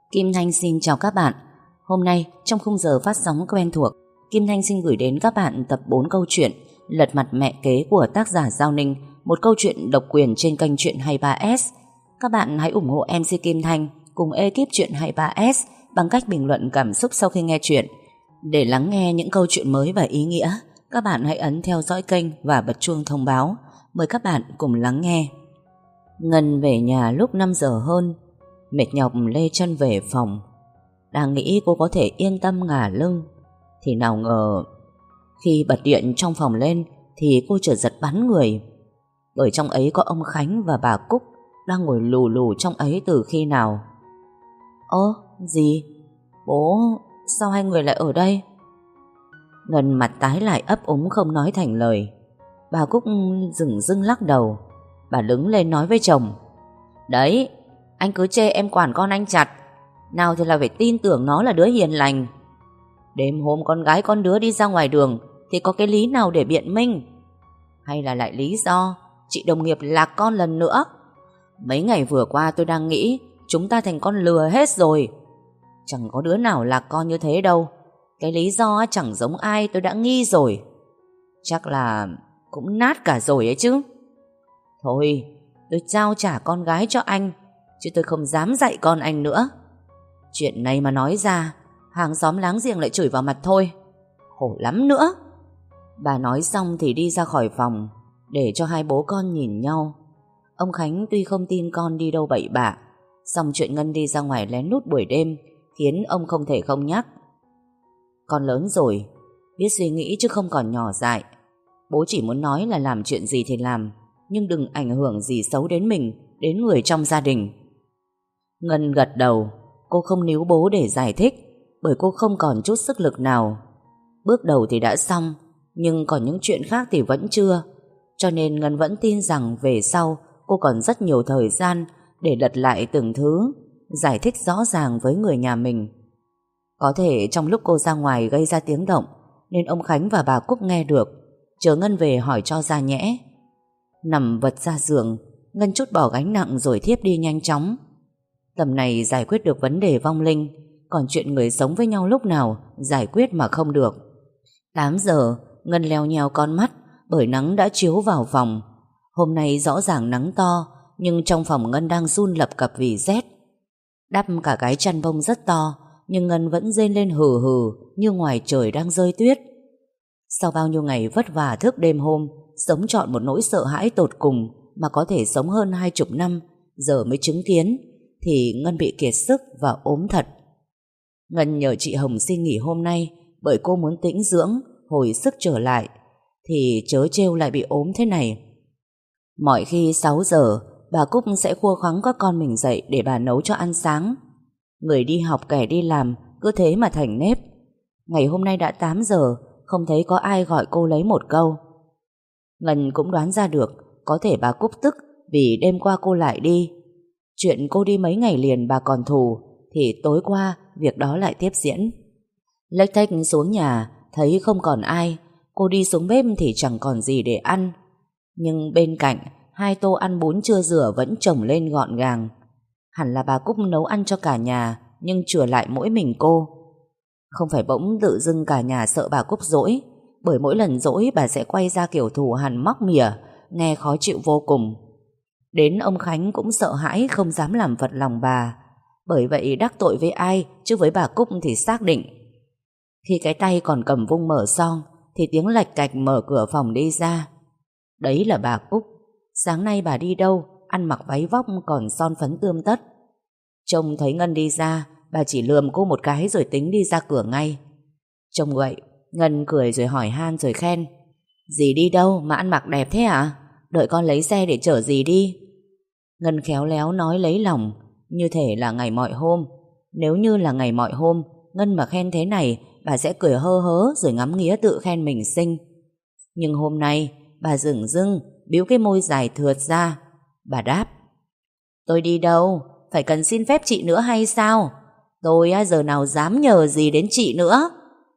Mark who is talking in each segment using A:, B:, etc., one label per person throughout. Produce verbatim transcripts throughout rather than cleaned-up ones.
A: Kim Thanh xin chào các bạn. Hôm nay trong khung giờ phát sóng quen thuộc, Kim Thanh xin gửi đến các bạn tập bốn câu chuyện Lật mặt mẹ kế của tác giả Giao Ninh, một câu chuyện độc quyền trên kênh Truyện hai mươi ba ét. Các bạn hãy ủng hộ em xê Kim Thanh cùng ekip Truyện hai mươi ba ét bằng cách bình luận cảm xúc sau khi nghe chuyện. Để lắng nghe những câu chuyện mới và ý nghĩa, các bạn hãy ấn theo dõi kênh và bật chuông thông báo. Mời các bạn cùng lắng nghe. Ngân về nhà lúc năm giờ hơn, mệt nhọc lê chân về phòng. Đang nghĩ cô có thể yên tâm ngả lưng, thì nào ngờ khi bật điện trong phòng lên thì cô chợt giật bắn người. Bởi trong ấy có ông Khánh và bà Cúc đang ngồi lù lù trong ấy từ khi nào. Ơ, gì? Bố, sao hai người lại ở đây? Ngân mặt tái lại ấp úng không nói thành lời. Bà Cúc dửng dưng lắc đầu. Bà đứng lên nói với chồng: Đấy, anh cứ chê em quản con anh chặt, nào thì là phải tin tưởng nó là đứa hiền lành. Đêm hôm con gái con đứa đi ra ngoài đường thì có cái lý nào để biện minh? Hay là lại lý do chị đồng nghiệp lạc con lần nữa? Mấy ngày vừa qua tôi đang nghĩ chúng ta thành con lừa hết rồi. Chẳng có đứa nào lạc con như thế đâu. Cái lý do chẳng giống ai tôi đã nghi rồi. Chắc là cũng nát cả rồi ấy chứ. Thôi, tôi trao trả con gái cho anh, chứ tôi không dám dạy con anh nữa. Chuyện này mà nói ra, hàng xóm láng giềng lại chửi vào mặt thôi. Khổ lắm nữa. Bà nói xong thì đi ra khỏi phòng, để cho hai bố con nhìn nhau. Ông Khánh tuy không tin con đi đâu bậy bạ, song chuyện Ngân đi ra ngoài lén lút buổi đêm khiến ông không thể không nhắc. Con lớn rồi, biết suy nghĩ chứ không còn nhỏ dại. Bố chỉ muốn nói là làm chuyện gì thì làm, nhưng đừng ảnh hưởng gì xấu đến mình, đến người trong gia đình. Ngân gật đầu. Cô không níu bố để giải thích, bởi cô không còn chút sức lực nào. Bước đầu thì đã xong, nhưng còn những chuyện khác thì vẫn chưa. Cho nên Ngân vẫn tin rằng về sau cô còn rất nhiều thời gian để lật lại từng thứ, giải thích rõ ràng với người nhà mình. Có thể trong lúc cô ra ngoài gây ra tiếng động, nên ông Khánh và bà Cúc nghe được, chờ Ngân về hỏi cho ra nhẽ. Nằm vật ra giường, Ngân trút bỏ gánh nặng rồi thiếp đi nhanh chóng. Tầm này giải quyết được vấn đề vong linh, còn chuyện người sống với nhau lúc nào giải quyết mà không được. Tám giờ, Ngân leo nheo con mắt bởi nắng đã chiếu vào phòng. Hôm nay rõ ràng nắng to, nhưng trong phòng Ngân đang run lập cập vì rét. Đắp cả cái chăn bông rất to, nhưng Ngân vẫn rên lên hừ hừ như ngoài trời đang rơi tuyết. Sau bao nhiêu ngày vất vả thức đêm hôm, sống trọn một nỗi sợ hãi tột cùng mà có thể sống hơn hai chục năm, giờ mới chứng kiến, thì Ngân bị kiệt sức và ốm thật. Ngân nhờ chị Hồng xin nghỉ hôm nay bởi cô muốn tĩnh dưỡng, hồi sức trở lại, thì chớ trêu lại bị ốm thế này. Mọi khi sáu giờ, bà Cúc sẽ khua khoắng các con mình dậy để bà nấu cho ăn sáng. Người đi học kẻ đi làm, cứ thế mà thành nếp. Ngày hôm nay đã tám giờ, không thấy có ai gọi cô lấy một câu. Ngân cũng đoán ra được có thể bà Cúc tức vì đêm qua cô lại đi. Chuyện cô đi mấy ngày liền bà còn thù, thì tối qua việc đó lại tiếp diễn. Lếch thếch xuống nhà, thấy không còn ai, cô đi xuống bếp thì chẳng còn gì để ăn. Nhưng bên cạnh, hai tô ăn bún chưa rửa vẫn chồng lên gọn gàng. Hẳn là bà Cúc nấu ăn cho cả nhà, nhưng chừa lại mỗi mình cô. Không phải bỗng tự dưng cả nhà sợ bà Cúc dỗi, bởi mỗi lần dỗi bà sẽ quay ra kiểu thù hằn móc mỉa, nghe khó chịu vô cùng. Đến ông Khánh cũng sợ hãi không dám làm phật lòng bà, bởi vậy đắc tội với ai chứ với bà Cúc thì xác định. Khi cái tay còn cầm vung mở son thì tiếng lạch cạch mở cửa phòng đi ra. Đấy là bà Cúc. Sáng nay bà đi đâu, ăn mặc váy vóc còn son phấn tươm tất. Trông thấy Ngân đi ra, bà chỉ lườm cô một cái rồi tính đi ra cửa ngay. Trông vậy, Ngân cười rồi hỏi han rồi khen: Dì đi đâu mà ăn mặc đẹp thế à? Đợi con lấy xe để chở dì đi. Ngân khéo léo nói lấy lòng, như thể là ngày mọi hôm. Nếu như là ngày mọi hôm, Ngân mà khen thế này, bà sẽ cười hơ hớ rồi ngắm nghía tự khen mình xinh. Nhưng hôm nay, bà dửng dưng, biếu cái môi dài thượt ra. Bà đáp: Tôi đi đâu, phải cần xin phép chị nữa hay sao? Tôi giờ nào dám nhờ gì đến chị nữa.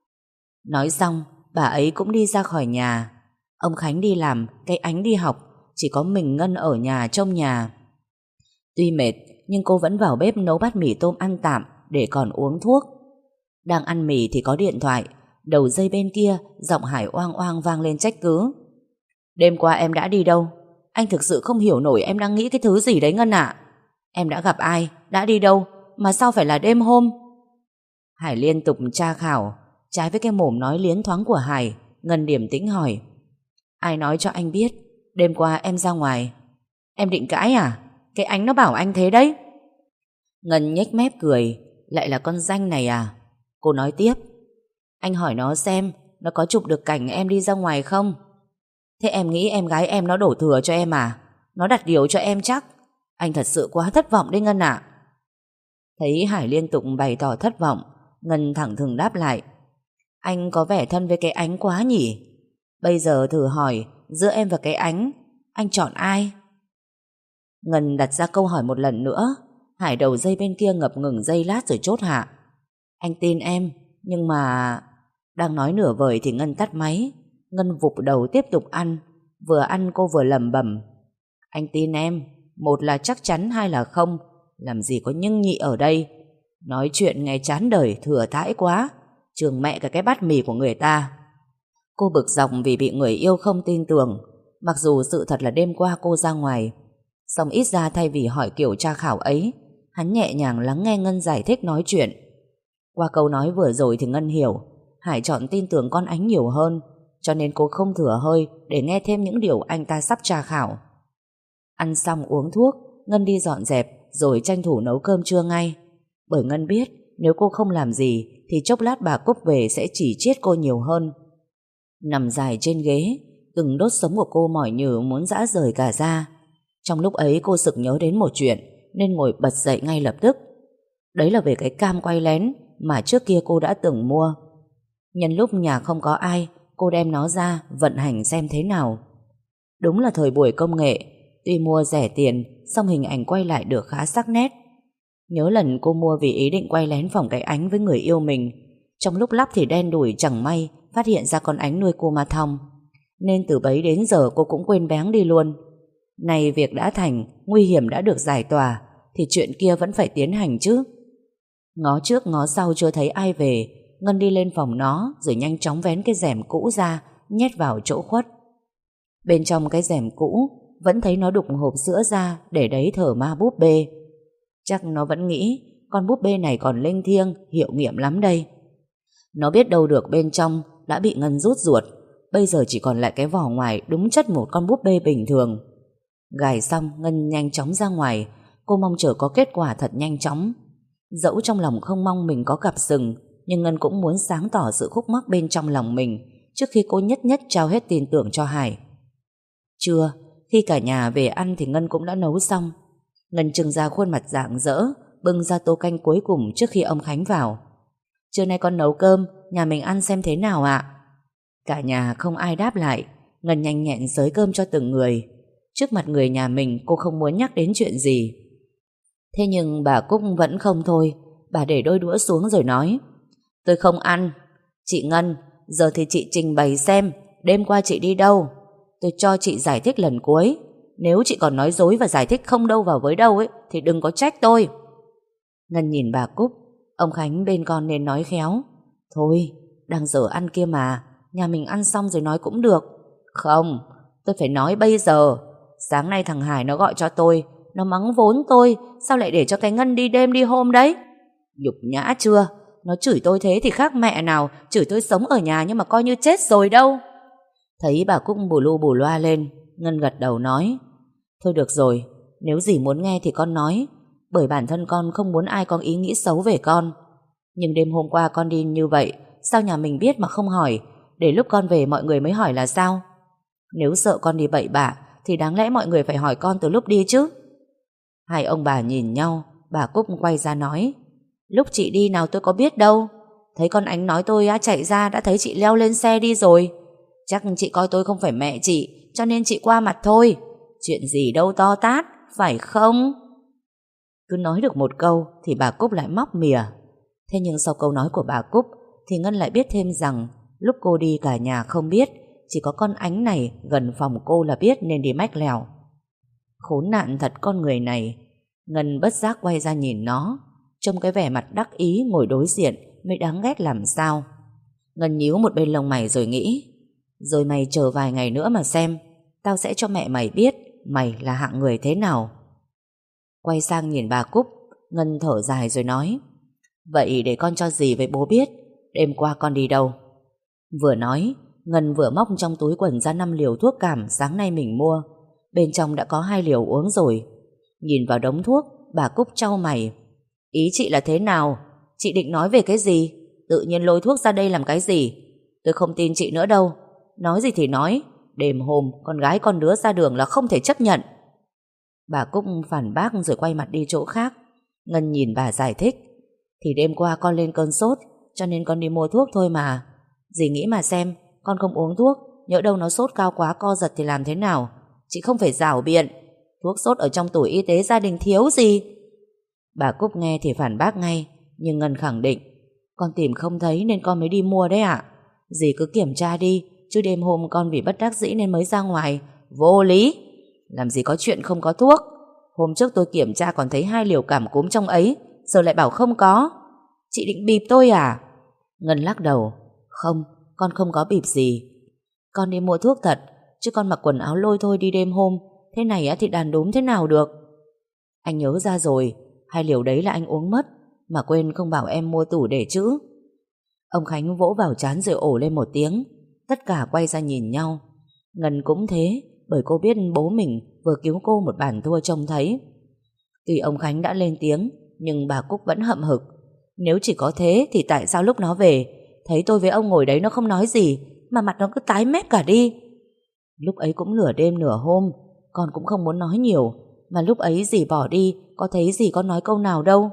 A: Nói xong, bà ấy cũng đi ra khỏi nhà. Ông Khánh đi làm, cái Ánh đi học, chỉ có mình Ngân ở nhà trông nhà. Tuy mệt, nhưng cô vẫn vào bếp nấu bát mì tôm ăn tạm, để còn uống thuốc. Đang ăn mì thì có điện thoại. Đầu dây bên kia giọng Hải oang oang vang lên trách cứ. Đêm qua em đã đi đâu? Anh thực sự không hiểu nổi em đang nghĩ cái thứ gì đấy Ngân ạ. Em đã gặp ai? Đã đi đâu? Mà sao phải là đêm hôm? Hải liên tục tra khảo. Trái với cái mồm nói liến thoáng của Hải, Ngân điềm tĩnh hỏi. Ai nói cho anh biết đêm qua em ra ngoài? Em định cãi à? Cái ánh nó bảo anh thế đấy. Ngân nhếch mép cười. Lại là con danh này à? Cô nói tiếp. Anh hỏi nó xem nó có chụp được cảnh em đi ra ngoài không? Thế em nghĩ em gái em nó đổ thừa cho em à? Nó đặt điều cho em chắc. Anh thật sự quá thất vọng đấy Ngân ạ. Thấy Hải liên tục bày tỏ thất vọng, Ngân thẳng thừng đáp lại. Anh có vẻ thân với cái ánh quá nhỉ? Bây giờ thử hỏi, giữa em và cái ánh, anh chọn ai? Ngân đặt ra câu hỏi một lần nữa. Hải đầu dây bên kia ngập ngừng giây lát rồi chốt hạ. Anh tin em, nhưng mà... Đang nói nửa vời thì Ngân tắt máy. Ngân vụp đầu tiếp tục ăn. Vừa ăn cô vừa lẩm bẩm. Anh tin em, một là chắc chắn, hai là không. Làm gì có nhưng nhị ở đây. Nói chuyện nghe chán đời, thừa thãi quá. Trường mẹ cả cái bát mì của người ta. Cô bực dọc vì bị người yêu không tin tưởng. Mặc dù sự thật là đêm qua cô ra ngoài. Song ít ra thay vì hỏi kiểu tra khảo ấy, hắn nhẹ nhàng lắng nghe Ngân giải thích nói chuyện. Qua câu nói vừa rồi thì Ngân hiểu Hải chọn tin tưởng con ánh nhiều hơn, cho nên cô không thừa hơi để nghe thêm những điều anh ta sắp tra khảo. Ăn xong uống thuốc, Ngân đi dọn dẹp rồi tranh thủ nấu cơm trưa ngay. Bởi Ngân biết nếu cô không làm gì thì chốc lát bà Cúc về sẽ chỉ chiết cô nhiều hơn. Nằm dài trên ghế, từng đốt sống của cô mỏi nhừ muốn rã rời cả da. Trong lúc ấy cô sực nhớ đến một chuyện nên ngồi bật dậy ngay lập tức. Đấy là về cái cam quay lén mà trước kia cô đã từng mua. Nhân lúc nhà không có ai, cô đem nó ra vận hành xem thế nào. Đúng là thời buổi công nghệ, tuy mua rẻ tiền song hình ảnh quay lại được khá sắc nét. Nhớ lần cô mua vì ý định quay lén phòng cái ánh với người yêu mình. Trong lúc lắp thì đen đủi chẳng may phát hiện ra con ánh nuôi cô ma thòng. Nên từ bấy đến giờ cô cũng quên béng đi luôn. Này việc đã thành, nguy hiểm đã được giải tỏa, thì chuyện kia vẫn phải tiến hành chứ. Ngó trước ngó sau chưa thấy ai về, Ngân đi lên phòng nó rồi nhanh chóng vén cái rèm cũ ra, nhét vào chỗ khuất. Bên trong cái rèm cũ vẫn thấy nó đục hộp sữa ra để đấy thờ ma búp bê. Chắc nó vẫn nghĩ con búp bê này còn linh thiêng, hiệu nghiệm lắm đây. Nó biết đâu được bên trong đã bị Ngân rút ruột, bây giờ chỉ còn lại cái vỏ ngoài đúng chất một con búp bê bình thường. Gài xong Ngân nhanh chóng ra ngoài. Cô mong chờ có kết quả thật nhanh chóng. Dẫu trong lòng không mong mình có cặp sừng, nhưng Ngân cũng muốn sáng tỏ sự khúc mắc bên trong lòng mình trước khi cô nhất nhất trao hết tin tưởng cho Hải. Trưa, khi cả nhà về ăn thì Ngân cũng đã nấu xong. Ngân trưng ra khuôn mặt rạng rỡ, bưng ra tô canh cuối cùng trước khi ông Khánh vào. Trưa nay con nấu cơm, nhà mình ăn xem thế nào ạ? Cả nhà không ai đáp lại. Ngân nhanh nhẹn xới cơm cho từng người. Trước mặt người nhà mình cô không muốn nhắc đến chuyện gì. Thế nhưng bà Cúc vẫn không thôi. Bà để đôi đũa xuống rồi nói: Tôi không ăn. Chị Ngân, giờ thì chị trình bày xem đêm qua chị đi đâu. Tôi cho chị giải thích lần cuối. Nếu chị còn nói dối và giải thích không đâu vào với đâu ấy thì đừng có trách tôi. Ngân nhìn bà Cúc. Ông Khánh bên con nên nói khéo: Thôi, đang giờ ăn kia mà, nhà mình ăn xong rồi nói cũng được. Không, tôi phải nói bây giờ. Sáng nay thằng Hải nó gọi cho tôi, nó mắng vốn tôi, sao lại để cho cái Ngân đi đêm đi hôm đấy. Nhục nhã chưa? Nó chửi tôi thế thì khác mẹ nào chửi tôi sống ở nhà nhưng mà coi như chết rồi đâu. Thấy bà Cúc bù lu bù loa lên, Ngân gật đầu nói: Thôi được rồi, nếu dì muốn nghe thì con nói. Bởi bản thân con không muốn ai có ý nghĩ xấu về con. Nhưng đêm hôm qua con đi như vậy, sao nhà mình biết mà không hỏi, để lúc con về mọi người mới hỏi là sao? Nếu sợ con đi bậy bạ thì đáng lẽ mọi người phải hỏi con từ lúc đi chứ. Hai ông bà nhìn nhau. Bà Cúc quay ra nói: Lúc chị đi nào tôi có biết đâu. Thấy con Ánh nói tôi á, chạy ra đã thấy chị leo lên xe đi rồi. Chắc chị coi tôi không phải mẹ chị, cho nên chị qua mặt thôi. Chuyện gì đâu to tát, phải không? Cứ nói được một câu thì bà Cúc lại móc mỉa. Thế nhưng sau câu nói của bà Cúc thì Ngân lại biết thêm rằng lúc cô đi cả nhà không biết, chỉ có con Ánh này gần phòng cô là biết nên đi mách lèo. Khốn nạn thật con người này. Ngân bất giác quay ra nhìn nó. trông cái vẻ mặt đắc ý ngồi đối diện mới đáng ghét làm sao. Ngân nhíu một bên lông mày rồi nghĩ, rồi mày chờ vài ngày nữa mà xem, tao sẽ cho mẹ mày biết mày là hạng người thế nào. Quay sang nhìn bà Cúc, Ngân thở dài rồi nói, vậy để con cho dì với bố biết đêm qua con đi đâu. Vừa nói, Ngân vừa móc trong túi quần ra năm liều thuốc cảm sáng nay mình mua. Bên trong đã có hai liều uống rồi. Nhìn vào đống thuốc, bà Cúc chau mày. Ý chị là thế nào? Chị định nói về cái gì? Tự nhiên lôi thuốc ra đây làm cái gì? Tôi không tin chị nữa đâu. Nói gì thì nói, đêm hôm con gái con đứa ra đường là không thể chấp nhận. Bà Cúc phản bác rồi quay mặt đi chỗ khác. Ngân nhìn bà giải thích, thì đêm qua con lên cơn sốt, cho nên con đi mua thuốc thôi mà. Dì nghĩ mà xem, con không uống thuốc, nhỡ đâu nó sốt cao quá co giật thì làm thế nào? Chị không phải rảo biện. Thuốc sốt ở trong tủ y tế gia đình thiếu gì. Bà Cúc nghe thì phản bác ngay, nhưng Ngân khẳng định, con tìm không thấy nên con mới đi mua đấy ạ. Dì cứ kiểm tra đi, chứ đêm hôm con vì bất đắc dĩ nên mới ra ngoài. Vô lý. Làm gì có chuyện không có thuốc. Hôm trước tôi kiểm tra còn thấy hai liều cảm cúm trong ấy, giờ lại bảo không có. Chị định bịp tôi à? Ngân lắc đầu. Không, con không có bịp gì. Con đi mua thuốc thật, chứ con mặc quần áo lôi thôi đi đêm hôm. Thế này á thì đàn đúm thế nào được. Anh nhớ ra rồi, hai liều đấy là anh uống mất, mà quên không bảo em mua tủ để trữ. Ông Khánh vỗ vào trán rồi ổ lên một tiếng. Tất cả quay ra nhìn nhau. Ngân cũng thế, bởi cô biết bố mình vừa cứu cô một bản thua trông thấy. Tuy ông Khánh đã lên tiếng, nhưng bà Cúc vẫn hậm hực. Nếu chỉ có thế thì tại sao lúc nó về, thấy tôi với ông ngồi đấy nó không nói gì, mà mặt nó cứ tái mét cả đi. Lúc ấy cũng nửa đêm nửa hôm, con cũng không muốn nói nhiều, mà lúc ấy dì bỏ đi, có thấy dì con nói câu nào đâu.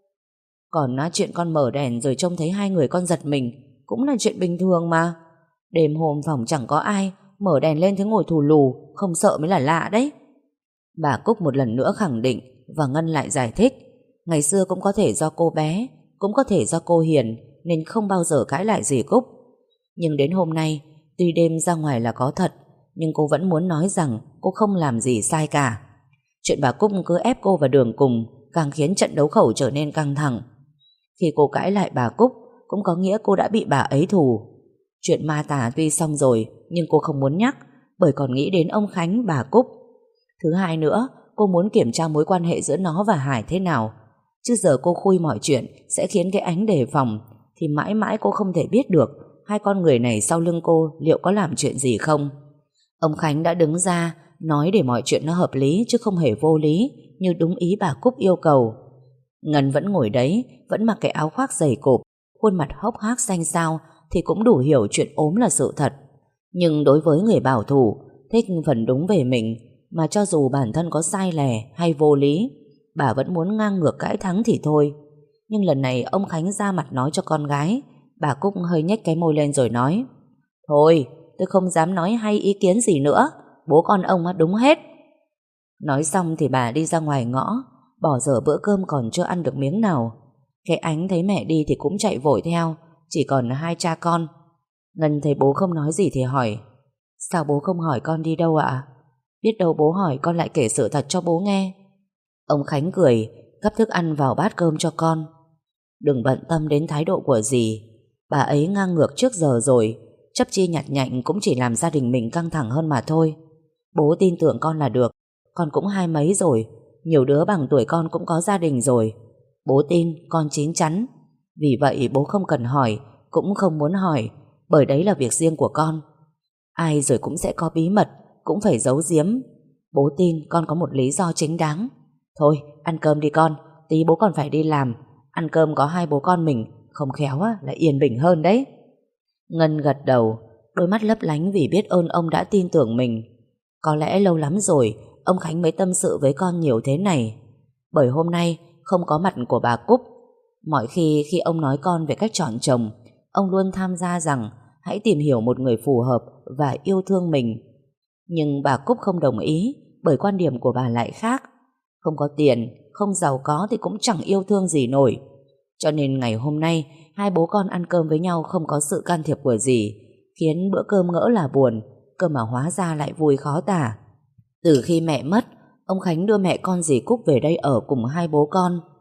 A: Còn á, chuyện con mở đèn rồi trông thấy hai người con giật mình cũng là chuyện bình thường mà. Đêm hôm phòng chẳng có ai, mở đèn lên thấy ngồi thù lù, không sợ mới là lạ đấy. Bà Cúc một lần nữa khẳng định, và Ngân lại giải thích. Ngày xưa cũng có thể do cô bé, cũng có thể do cô hiền, nên không bao giờ cãi lại dì Cúc. Nhưng đến hôm nay, tuy đêm ra ngoài là có thật, nhưng cô vẫn muốn nói rằng cô không làm gì sai cả. Chuyện bà Cúc cứ ép cô vào đường cùng càng khiến trận đấu khẩu trở nên căng thẳng. Khi cô cãi lại bà Cúc, cũng có nghĩa cô đã bị bà ấy thù. Chuyện ma tà tuy xong rồi, nhưng cô không muốn nhắc, bởi còn nghĩ đến ông Khánh, bà Cúc. Thứ hai nữa, cô muốn kiểm tra mối quan hệ giữa nó và Hải thế nào. Chứ giờ cô khui mọi chuyện sẽ khiến cái Ánh đề phòng, thì mãi mãi cô không thể biết được hai con người này sau lưng cô liệu có làm chuyện gì không. Ông Khánh đã đứng ra nói để mọi chuyện nó hợp lý, chứ không hề vô lý, như đúng ý bà Cúc yêu cầu. Ngân vẫn ngồi đấy, vẫn mặc cái áo khoác dày cộp, khuôn mặt hốc hác xanh xao, thì cũng đủ hiểu chuyện ốm là sự thật. Nhưng đối với người bảo thủ, thích phần đúng về mình, mà cho dù bản thân có sai lẻ hay vô lý, bà vẫn muốn ngang ngược cãi thắng thì thôi. Nhưng lần này ông Khánh ra mặt nói cho con gái. Bà Cúc hơi nhếch cái môi lên rồi nói, thôi, tôi không dám nói hay ý kiến gì nữa, bố con ông đúng hết. Nói xong thì bà đi ra ngoài ngõ, bỏ dở bữa cơm còn chưa ăn được miếng nào. Cái Ánh thấy mẹ đi thì cũng chạy vội theo, chỉ còn hai cha con. Ngân thấy bố không nói gì thì hỏi, sao bố không hỏi con đi đâu ạ? Biết đâu bố hỏi con lại kể sự thật cho bố nghe. Ông Khánh cười, gắp thức ăn vào bát cơm cho con. Đừng bận tâm đến thái độ của dì, bà ấy ngang ngược trước giờ rồi, chấp chi nhặt nhạnh cũng chỉ làm gia đình mình căng thẳng hơn mà thôi. Bố tin tưởng con là được, con cũng hai mấy rồi, nhiều đứa bằng tuổi con cũng có gia đình rồi. Bố tin con chín chắn, vì vậy bố không cần hỏi, cũng không muốn hỏi, bởi đấy là việc riêng của con. Ai rồi cũng sẽ có bí mật, cũng phải giấu giếm. Bố tin con có một lý do chính đáng. Thôi, ăn cơm đi con, tí bố còn phải đi làm. Ăn cơm có hai bố con mình, không khéo á, là yên bình hơn đấy. Ngân gật đầu, đôi mắt lấp lánh vì biết ơn ông đã tin tưởng mình. Có lẽ lâu lắm rồi ông Khánh mới tâm sự với con nhiều thế này. Bởi hôm nay không có mặt của bà Cúc. Mọi khi khi ông nói con về cách chọn chồng, ông luôn tham gia rằng hãy tìm hiểu một người phù hợp và yêu thương mình. Nhưng bà Cúc không đồng ý, bởi quan điểm của bà lại khác. Không có tiền, không giàu có thì cũng chẳng yêu thương gì nổi. Cho nên ngày hôm nay hai bố con ăn cơm với nhau không có sự can thiệp của dì, khiến bữa cơm ngỡ là buồn, cơ mà hóa ra lại vui khó tả. Từ khi mẹ mất, ông Khánh đưa mẹ con dì Cúc về đây ở cùng hai bố con.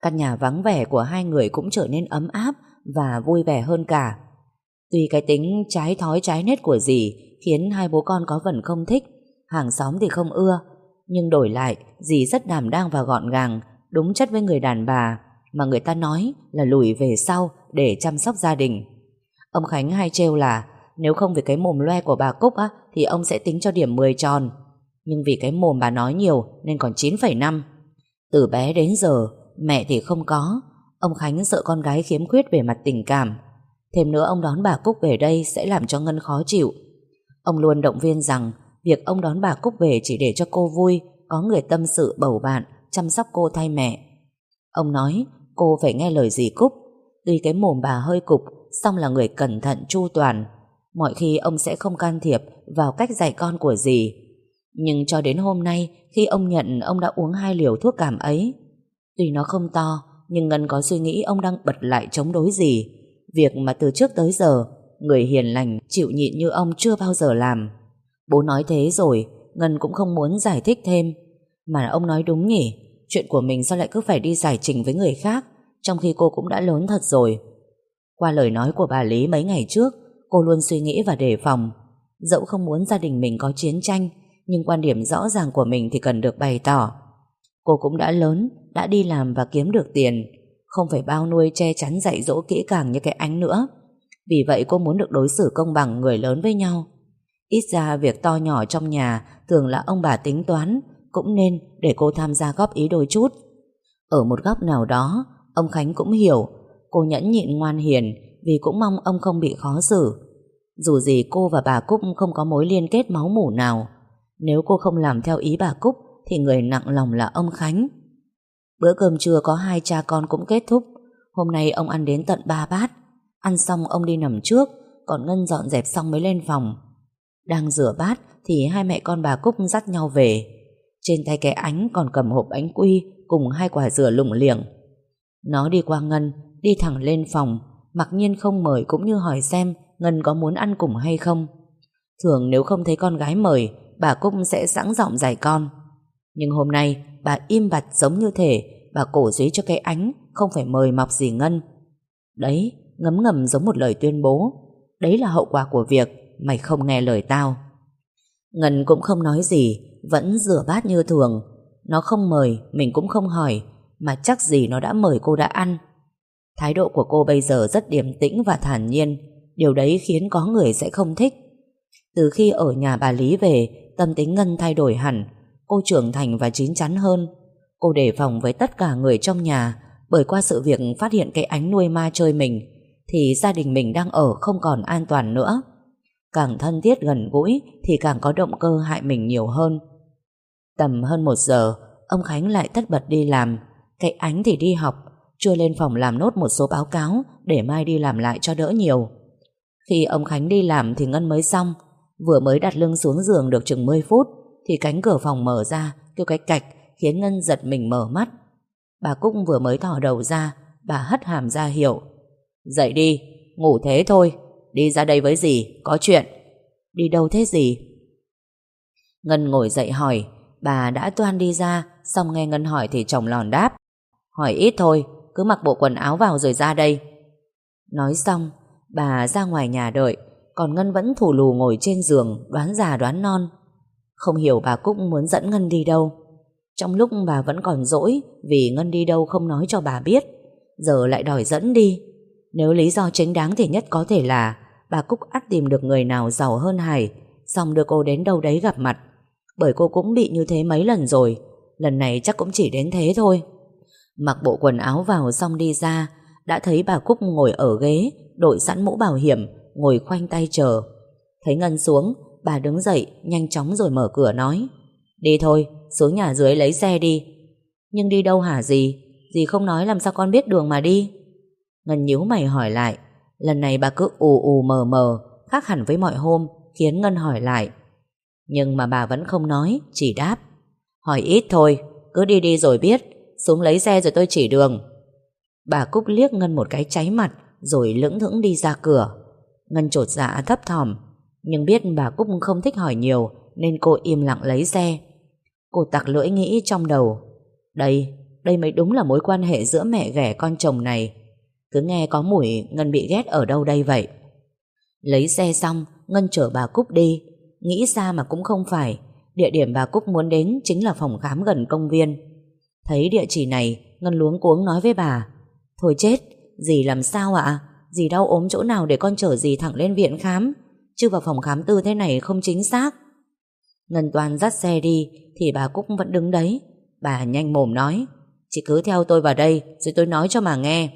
A: Căn nhà vắng vẻ của hai người cũng trở nên ấm áp và vui vẻ hơn cả. Tuy cái tính trái thói trái nết của dì khiến hai bố con có phần không thích, hàng xóm thì không ưa, nhưng đổi lại dì rất đảm đang và gọn gàng, đúng chất với người đàn bà mà người ta nói là lùi về sau để chăm sóc gia đình. Ông Khánh hay trêu là nếu không vì cái mồm loe của bà Cúc á, thì ông sẽ tính cho điểm mười tròn. Nhưng vì cái mồm bà nói nhiều nên còn chín phẩy năm. Từ bé đến giờ, mẹ thì không có. Ông Khánh sợ con gái khiếm khuyết về mặt tình cảm. Thêm nữa ông đón bà Cúc về đây sẽ làm cho Ngân khó chịu. Ông luôn động viên rằng việc ông đón bà Cúc về chỉ để cho cô vui, có người tâm sự bầu bạn, chăm sóc cô thay mẹ. Ông nói cô phải nghe lời dì Cúc. Tuy cái mồm bà hơi cục, song là người cẩn thận chu toàn. Mọi khi ông sẽ không can thiệp vào cách dạy con của dì. Nhưng cho đến hôm nay, khi ông nhận ông đã uống hai liều thuốc cảm ấy, tuy nó không to, nhưng Ngân có suy nghĩ ông đang bật lại chống đối dì. Việc mà từ trước tới giờ người hiền lành chịu nhịn như ông chưa bao giờ làm. Bố nói thế rồi, Ngân cũng không muốn giải thích thêm. Mà ông nói đúng nhỉ, chuyện của mình sao lại cứ phải đi giải trình với người khác, trong khi cô cũng đã lớn thật rồi. Qua lời nói của bà Lý mấy ngày trước, cô luôn suy nghĩ và đề phòng. Dẫu không muốn gia đình mình có chiến tranh, nhưng quan điểm rõ ràng của mình thì cần được bày tỏ. Cô cũng đã lớn, đã đi làm và kiếm được tiền, không phải bao nuôi che chắn dạy dỗ kỹ càng như cái Ánh nữa. Vì vậy cô muốn được đối xử công bằng người lớn với nhau. Ít ra việc to nhỏ trong nhà thường là ông bà tính toán, cũng nên để cô tham gia góp ý đôi chút. Ở một góc nào đó, ông Khánh cũng hiểu cô nhẫn nhịn ngoan hiền vì cũng mong ông không bị khó xử. Dù gì cô và bà Cúc không có mối liên kết máu mủ nào. Nếu cô không làm theo ý bà Cúc thì người nặng lòng là ông Khánh. Bữa cơm trưa có hai cha con cũng kết thúc. Hôm nay ông ăn đến tận ba bát. Ăn xong ông đi nằm trước, còn Ngân dọn dẹp xong mới lên phòng. Đang rửa bát thì hai mẹ con bà Cúc dắt nhau về. Trên tay cái Ánh còn cầm hộp bánh quy cùng hai quả dừa lủng liệng. Nó đi qua Ngân, đi thẳng lên phòng, mặc nhiên không mời cũng như hỏi xem Ngân có muốn ăn cùng hay không. Thường nếu không thấy con gái mời, bà Cúc sẽ sẵn giọng dạy con. Nhưng hôm nay bà im bặt giống như thể bà cổ suý cho cái Ánh không phải mời mọc gì Ngân. Đấy, ngấm ngầm giống một lời tuyên bố. Đấy là hậu quả của việc mày không nghe lời tao. Ngân cũng không nói gì, vẫn rửa bát như thường. Nó không mời, mình cũng không hỏi, mà chắc gì nó đã mời cô đã ăn. Thái độ của cô bây giờ rất điềm tĩnh và thản nhiên. Điều đấy khiến có người sẽ không thích. Từ khi ở nhà bà Lý về, tâm tính Ngân thay đổi hẳn. Cô trưởng thành và chín chắn hơn. Cô đề phòng với tất cả người trong nhà, bởi qua sự việc phát hiện cái Ánh nuôi ma chơi mình thì gia đình mình đang ở không còn an toàn nữa. Càng thân thiết gần gũi thì càng có động cơ hại mình nhiều hơn. Tầm hơn một giờ, ông Khánh lại tất bật đi làm. Cái Ánh thì đi học, chưa lên phòng làm nốt một số báo cáo để mai đi làm lại cho đỡ nhiều. Khi ông Khánh đi làm thì Ngân mới xong. Vừa mới đặt lưng xuống giường được chừng mười phút thì cánh cửa phòng mở ra kêu cái cạch, khiến Ngân giật mình mở mắt. Bà Cúc vừa mới thò đầu ra, bà hất hàm ra hiệu. Dậy đi, ngủ thế thôi, đi ra đây với dì, có chuyện. Đi đâu thế dì? Ngân ngồi dậy hỏi. Bà đã toan đi ra, xong nghe Ngân hỏi thì chồng lòn đáp. Hỏi ít thôi, cứ mặc bộ quần áo vào rồi ra đây. Nói xong, bà ra ngoài nhà đợi, còn Ngân vẫn thù lù ngồi trên giường, đoán già đoán non. Không hiểu bà Cúc muốn dẫn Ngân đi đâu. Trong lúc bà vẫn còn dỗi vì Ngân đi đâu không nói cho bà biết, giờ lại đòi dẫn đi. Nếu lý do chính đáng thì nhất có thể là bà Cúc ắt tìm được người nào giàu hơn Hải, xong đưa cô đến đâu đấy gặp mặt. Bởi cô cũng bị như thế mấy lần rồi, lần này chắc cũng chỉ đến thế thôi. Mặc bộ quần áo vào xong đi ra, đã thấy bà Cúc ngồi ở ghế, đội sẵn mũ bảo hiểm, ngồi khoanh tay chờ. Thấy Ngân xuống, bà đứng dậy nhanh chóng rồi mở cửa nói. Đi thôi, xuống nhà dưới lấy xe đi. Nhưng đi đâu hả dì? Dì không nói làm sao con biết đường mà đi? Ngân nhíu mày hỏi lại. Lần này bà cứ ù ù mờ mờ, khác hẳn với mọi hôm, khiến Ngân hỏi lại. Nhưng mà bà vẫn không nói, chỉ đáp. Hỏi ít thôi, cứ đi đi rồi biết. Xuống lấy xe rồi tôi chỉ đường. Bà Cúc liếc Ngân một cái cháy mặt, rồi lững thững đi ra cửa. Ngân chột dạ thấp thỏm, nhưng biết bà Cúc không thích hỏi nhiều nên cô im lặng lấy xe. Cô tặc lưỡi nghĩ trong đầu. Đây, đây mới đúng là mối quan hệ giữa mẹ ghẻ con chồng này. Cứ nghe có mùi Ngân bị ghét ở đâu đây vậy. Lấy xe xong, Ngân chở bà Cúc đi. Nghĩ ra mà cũng không phải, địa điểm bà Cúc muốn đến chính là phòng khám gần công viên. Thấy địa chỉ này, Ngân luống cuống nói với bà: Thôi chết, dì làm sao ạ? Dì đau ốm chỗ nào để con chở dì thẳng lên viện khám, chứ vào phòng khám tư thế này không chính xác. Ngân toan dắt xe đi thì bà Cúc vẫn đứng đấy. Bà nhanh mồm nói: Chị cứ theo tôi vào đây rồi tôi nói cho mà nghe.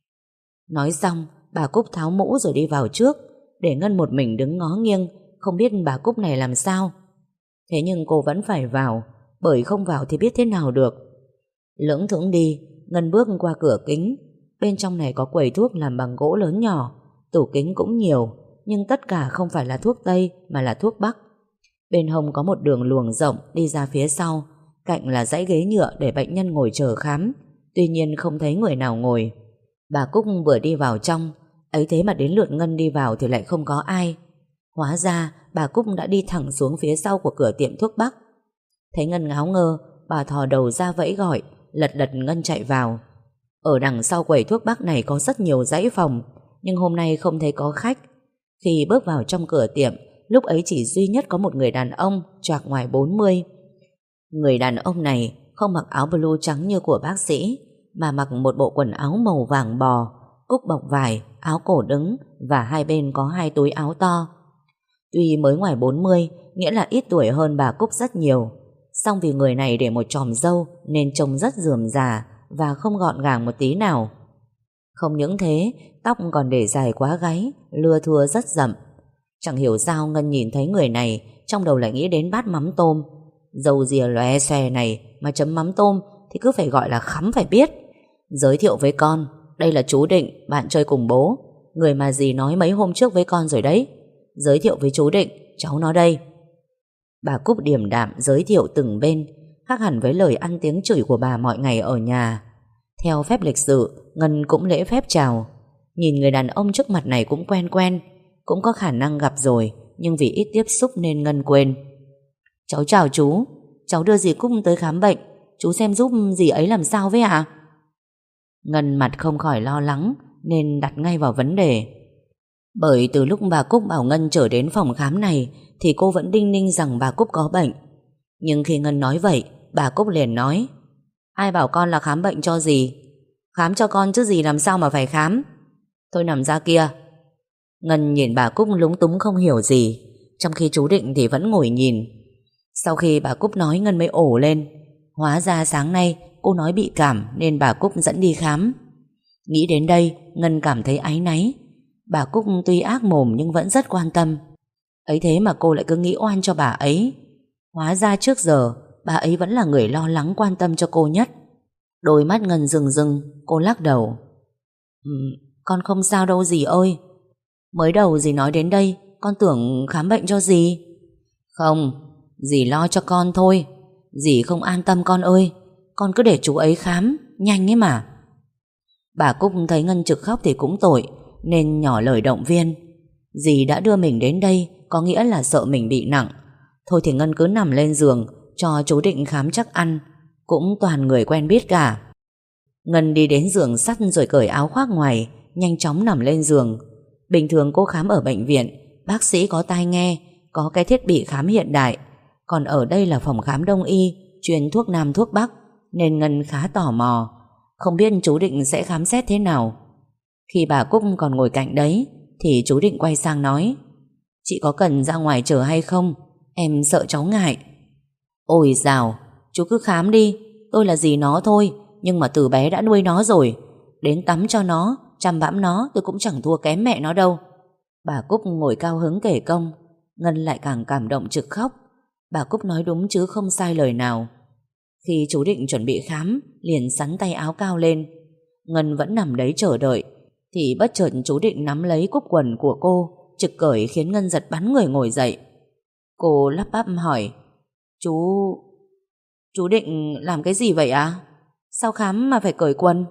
A: Nói xong, bà Cúc tháo mũ rồi đi vào trước, để Ngân một mình đứng ngó nghiêng, không biết bà Cúc này làm sao. Thế nhưng cô vẫn phải vào, bởi không vào thì biết thế nào được. Lững thững đi, Ngân bước qua cửa kính. Bên trong này có quầy thuốc làm bằng gỗ lớn nhỏ, tủ kính cũng nhiều, nhưng tất cả không phải là thuốc Tây mà là thuốc Bắc. Bên hông có một đường luồng rộng đi ra phía sau, cạnh là dãy ghế nhựa để bệnh nhân ngồi chờ khám. Tuy nhiên không thấy người nào ngồi. Bà Cúc vừa đi vào trong, ấy thế mà đến lượt Ngân đi vào thì lại không có ai. Hóa ra bà Cúc đã đi thẳng xuống phía sau của cửa tiệm thuốc Bắc. Thấy Ngân ngáo ngơ, bà thò đầu ra vẫy gọi, lật đật Ngân chạy vào. Ở đằng sau quầy thuốc Bắc này có rất nhiều dãy phòng, nhưng hôm nay không thấy có khách. Khi bước vào trong cửa tiệm, lúc ấy chỉ duy nhất có một người đàn ông choạc ngoài bốn mươi. Người đàn ông này không mặc áo blue trắng như của bác sĩ, mà mặc một bộ quần áo màu vàng bò, cúc bọc vải, áo cổ đứng và hai bên có hai túi áo to. Tuy mới ngoài bốn mươi, nghĩa là ít tuổi hơn bà Cúc rất nhiều, song vì người này để một chòm râu nên trông rất rườm rà và không gọn gàng một tí nào. Không những thế, tóc còn để dài quá gáy, lưa thưa rất rậm. Chẳng hiểu sao Ngân nhìn thấy người này, trong đầu lại nghĩ đến bát mắm tôm. Dầu dìa lòe xòe này mà chấm mắm tôm thì cứ phải gọi là khắm phải biết. Giới thiệu với con, đây là chú Định, bạn chơi cùng bố, người mà dì nói mấy hôm trước với con rồi đấy. Giới thiệu với chú Định, cháu nó đây. Bà Cúc điềm đạm giới thiệu từng bên, khác hẳn với lời ăn tiếng chửi của bà mọi ngày ở nhà. Theo phép lịch sự, Ngân cũng lễ phép chào. Nhìn người đàn ông trước mặt này cũng quen quen, cũng có khả năng gặp rồi, nhưng vì ít tiếp xúc nên Ngân quên. Cháu chào chú, cháu đưa dì Cúc tới khám bệnh, chú xem giúp dì ấy làm sao với ạ? Ngân mặt không khỏi lo lắng nên đặt ngay vào vấn đề. Bởi từ lúc bà Cúc bảo Ngân trở đến phòng khám này thì cô vẫn đinh ninh rằng bà Cúc có bệnh. Nhưng khi Ngân nói vậy, bà Cúc liền nói: Ai bảo con là khám bệnh cho dì? Khám cho con chứ dì làm sao mà phải khám. Thôi nằm ra kia. Ngân nhìn bà Cúc lúng túng không hiểu gì, trong khi chú Định thì vẫn ngồi nhìn. Sau khi bà Cúc nói, Ngân mới ổ lên. Hóa ra sáng nay cô nói bị cảm nên bà Cúc dẫn đi khám. Nghĩ đến đây, Ngân cảm thấy áy náy. Bà Cúc tuy ác mồm nhưng vẫn rất quan tâm. Ấy thế mà cô lại cứ nghĩ oan cho bà ấy. Hóa ra trước giờ bà ấy vẫn là người lo lắng quan tâm cho cô nhất. Đôi mắt Ngân rừng rừng, cô lắc đầu. Ừ, con không sao đâu dì ơi. Mới đầu dì nói đến đây, con tưởng khám bệnh cho dì. Không, dì lo cho con thôi. Dì không an tâm con ơi. Con cứ để chú ấy khám, nhanh ấy mà. Bà Cúc thấy Ngân trực khóc thì cũng tội, nên nhỏ lời động viên. Dì đã đưa mình đến đây có nghĩa là sợ mình bị nặng. Thôi thì Ngân cứ nằm lên giường cho chú Định khám chắc ăn, cũng toàn người quen biết cả. Ngân đi đến giường sắt rồi cởi áo khoác ngoài, nhanh chóng nằm lên giường. Bình thường cô khám ở bệnh viện, bác sĩ có tai nghe, có cái thiết bị khám hiện đại. Còn ở đây là phòng khám đông y, chuyên thuốc Nam thuốc Bắc, nên Ngân khá tò mò, không biết chú Định sẽ khám xét thế nào. Khi bà Cúc còn ngồi cạnh đấy thì chú Định quay sang nói: Chị có cần ra ngoài chờ hay không? Em sợ cháu ngại. Ôi dào, chú cứ khám đi. Tôi là dì nó thôi, nhưng mà từ bé đã nuôi nó rồi. Đến tắm cho nó, chăm bẵm nó tôi cũng chẳng thua kém mẹ nó đâu. Bà Cúc ngồi cao hứng kể công. Ngân lại càng cảm động trực khóc. Bà Cúc nói đúng chứ không sai lời nào. Khi chú Định chuẩn bị khám, liền sắn tay áo cao lên. Ngân vẫn nằm đấy chờ đợi, thì bất chợt chú Định nắm lấy cúc quần của cô, trực cởi khiến Ngân giật bắn người ngồi dậy. Cô lắp bắp hỏi: Chú... Chú Định làm cái gì vậy à? Sao khám mà phải cởi quần?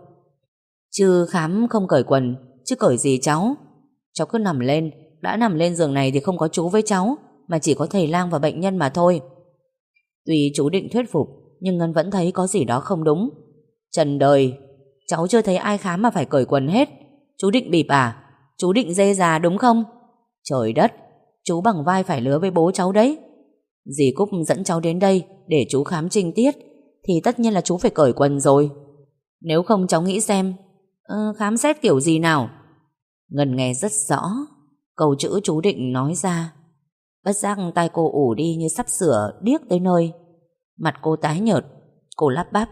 A: Chứ khám không cởi quần, chứ cởi gì cháu? Cháu cứ nằm lên, đã nằm lên giường này thì không có chú với cháu, mà chỉ có thầy lang và bệnh nhân mà thôi. Tuy chú Định thuyết phục, nhưng Ngân vẫn thấy có gì đó không đúng. Trần đời, cháu chưa thấy ai khám mà phải cởi quần hết. Chú định bịp à? Chú định dê già đúng không? Trời đất, chú bằng vai phải lứa với bố cháu đấy. Dì Cúc dẫn cháu đến đây để chú khám trinh tiết thì tất nhiên là chú phải cởi quần rồi. Nếu không cháu nghĩ xem, ờ, khám xét kiểu gì nào? Ngân nghe rất rõ câu chữ chú định nói ra. Bất giác tai cô ủ đi như sắp sửa điếc tới nơi. Mặt cô tái nhợt. Cô lắp bắp: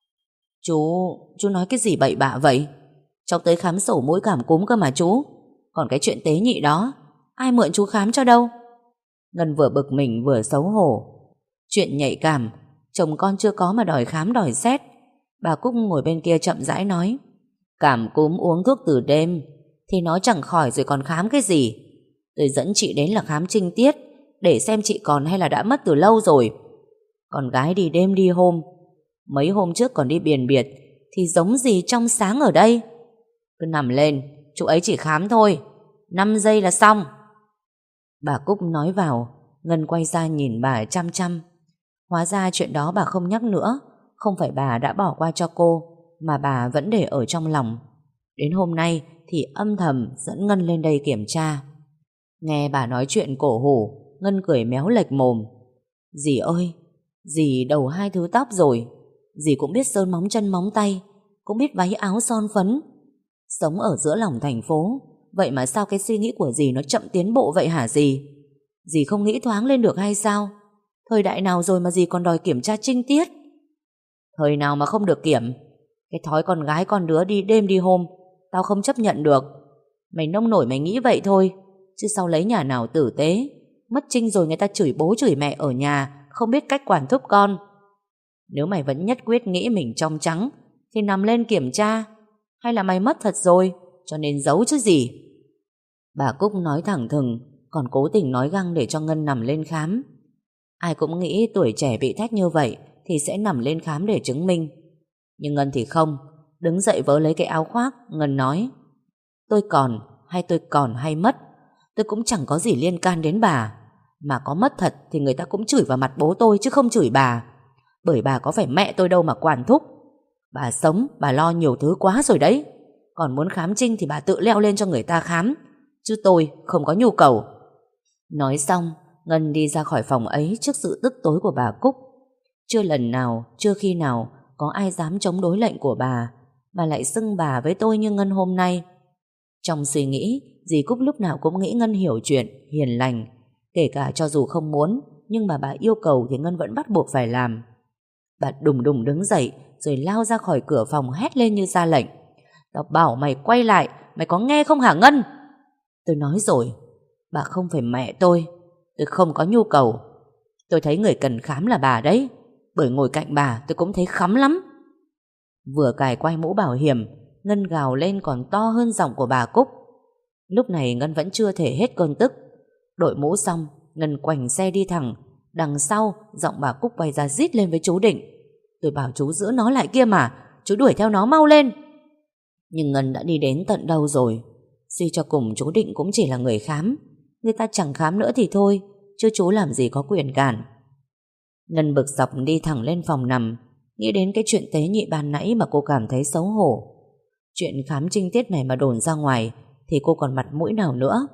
A: Chú, chú nói cái gì bậy bạ vậy? Cháu tới khám sổ mũi cảm cúm cơ mà chú. Còn cái chuyện tế nhị đó, ai mượn chú khám cho đâu? Ngân vừa bực mình vừa xấu hổ. Chuyện nhạy cảm, chồng con chưa có mà đòi khám đòi xét. Bà Cúc ngồi bên kia chậm rãi nói: Cảm cúm uống thuốc từ đêm thì nó chẳng khỏi rồi còn khám cái gì. Tôi dẫn chị đến là khám trinh tiết để xem chị còn hay là đã mất từ lâu rồi. Con gái đi đêm đi hôm, mấy hôm trước còn đi biền biệt thì giống gì trong sáng ở đây. Cứ nằm lên, chú ấy chỉ khám thôi, năm giây là xong. Bà Cúc nói vào. Ngân quay ra nhìn bà chăm chăm. Hóa ra chuyện đó bà không nhắc nữa. Không phải bà đã bỏ qua cho cô, mà bà vẫn để ở trong lòng. Đến hôm nay thì âm thầm dẫn Ngân lên đây kiểm tra. Nghe bà nói chuyện cổ hủ, Ngân cười méo lệch mồm. Dì ơi, dì đầu hai thứ tóc rồi. Dì cũng biết sơn móng chân móng tay, cũng biết váy áo son phấn. Sống ở giữa lòng thành phố, vậy mà sao cái suy nghĩ của dì nó chậm tiến bộ vậy hả dì? Dì không nghĩ thoáng lên được hay sao? Thời đại nào rồi mà dì còn đòi kiểm tra trinh tiết? Thời nào mà không được kiểm? Cái thói con gái con đứa đi đêm đi hôm, tao không chấp nhận được. Mày nông nổi mày nghĩ vậy thôi, chứ sau lấy nhà nào tử tế. Mất trinh rồi người ta chửi bố chửi mẹ ở nhà, không biết cách quản thúc con. Nếu mày vẫn nhất quyết nghĩ mình trong trắng thì nằm lên kiểm tra. Hay là mày mất thật rồi cho nên giấu chứ gì? Bà Cúc nói thẳng thừng, còn cố tình nói găng để cho Ngân nằm lên khám. Ai cũng nghĩ tuổi trẻ bị thách như vậy thì sẽ nằm lên khám để chứng minh. Nhưng Ngân thì không. Đứng dậy vớ lấy cái áo khoác. Ngân nói: Tôi còn hay tôi còn hay mất, tôi cũng chẳng có gì liên can đến bà. Mà có mất thật thì người ta cũng chửi vào mặt bố tôi chứ không chửi bà. Bởi bà có phải mẹ tôi đâu mà quản thúc. Bà sống, bà lo nhiều thứ quá rồi đấy. Còn muốn khám trinh thì bà tự leo lên cho người ta khám, chứ tôi không có nhu cầu. Nói xong, Ngân đi ra khỏi phòng ấy trước sự tức tối của bà Cúc. Chưa lần nào, chưa khi nào có ai dám chống đối lệnh của bà, mà lại xưng bà với tôi như Ngân hôm nay. Trong suy nghĩ, dì Cúc lúc nào cũng nghĩ Ngân hiểu chuyện, hiền lành. Kể cả cho dù không muốn, nhưng mà bà yêu cầu thì Ngân vẫn bắt buộc phải làm. Bà đùng đùng đứng dậy rồi lao ra khỏi cửa phòng hét lên như ra lệnh: Tao bảo mày quay lại, mày có nghe không hả Ngân? Tôi nói rồi, bà không phải mẹ tôi. Tôi không có nhu cầu. Tôi thấy người cần khám là bà đấy. Bởi ngồi cạnh bà tôi cũng thấy khắm lắm. Vừa cài quai mũ bảo hiểm, Ngân gào lên còn to hơn giọng của bà Cúc. Lúc này Ngân vẫn chưa thể hết cơn tức. Đội mũ xong, Ngân quành xe đi thẳng. Đằng sau, giọng bà Cúc quay ra rít lên với chú Định: Tôi bảo chú giữ nó lại kia mà, chú đuổi theo nó mau lên. Nhưng Ngân đã đi đến tận đâu rồi. Suy cho cùng chú Định cũng chỉ là người khám. Người ta chẳng khám nữa thì thôi, chứ chú làm gì có quyền cản. Ngân bực dọc đi thẳng lên phòng nằm. Nghĩ đến cái chuyện tế nhị ban nãy mà cô cảm thấy xấu hổ. Chuyện khám trinh tiết này mà đồn ra ngoài thì cô còn mặt mũi nào nữa.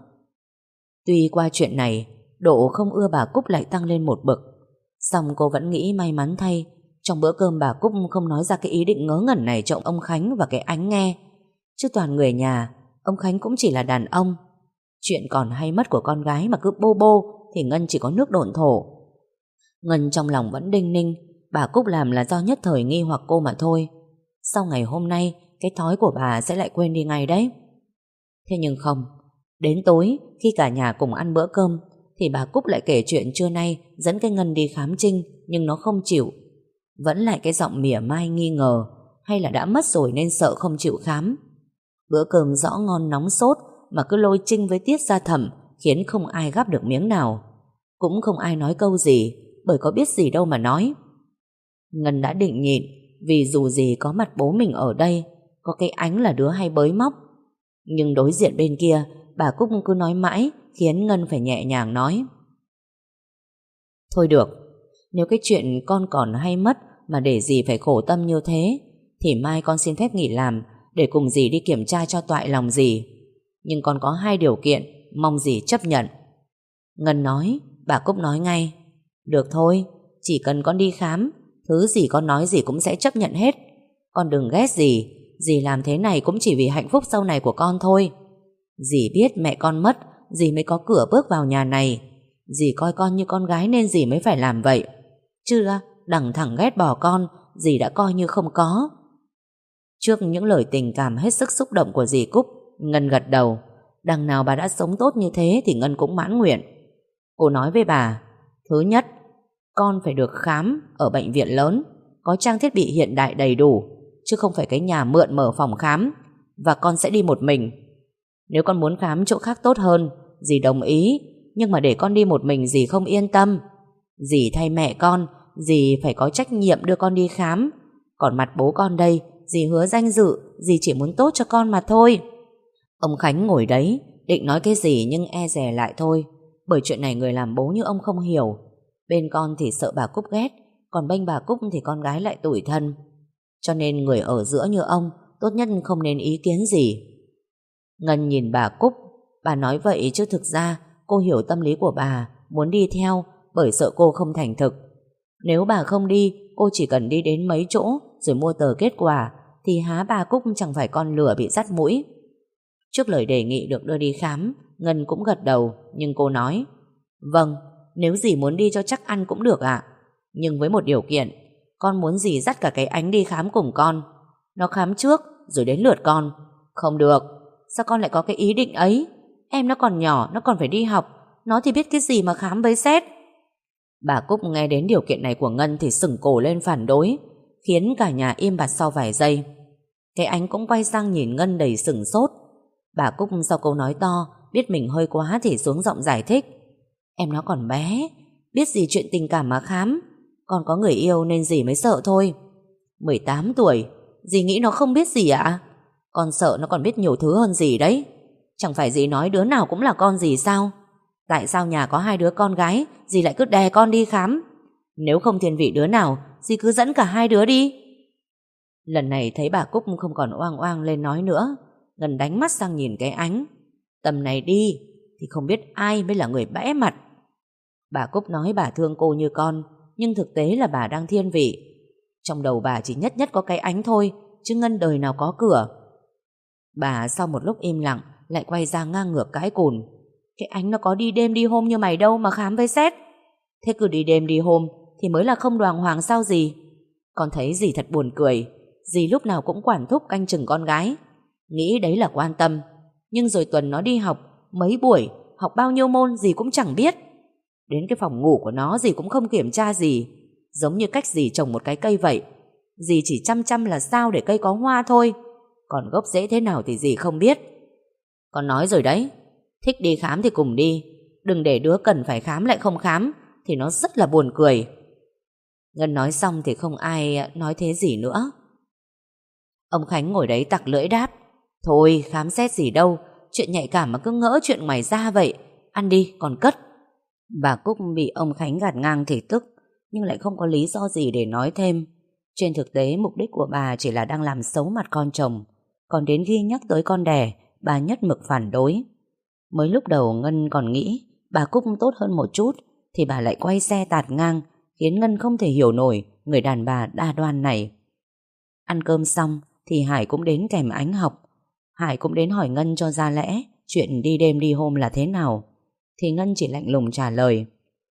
A: Tuy qua chuyện này, độ không ưa bà Cúc lại tăng lên một bậc, song cô vẫn nghĩ may mắn thay, trong bữa cơm bà Cúc không nói ra cái ý định ngớ ngẩn này cho ông Khánh và cái Ánh nghe. Chứ toàn người nhà, ông Khánh cũng chỉ là đàn ông. Chuyện còn hay mất của con gái mà cứ bô bô thì Ngân chỉ có nước độn thổ. Ngân trong lòng vẫn đinh ninh bà Cúc làm là do nhất thời nghi hoặc cô mà thôi. Sau ngày hôm nay, cái thói của bà sẽ lại quên đi ngay đấy. Thế nhưng không. Đến tối, khi cả nhà cùng ăn bữa cơm, thì bà Cúc lại kể chuyện trưa nay dẫn cái Ngân đi khám trinh, nhưng nó không chịu. Vẫn lại cái giọng mỉa mai nghi ngờ, hay là đã mất rồi nên sợ không chịu khám. Bữa cơm rõ ngon nóng sốt mà cứ lôi Trinh với Tiết ra thẩm, khiến không ai gắp được miếng nào. Cũng không ai nói câu gì, bởi có biết gì đâu mà nói. Ngân đã định nhịn, vì dù gì có mặt bố mình ở đây, có cái Ánh là đứa hay bới móc. Nhưng đối diện bên kia, bà Cúc cứ nói mãi, khiến Ngân phải nhẹ nhàng nói: Thôi được, nếu cái chuyện con còn hay mất mà để gì phải khổ tâm như thế, thì mai con xin phép nghỉ làm để cùng dì đi kiểm tra cho toại lòng dì. Nhưng con có hai điều kiện, mong dì chấp nhận. Ngân nói. Bà Cúc nói ngay. Được thôi, chỉ cần con đi khám, thứ gì con nói dì cũng sẽ chấp nhận hết. Con đừng ghét dì, dì làm thế này cũng chỉ vì hạnh phúc sau này của con thôi. Dì biết mẹ con mất, dì mới có cửa bước vào nhà này. Dì coi con như con gái nên dì mới phải làm vậy. Chứ đằng thẳng ghét bỏ con, dì đã coi như không có. Trước những lời tình cảm hết sức xúc động của dì Cúc, Ngân gật đầu. Đằng nào bà đã sống tốt như thế thì Ngân cũng mãn nguyện. Cô nói với bà, thứ nhất, con phải được khám ở bệnh viện lớn, có trang thiết bị hiện đại đầy đủ, chứ không phải cái nhà mượn mở phòng khám. Và con sẽ đi một mình. Nếu con muốn khám chỗ khác tốt hơn, dì đồng ý. Nhưng mà để con đi một mình dì không yên tâm. Dì thay mẹ con, dì phải có trách nhiệm đưa con đi khám. Còn mặt bố con đây, dì hứa danh dự, dì chỉ muốn tốt cho con mà thôi. Ông Khánh ngồi đấy, định nói cái gì nhưng e dè lại thôi. Bởi chuyện này người làm bố như ông không hiểu. Bên con thì sợ bà Cúc ghét, còn bên bà Cúc thì con gái lại tủi thân. Cho nên người ở giữa như ông tốt nhất không nên ý kiến gì. Ngân nhìn bà Cúc. Bà nói vậy chứ thực ra cô hiểu tâm lý của bà, muốn đi theo bởi sợ cô không thành thực. Nếu bà không đi, cô chỉ cần đi đến mấy chỗ rồi mua tờ kết quả, thì há bà Cúc chẳng phải con lừa bị dắt mũi. Trước lời đề nghị được đưa đi khám, Ngân cũng gật đầu. Nhưng cô nói, vâng, nếu dì muốn đi cho chắc ăn cũng được ạ. Nhưng với một điều kiện, con muốn dì dắt cả cái Ánh đi khám cùng con. Nó khám trước rồi đến lượt con. Không được. Sao con lại có cái ý định ấy? Em nó còn nhỏ, nó còn phải đi học. Nó thì biết cái gì mà khám với xét. Bà Cúc nghe đến điều kiện này của Ngân thì sửng cổ lên phản đối, khiến cả nhà im bặt sau vài giây. Cái Ánh cũng quay sang nhìn Ngân đầy sửng sốt. Bà Cúc sau câu nói to, biết mình hơi quá thì xuống giọng giải thích. Em nó còn bé, biết gì chuyện tình cảm mà khám. Con có người yêu nên dì mới sợ thôi. Mười tám tuổi, dì nghĩ nó không biết gì ạ? Con sợ nó còn biết nhiều thứ hơn dì đấy. Chẳng phải dì nói đứa nào cũng là con dì sao? Tại sao nhà có hai đứa con gái dì lại cứ đè con đi khám? Nếu không thiên vị đứa nào, dì cứ dẫn cả hai đứa đi. Lần này thấy bà Cúc không còn oang oang lên nói nữa, Ngân đánh mắt sang nhìn cái Ánh. Tầm này đi thì không biết ai mới là người bẽ mặt. Bà Cúc nói bà thương cô như con, nhưng thực tế là bà đang thiên vị. Trong đầu bà chỉ nhất nhất có cái Ánh thôi, chứ Ngân đời nào có cửa. Bà sau một lúc im lặng lại quay ra ngang ngược cãi cùn. Cái Ánh nó có đi đêm đi hôm như mày đâu mà khám với xét. Thế cứ đi đêm đi hôm thì mới là không đoàng hoàng sao gì? Con thấy dì thật buồn cười. Dì lúc nào cũng quản thúc canh chừng con gái, nghĩ đấy là quan tâm. Nhưng rồi tuần nó đi học mấy buổi, học bao nhiêu môn dì cũng chẳng biết. Đến cái phòng ngủ của nó dì cũng không kiểm tra gì. Giống như cách dì trồng một cái cây vậy. Dì chỉ chăm chăm là sao để cây có hoa thôi, còn gốc rễ thế nào thì dì không biết. Con nói rồi đấy, thích đi khám thì cùng đi, đừng để đứa cần phải khám lại không khám, thì nó rất là buồn cười. Ngân nói xong thì không ai nói thế gì nữa. Ông Khánh ngồi đấy tặc lưỡi đáp, thôi khám xét gì đâu, chuyện nhạy cảm mà cứ ngỡ chuyện ngoài ra vậy. Ăn đi còn cất. Bà Cúc bị ông Khánh gạt ngang thì tức, nhưng lại không có lý do gì để nói thêm. Trên thực tế mục đích của bà chỉ là đang làm xấu mặt con chồng, còn đến khi nhắc tới con đẻ, bà nhất mực phản đối. Mới lúc đầu Ngân còn nghĩ bà Cúc tốt hơn một chút, thì bà lại quay xe tạt ngang, khiến Ngân không thể hiểu nổi người đàn bà đa đoan này. Ăn cơm xong thì Hải cũng đến kèm Ánh học. Hải cũng đến hỏi Ngân cho ra lẽ chuyện đi đêm đi hôm là thế nào. Thì Ngân chỉ lạnh lùng trả lời,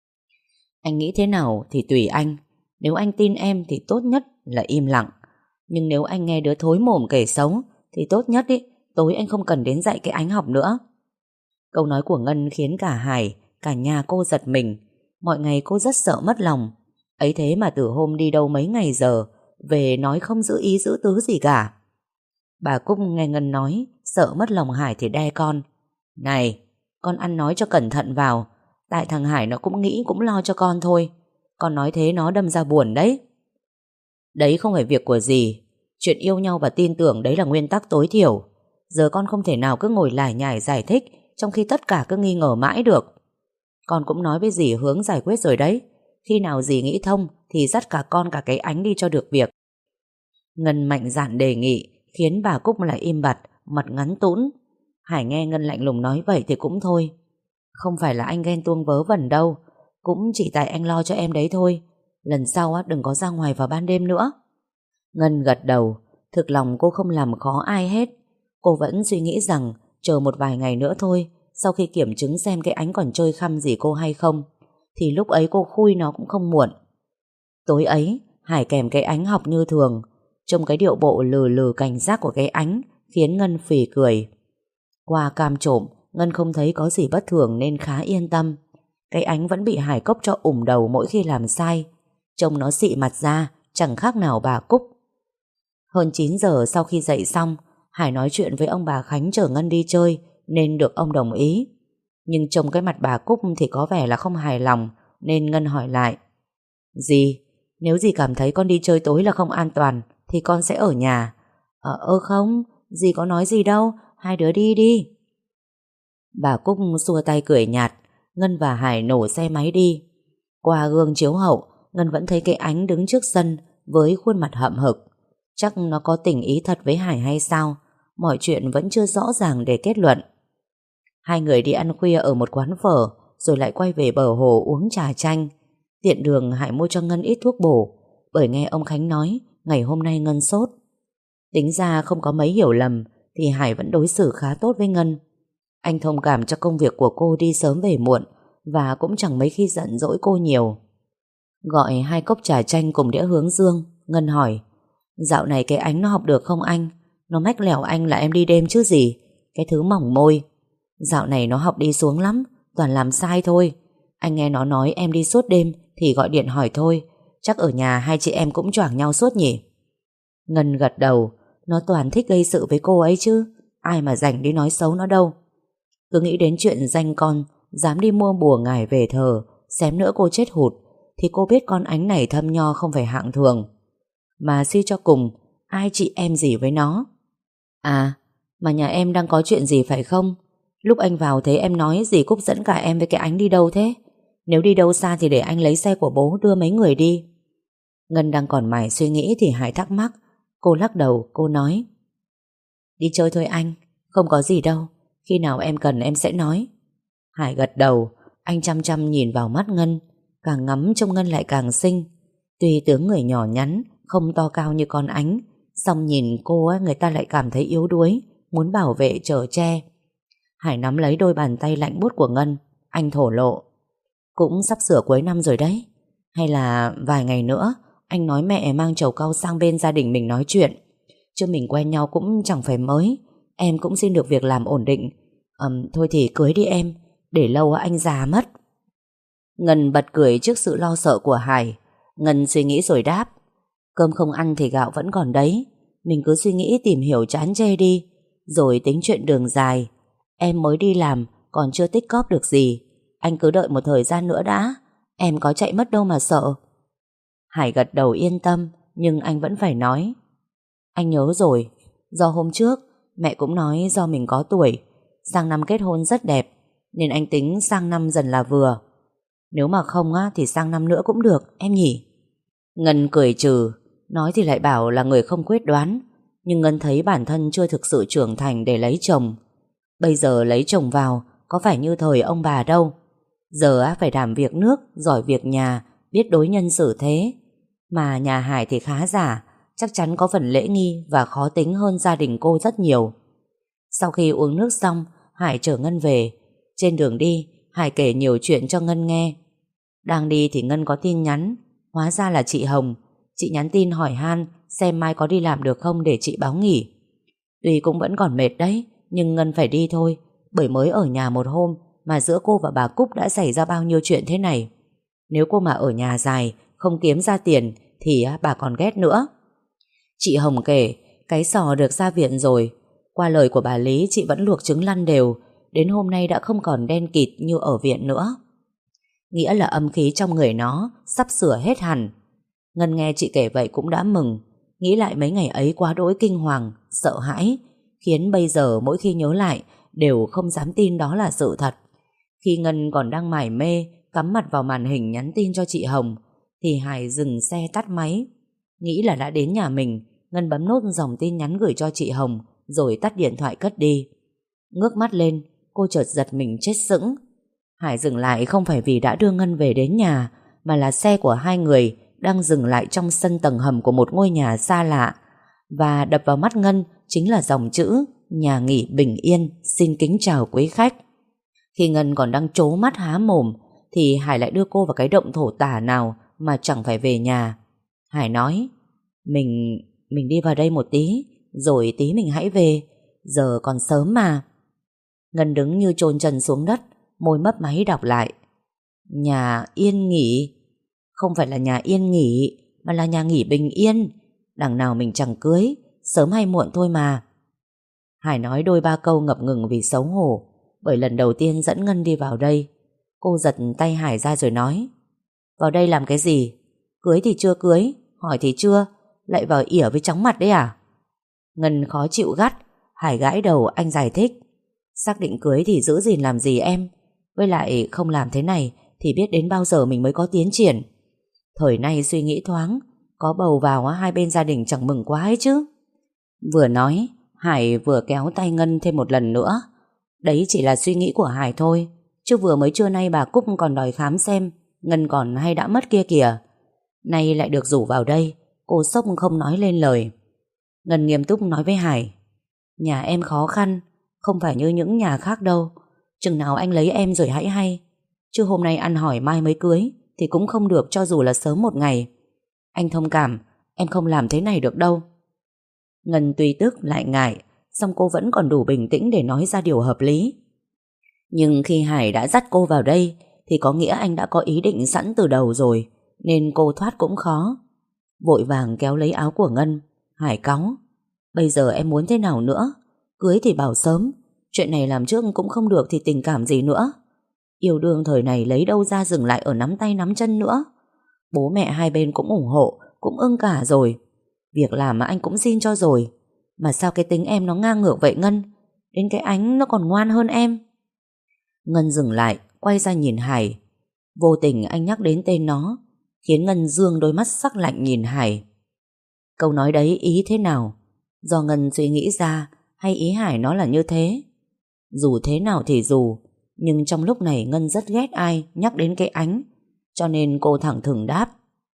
A: anh nghĩ thế nào thì tùy anh. Nếu anh tin em thì tốt nhất là im lặng. Nhưng nếu anh nghe đứa thối mồm kể xấu thì tốt nhất ý, tối anh không cần đến dạy cái Ánh học nữa. Câu nói của Ngân khiến cả Hải, cả nhà cô giật mình. Mọi ngày cô rất sợ mất lòng. Ấy thế mà từ hôm đi đâu mấy ngày giờ, về nói không giữ ý giữ tứ gì cả. Bà Cúc nghe Ngân nói sợ mất lòng Hải thì đe con. Này, con ăn nói cho cẩn thận vào. Tại thằng Hải nó cũng nghĩ cũng lo cho con thôi. Con nói thế nó đâm ra buồn đấy. Đấy không phải việc của dì. Chuyện yêu nhau và tin tưởng đấy là nguyên tắc tối thiểu. Giờ con không thể nào cứ ngồi lải nhải giải thích trong khi tất cả cứ nghi ngờ mãi được. Con cũng nói với dì hướng giải quyết rồi đấy. Khi nào dì nghĩ thông thì dắt cả con cả cái Ánh đi cho được việc. Ngân mạnh dạn đề nghị, khiến bà Cúc lại im bặt, mặt ngắn tũn. Hải nghe Ngân lạnh lùng nói vậy thì cũng thôi. Không phải là anh ghen tuông vớ vẩn đâu, cũng chỉ tại anh lo cho em đấy thôi. Lần sau á đừng có ra ngoài vào ban đêm nữa. Ngân gật đầu. Thực lòng cô không làm khó ai hết. Cô vẫn suy nghĩ rằng chờ một vài ngày nữa thôi, sau khi kiểm chứng xem cái Ánh còn chơi khăm gì cô hay không, thì lúc ấy cô khui nó cũng không muộn. Tối ấy Hải kèm cái Ánh học như thường. Trong cái điệu bộ lừ lừ cảnh giác của cái Ánh khiến Ngân phì cười. Qua cam trộm, Ngân không thấy có gì bất thường nên khá yên tâm. Cái Ánh vẫn bị Hải cốc cho ủng đầu mỗi khi làm sai. Trông nó xị mặt ra, chẳng khác nào bà Cúc. Hơn chín giờ sau khi dậy xong, Hải nói chuyện với ông bà Khánh chở Ngân đi chơi nên được ông đồng ý. Nhưng trông cái mặt bà Cúc thì có vẻ là không hài lòng, nên Ngân hỏi lại. Dì, nếu dì cảm thấy con đi chơi tối là không an toàn thì con sẽ ở nhà. Ờ ơ không, dì có nói gì đâu, hai đứa đi đi. Bà Cúc xua tay cười nhạt. Ngân và Hải nổ xe máy đi. Qua gương chiếu hậu, Ngân vẫn thấy cái Ánh đứng trước sân với khuôn mặt hậm hực. Chắc nó có tình ý thật với Hải hay sao? Mọi chuyện vẫn chưa rõ ràng để kết luận. Hai người đi ăn khuya ở một quán phở, rồi lại quay về bờ hồ uống trà chanh. Tiện đường Hải mua cho Ngân ít thuốc bổ, bởi nghe ông Khánh nói ngày hôm nay Ngân sốt. Tính ra không có mấy hiểu lầm thì Hải vẫn đối xử khá tốt với Ngân. Anh thông cảm cho công việc của cô đi sớm về muộn, và cũng chẳng mấy khi giận dỗi cô nhiều. Gọi hai cốc trà chanh cùng đĩa hướng dương, Ngân hỏi: Dạo này cái Ánh nó học được không anh? Nó mách lẻo anh là em đi đêm chứ gì. Cái thứ mỏng môi. Dạo này nó học đi xuống lắm, toàn làm sai thôi. Anh nghe nó nói em đi suốt đêm thì gọi điện hỏi thôi. Chắc ở nhà hai chị em cũng choảng nhau suốt nhỉ? Ngân gật đầu. Nó toàn thích gây sự với cô ấy chứ, ai mà rảnh đi nói xấu nó đâu. Cứ nghĩ đến chuyện danh con, dám đi mua bùa ngải về thờ, xém nữa cô chết hụt, thì cô biết con Ánh này thâm nho không phải hạng thường. Mà suy cho cùng, ai chị em gì với nó? À, mà nhà em đang có chuyện gì phải không? Lúc anh vào thấy em nói dì Cúc dẫn cả em với cái Ánh đi đâu thế? Nếu đi đâu xa thì để anh lấy xe của bố đưa mấy người đi. Ngân đang còn mải suy nghĩ thì Hải thắc mắc. Cô lắc đầu, cô nói: Đi chơi thôi anh, không có gì đâu. Khi nào em cần em sẽ nói. Hải gật đầu. Anh chăm chăm nhìn vào mắt Ngân. Càng ngắm trông Ngân lại càng xinh. Tuy tướng người nhỏ nhắn, không to cao như con Ánh, song nhìn cô ấy, người ta lại cảm thấy yếu đuối, muốn bảo vệ chở che. Hải nắm lấy đôi bàn tay lạnh buốt của Ngân. Anh thổ lộ: Cũng sắp sửa cuối năm rồi đấy. Hay là vài ngày nữa anh nói mẹ mang trầu cau sang bên gia đình mình nói chuyện. Chứ mình quen nhau cũng chẳng phải mới. Em cũng xin được việc làm ổn định. Ừm, thôi thì cưới đi em, để lâu anh già mất. Ngân bật cười trước sự lo sợ của Hải. Ngân suy nghĩ rồi đáp: Cơm không ăn thì gạo vẫn còn đấy. Mình cứ suy nghĩ tìm hiểu chán chê đi, rồi tính chuyện đường dài. Em mới đi làm, còn chưa tích cóp được gì. Anh cứ đợi một thời gian nữa đã. Em có chạy mất đâu mà sợ. Hải gật đầu yên tâm, nhưng anh vẫn phải nói: Anh nhớ rồi, do hôm trước mẹ cũng nói do mình có tuổi, sang năm kết hôn rất đẹp, nên anh tính sang năm dần là vừa. Nếu mà không á thì sang năm nữa cũng được, em nhỉ? Ngân cười trừ. Nói thì lại bảo là người không quyết đoán, nhưng Ngân thấy bản thân chưa thực sự trưởng thành để lấy chồng. Bây giờ lấy chồng vào có phải như thời ông bà đâu. Giờ á phải đảm việc nước, giỏi việc nhà, biết đối nhân xử thế. Mà nhà Hải thì khá giả, chắc chắn có phần lễ nghi và khó tính hơn gia đình cô rất nhiều. Sau khi uống nước xong, Hải chở Ngân về. Trên đường đi, Hải kể nhiều chuyện cho Ngân nghe. Đang đi thì Ngân có tin nhắn. Hóa ra là chị Hồng. Chị nhắn tin hỏi han xem mai có đi làm được không để chị báo nghỉ. Tuy cũng vẫn còn mệt đấy, nhưng Ngân phải đi thôi, bởi mới ở nhà một hôm mà giữa cô và bà Cúc đã xảy ra bao nhiêu chuyện thế này. Nếu cô mà ở nhà dài, không kiếm ra tiền thì bà còn ghét nữa. Chị Hồng kể cái sò được ra viện rồi. Qua lời của bà Lý, chị vẫn luộc trứng lăn đều, đến hôm nay đã không còn đen kịt như ở viện nữa. Nghĩa là âm khí trong người nó sắp sửa hết hẳn. Ngân nghe chị kể vậy cũng đã mừng. Nghĩ lại mấy ngày ấy quá đỗi kinh hoàng, sợ hãi, khiến bây giờ mỗi khi nhớ lại đều không dám tin đó là sự thật. Khi Ngân còn đang mải mê cắm mặt vào màn hình nhắn tin cho chị Hồng thì Hải dừng xe tắt máy. Nghĩ là đã đến nhà mình Ngân bấm nốt dòng tin nhắn gửi cho chị Hồng, rồi tắt điện thoại cất đi. Ngước mắt lên, cô chợt giật mình chết sững. Hải dừng lại không phải vì đã đưa Ngân về đến nhà, mà là xe của hai người đang dừng lại trong sân tầng hầm của một ngôi nhà xa lạ. Và đập vào mắt Ngân chính là dòng chữ nhà nghỉ Bình Yên, xin kính chào quý khách. Khi Ngân còn đang trố mắt há mồm thì Hải lại đưa cô vào cái động thổ tả nào mà chẳng phải về nhà. Hải nói: Mình Mình đi vào đây một tí, rồi tí mình hãy về, giờ còn sớm mà. Ngân đứng như chôn chân xuống đất, môi mấp máy đọc lại: Nhà Yên Nghỉ. Không phải là nhà Yên Nghỉ, mà là nhà nghỉ Bình Yên. Đằng nào mình chẳng cưới, sớm hay muộn thôi mà. Hải nói đôi ba câu ngập ngừng vì xấu hổ, bởi lần đầu tiên dẫn Ngân đi vào đây. Cô giật tay Hải ra rồi nói: Vào đây làm cái gì? Cưới thì chưa cưới, hỏi thì chưa, lại vào ỉa với chóng mặt đấy à? Ngân khó chịu gắt. Hải gãi đầu, anh giải thích: Xác định cưới thì giữ gìn làm gì em? Với lại không làm thế này thì biết đến bao giờ mình mới có tiến triển. Thời nay suy nghĩ thoáng, có bầu vào hai bên gia đình chẳng mừng quá ấy chứ. Vừa nói, Hải vừa kéo tay Ngân thêm một lần nữa. Đấy chỉ là suy nghĩ của Hải thôi, chứ vừa mới trưa nay bà Cúc còn đòi khám xem Ngân còn hay đã mất kia kìa. Nay lại được rủ vào đây, cô sốc không nói lên lời. Ngân nghiêm túc nói với Hải: Nhà em khó khăn, không phải như những nhà khác đâu. Chừng nào anh lấy em rồi hãy hay. Chứ hôm nay ăn hỏi mai mới cưới thì cũng không được, cho dù là sớm một ngày. Anh thông cảm, em không làm thế này được đâu. Ngân tuy tức lại ngại, song cô vẫn còn đủ bình tĩnh để nói ra điều hợp lý. Nhưng khi Hải đã dắt cô vào đây thì có nghĩa anh đã có ý định sẵn từ đầu rồi, nên cô thoát cũng khó. Vội vàng kéo lấy áo của Ngân. Hải cáu: Bây giờ em muốn thế nào nữa? Cưới thì bảo sớm, chuyện này làm trước cũng không được thì tình cảm gì nữa. Yêu đương thời này lấy đâu ra dừng lại ở nắm tay nắm chân nữa. Bố mẹ hai bên cũng ủng hộ, cũng ưng cả rồi. Việc làm mà anh cũng xin cho rồi. Mà sao cái tính em nó ngang ngược vậy Ngân? Đến cái ánh nó còn ngoan hơn em. Ngân dừng lại, quay ra nhìn Hải. Vô tình anh nhắc đến tên nó, khiến Ngân dương đôi mắt sắc lạnh nhìn Hải. Câu nói đấy ý thế nào? Do Ngân suy nghĩ ra, hay ý Hải nó là như thế? Dù thế nào thì dù, nhưng trong lúc này Ngân rất ghét ai nhắc đến cái ánh, cho nên cô thẳng thừng đáp: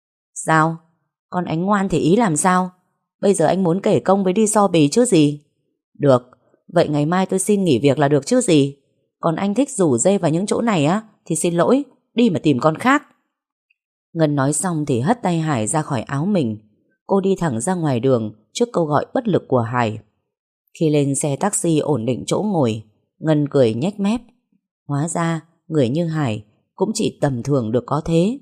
A: Sao? Con ánh ngoan thì ý làm sao? Bây giờ anh muốn kể công với đi so bì chứ gì? Được, vậy ngày mai tôi xin nghỉ việc là được chứ gì? Còn anh thích rủ dê vào những chỗ này á thì xin lỗi, đi mà tìm con khác. Ngân nói xong thì hất tay Hải ra khỏi áo mình. Cô đi thẳng ra ngoài đường trước câu gọi bất lực của Hải. Khi lên xe taxi ổn định chỗ ngồi, Ngân cười nhếch mép. Hóa ra người như Hải cũng chỉ tầm thường được có thế.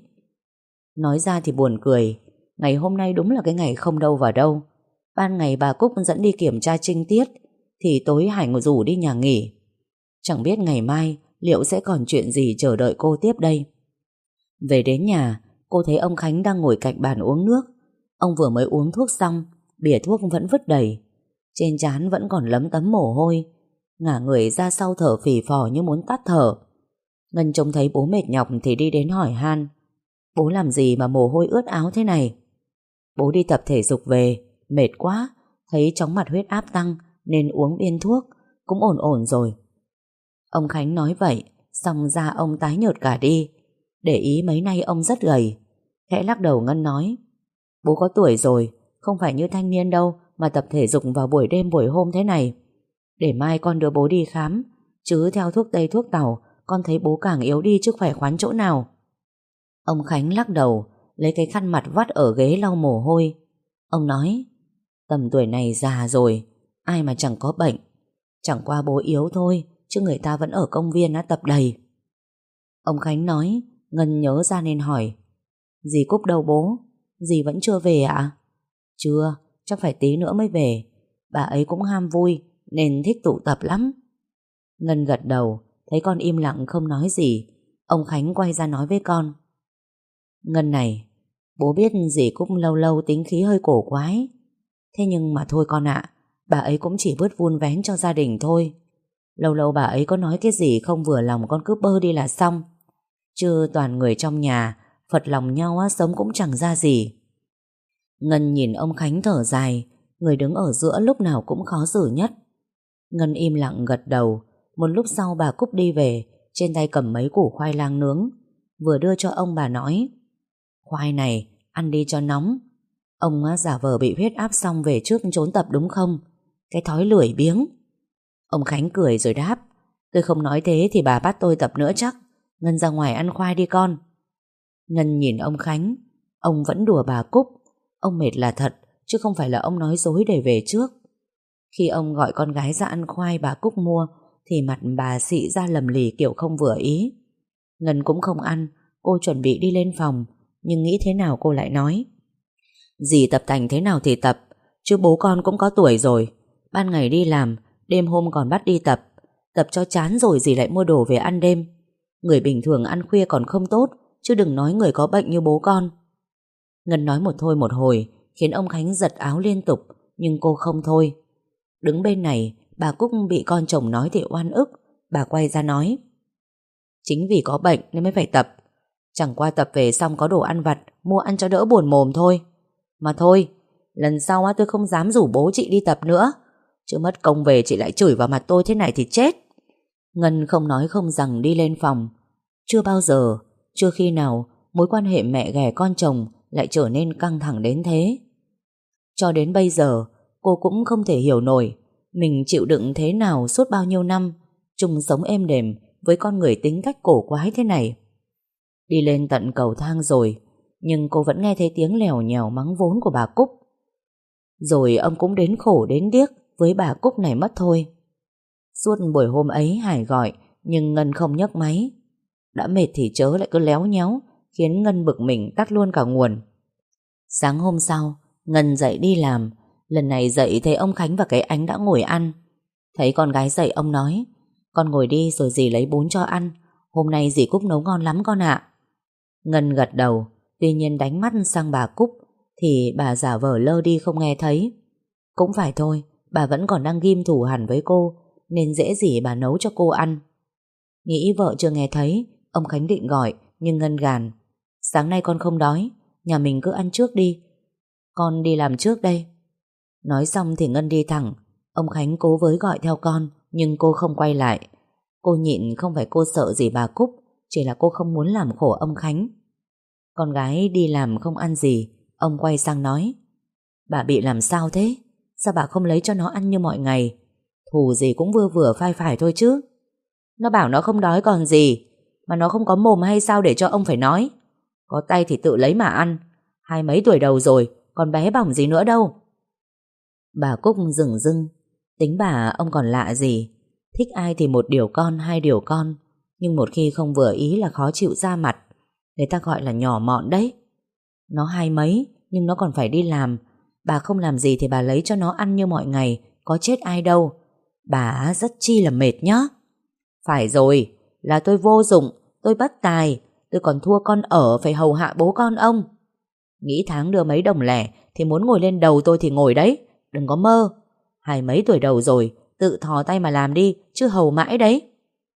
A: Nói ra thì buồn cười, ngày hôm nay đúng là cái ngày không đâu vào đâu. Ban ngày bà Cúc dẫn đi kiểm tra trinh tiết, thì tối Hải ngồi rủ đi nhà nghỉ. Chẳng biết ngày mai liệu sẽ còn chuyện gì chờ đợi cô tiếp đây. Về đến nhà, cô thấy ông Khánh đang ngồi cạnh bàn uống nước. Ông vừa mới uống thuốc xong, bìa thuốc vẫn vứt đầy. Trên trán vẫn còn lấm tấm mồ hôi, ngả người ra sau thở phì phò như muốn tắt thở. Ngân trông thấy bố mệt nhọc thì đi đến hỏi han: Bố làm gì mà mồ hôi ướt áo thế này? Bố đi tập thể dục về, mệt quá, thấy chóng mặt huyết áp tăng nên uống viên thuốc, cũng ổn ổn rồi. Ông Khánh nói vậy, xong da ông tái nhợt cả đi. Để ý mấy nay ông rất gầy. Khẽ lắc đầu Ngân nói: Bố có tuổi rồi, không phải như thanh niên đâu mà tập thể dục vào buổi đêm buổi hôm thế này. Để mai con đưa bố đi khám, chứ theo thuốc tây thuốc tàu con thấy bố càng yếu đi chứ khỏe khoắn chỗ nào. Ông Khánh lắc đầu, lấy cái khăn mặt vắt ở ghế lau mồ hôi. Ông nói: Tầm tuổi này già rồi, ai mà chẳng có bệnh. Chẳng qua bố yếu thôi, chứ người ta vẫn ở công viên á, tập đầy. Ông Khánh nói, Ngân nhớ ra nên hỏi: Dì Cúc đâu bố? Dì vẫn chưa về ạ? À? Chưa, chắc phải tí nữa mới về. Bà ấy cũng ham vui nên thích tụ tập lắm. Ngân gật đầu, thấy con im lặng không nói gì. Ông Khánh quay ra nói với con: Ngân này, bố biết dì Cúc lâu lâu tính khí hơi cổ quái. Thế nhưng mà thôi con ạ, bà ấy cũng chỉ vứt vun vén cho gia đình thôi. Lâu lâu bà ấy có nói cái gì không vừa lòng con cứ bơ đi là xong. Chứ toàn người trong nhà phật lòng nhau á, sống cũng chẳng ra gì. Ngân nhìn ông Khánh thở dài, người đứng ở giữa lúc nào cũng khó xử nhất. Ngân im lặng gật đầu. Một lúc sau bà Cúc đi về, trên tay cầm mấy củ khoai lang nướng. Vừa đưa cho ông bà nói: khoai này, ăn đi cho nóng. Ông á, giả vờ bị huyết áp xong về trước trốn tập đúng không? Cái thói lười biếng. Ông Khánh cười rồi đáp: tôi không nói thế thì bà bắt tôi tập nữa chắc. Ngân ra ngoài ăn khoai đi con. Ngân nhìn ông Khánh. Ông vẫn đùa bà Cúc. Ông mệt là thật, chứ không phải là ông nói dối để về trước. Khi ông gọi con gái ra ăn khoai bà Cúc mua, thì mặt bà xị ra lầm lì kiểu không vừa ý. Ngân cũng không ăn. Cô chuẩn bị đi lên phòng, nhưng nghĩ thế nào cô lại nói: dì tập tành thế nào thì tập, chứ bố con cũng có tuổi rồi. Ban ngày đi làm, đêm hôm còn bắt đi tập. Tập cho chán rồi dì lại mua đồ về ăn đêm. Người bình thường ăn khuya còn không tốt, chứ đừng nói người có bệnh như bố con. Ngân nói một thôi một hồi, khiến ông Khánh giật áo liên tục, nhưng cô không thôi. Đứng bên này, bà Cúc bị con chồng nói thì oan ức. Bà quay ra nói: chính vì có bệnh nên mới phải tập. Chẳng qua tập về xong có đồ ăn vặt, mua ăn cho đỡ buồn mồm thôi. Mà thôi, lần sau tôi không dám rủ bố chị đi tập nữa, chứ mất công về chị lại chửi vào mặt tôi thế này thì chết. Ngân không nói không rằng đi lên phòng. Chưa bao giờ, chưa khi nào mối quan hệ mẹ ghẻ con chồng lại trở nên căng thẳng đến thế. Cho đến bây giờ, cô cũng không thể hiểu nổi mình chịu đựng thế nào suốt bao nhiêu năm chung sống êm đềm với con người tính cách cổ quái thế này. Đi lên tận cầu thang rồi, nhưng cô vẫn nghe thấy tiếng lèo nhèo mắng vốn của bà Cúc. Rồi ông cũng đến khổ đến điếc với bà Cúc này mất thôi. Suốt buổi hôm ấy Hải gọi, nhưng Ngân không nhấc máy. Đã mệt thì chớ lại cứ léo nhéo, khiến Ngân bực mình tắt luôn cả nguồn. Sáng hôm sau, Ngân dậy đi làm. Lần này dậy thấy ông Khánh và cái Ánh đã ngồi ăn. Thấy con gái dậy ông nói: con ngồi đi rồi dì lấy bún cho ăn. Hôm nay dì Cúc nấu ngon lắm con ạ. Ngân gật đầu, tuy nhiên đánh mắt sang bà Cúc thì bà giả vờ lơ đi không nghe thấy. Cũng phải thôi, bà vẫn còn đang ghim thù hằn với cô, nên dễ gì bà nấu cho cô ăn. Nghĩ vợ chưa nghe thấy, ông Khánh định gọi, nhưng Ngân gàn: sáng nay con không đói, nhà mình cứ ăn trước đi, con đi làm trước đây. Nói xong thì Ngân đi thẳng. Ông Khánh cố với gọi theo con, nhưng cô không quay lại. Cô nhịn không phải cô sợ gì bà Cúc, chỉ là cô không muốn làm khổ ông Khánh. Con gái đi làm không ăn gì. Ông quay sang nói: bà bị làm sao thế? Sao bà không lấy cho nó ăn như mọi ngày? Thù gì cũng vừa vừa phai phải thôi chứ. Nó bảo nó không đói còn gì, mà nó không có mồm hay sao để cho ông phải nói? Có tay thì tự lấy mà ăn. Hai mấy tuổi đầu rồi, còn bé bỏng gì nữa đâu. Bà Cúc dửng dưng. Tính bà ông còn lạ gì. Thích ai thì một điều con hai điều con, nhưng một khi không vừa ý là khó chịu ra mặt. Người ta gọi là nhỏ mọn đấy. Nó hai mấy, nhưng nó còn phải đi làm. Bà không làm gì thì bà lấy cho nó ăn như mọi ngày, có chết ai đâu. Bà rất chi là mệt nhá. Phải rồi, là tôi vô dụng, tôi bất tài, tôi còn thua con ở phải hầu hạ bố con ông. Nghĩ tháng đưa mấy đồng lẻ thì muốn ngồi lên đầu tôi thì ngồi đấy, đừng có mơ. Hai mấy tuổi đầu rồi, tự thò tay mà làm đi, chứ hầu mãi đấy.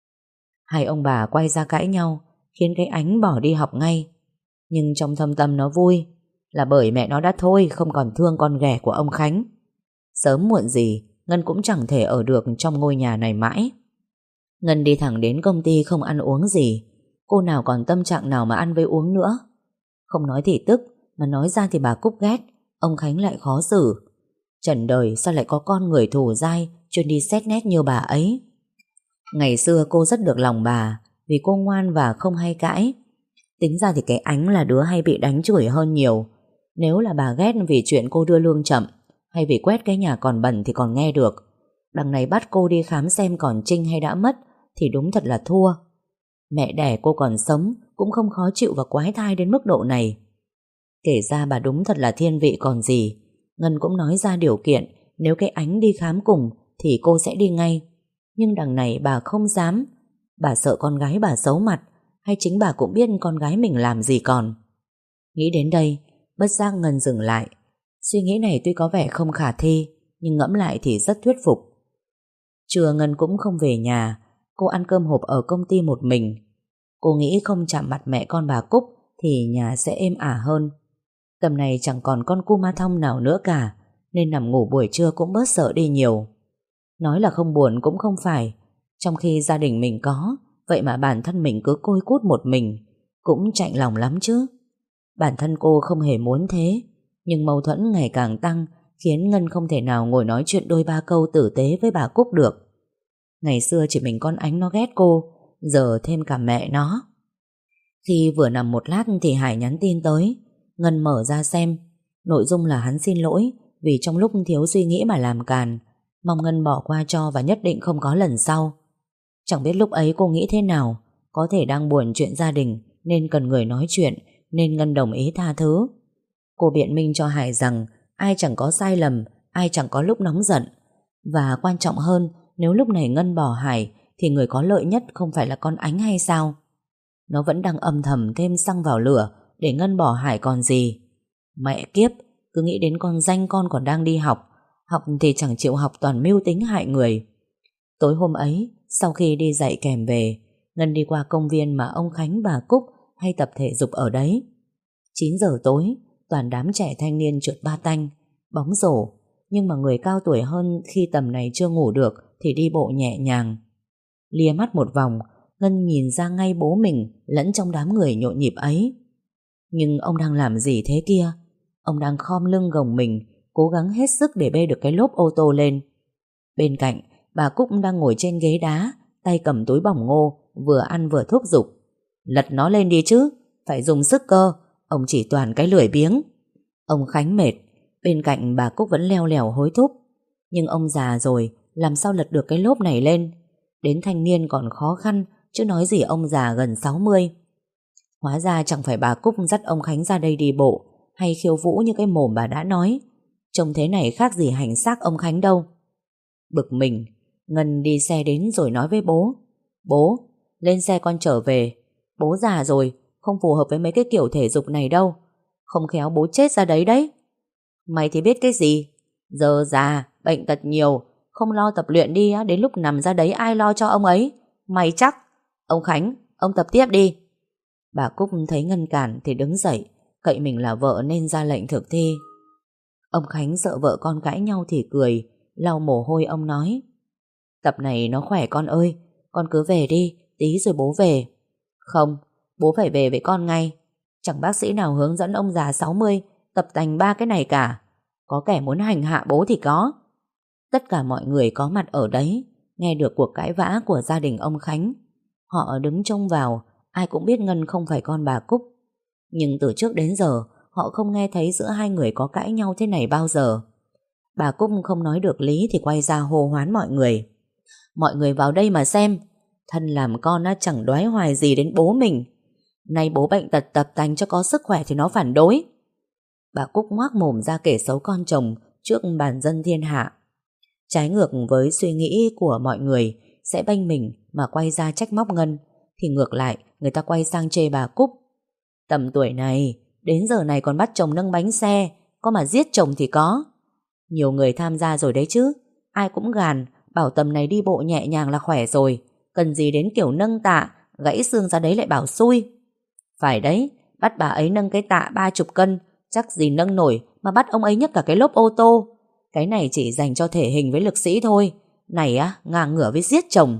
A: Hai ông bà quay ra cãi nhau, khiến cái Ánh bỏ đi học ngay. Nhưng trong thâm tâm nó vui, là bởi mẹ nó đã thôi không còn thương con ghẻ của ông Khánh. Sớm muộn gì Ngân cũng chẳng thể ở được trong ngôi nhà này mãi. Ngân đi thẳng đến công ty không ăn uống gì. Cô nào còn tâm trạng nào mà ăn với uống nữa. Không nói thì tức, mà nói ra thì bà Cúc ghét. Ông Khánh lại khó xử. Trần đời sao lại có con người thù dai chuyên đi xét nét như bà ấy. Ngày xưa cô rất được lòng bà, vì cô ngoan và không hay cãi. Tính ra thì cái Ánh là đứa hay bị đánh chửi hơn nhiều. Nếu là bà ghét vì chuyện cô đưa lương chậm, hay vì quét cái nhà còn bẩn thì còn nghe được. Đằng này bắt cô đi khám xem còn trinh hay đã mất thì đúng thật là thua. Mẹ đẻ cô còn sống cũng không khó chịu và quái thai đến mức độ này. Kể ra bà đúng thật là thiên vị còn gì. Ngân cũng nói ra điều kiện, nếu cái Ánh đi khám cùng thì cô sẽ đi ngay. Nhưng đằng này bà không dám. Bà sợ con gái bà xấu mặt, hay chính bà cũng biết con gái mình làm gì còn. Nghĩ đến đây, bất giác Ngân dừng lại. Suy nghĩ này tuy có vẻ không khả thi, nhưng ngẫm lại thì rất thuyết phục. Trưa Ngân cũng không về nhà. Cô ăn cơm hộp ở công ty một mình. Cô nghĩ không chạm mặt mẹ con bà Cúc thì nhà sẽ êm ả hơn. Tầm này chẳng còn con cu ma thông nào nữa cả, nên nằm ngủ buổi trưa cũng bớt sợ đi nhiều. Nói là không buồn cũng không phải. Trong khi gia đình mình có, vậy mà bản thân mình cứ côi cút một mình, cũng chạnh lòng lắm chứ. Bản thân cô không hề muốn thế, nhưng mâu thuẫn ngày càng tăng khiến Ngân không thể nào ngồi nói chuyện đôi ba câu tử tế với bà Cúc được. Ngày xưa chỉ mình con Ánh nó ghét cô, giờ thêm cả mẹ nó. Khi vừa nằm một lát thì Hải nhắn tin tới. Ngân mở ra xem. Nội dung là hắn xin lỗi vì trong lúc thiếu suy nghĩ mà làm càn, mong Ngân bỏ qua cho và nhất định không có lần sau. Chẳng biết lúc ấy cô nghĩ thế nào, có thể đang buồn chuyện gia đình nên cần người nói chuyện, nên Ngân đồng ý tha thứ. Cô biện minh cho Hải rằng ai chẳng có sai lầm, ai chẳng có lúc nóng giận. Và quan trọng hơn, nếu lúc này Ngân bỏ Hải thì người có lợi nhất không phải là con Ánh hay sao? Nó vẫn đang âm thầm thêm xăng vào lửa để Ngân bỏ Hải còn gì. Mẹ kiếp, cứ nghĩ đến con danh con còn đang đi học, học thì chẳng chịu học, toàn mưu tính hại người. Tối hôm ấy, sau khi đi dạy kèm về, Ngân đi qua công viên mà ông Khánh bà Cúc hay tập thể dục ở đấy. chín giờ tối, toàn đám trẻ thanh niên trượt ba tanh, bóng rổ, nhưng mà người cao tuổi hơn khi tầm này chưa ngủ được thì đi bộ nhẹ nhàng. Lia mắt một vòng, Ngân nhìn ra ngay bố mình lẫn trong đám người nhộn nhịp ấy. Nhưng ông đang làm gì thế kia? Ông đang khom lưng gồng mình, cố gắng hết sức để bê được cái lốp ô tô lên. Bên cạnh, bà Cúc đang ngồi trên ghế đá, tay cầm túi bỏng ngô, vừa ăn vừa thúc giục. Lật nó lên đi chứ, phải dùng sức cơ, ông chỉ toàn cái lười biếng. Ông Khánh mệt, bên cạnh bà Cúc vẫn leo lẻo hối thúc. Nhưng ông già rồi, làm sao lật được cái lốp này lên? Đến thanh niên còn khó khăn, chứ nói gì ông già gần sáu mươi. Hóa ra chẳng phải bà Cúc dắt ông Khánh ra đây đi bộ hay khiêu vũ như cái mồm bà đã nói. Trông thế này khác gì hành xác ông Khánh đâu. Bực mình, Ngân đi xe đến rồi nói với bố. Bố, lên xe con trở về. Bố già rồi, không phù hợp với mấy cái kiểu thể dục này đâu. Không khéo bố chết ra đấy đấy. Mày thì biết cái gì? Giờ già, bệnh tật nhiều, không lo tập luyện đi á, đến lúc nằm ra đấy ai lo cho ông ấy? Mày chắc. Ông Khánh, ông tập tiếp đi. Bà Cúc thấy Ngân cản thì đứng dậy, cậy mình là vợ nên ra lệnh thực thi. Ông Khánh sợ vợ con cãi nhau thì cười, lau mồ hôi ông nói. Tập này nó khỏe con ơi, con cứ về đi, tí rồi bố về. Không, bố phải về với con ngay. Chẳng bác sĩ nào hướng dẫn ông già sáu mươi tập tành ba cái này cả. Có kẻ muốn hành hạ bố thì có. Tất cả mọi người có mặt ở đấy nghe được cuộc cãi vã của gia đình ông Khánh. Họ đứng trông vào, ai cũng biết Ngân không phải con bà Cúc. Nhưng từ trước đến giờ họ không nghe thấy giữa hai người có cãi nhau thế này bao giờ. Bà Cúc không nói được lý thì quay ra hô hoán mọi người. Mọi người vào đây mà xem. Thân làm con á chẳng đoái hoài gì đến bố mình. Nay bố bệnh tật tập tành cho có sức khỏe thì nó phản đối. Bà Cúc ngoác mồm ra kể xấu con chồng trước bàn dân thiên hạ. Trái ngược với suy nghĩ của mọi người sẽ bênh mình mà quay ra trách móc Ngân, thì ngược lại người ta quay sang chê bà Cúc. Tầm tuổi này, đến giờ này còn bắt chồng nâng bánh xe, có mà giết chồng thì có. Nhiều người tham gia rồi đấy chứ, ai cũng gàn, bảo tầm này đi bộ nhẹ nhàng là khỏe rồi, cần gì đến kiểu nâng tạ, gãy xương ra đấy lại bảo xui. Phải đấy, bắt bà ấy nâng cái tạ ba chục cân, chắc gì nâng nổi mà bắt ông ấy nhấc cả cái lốp ô tô. Cái này chỉ dành cho thể hình với lực sĩ thôi. Này á, ngang ngửa với giết chồng.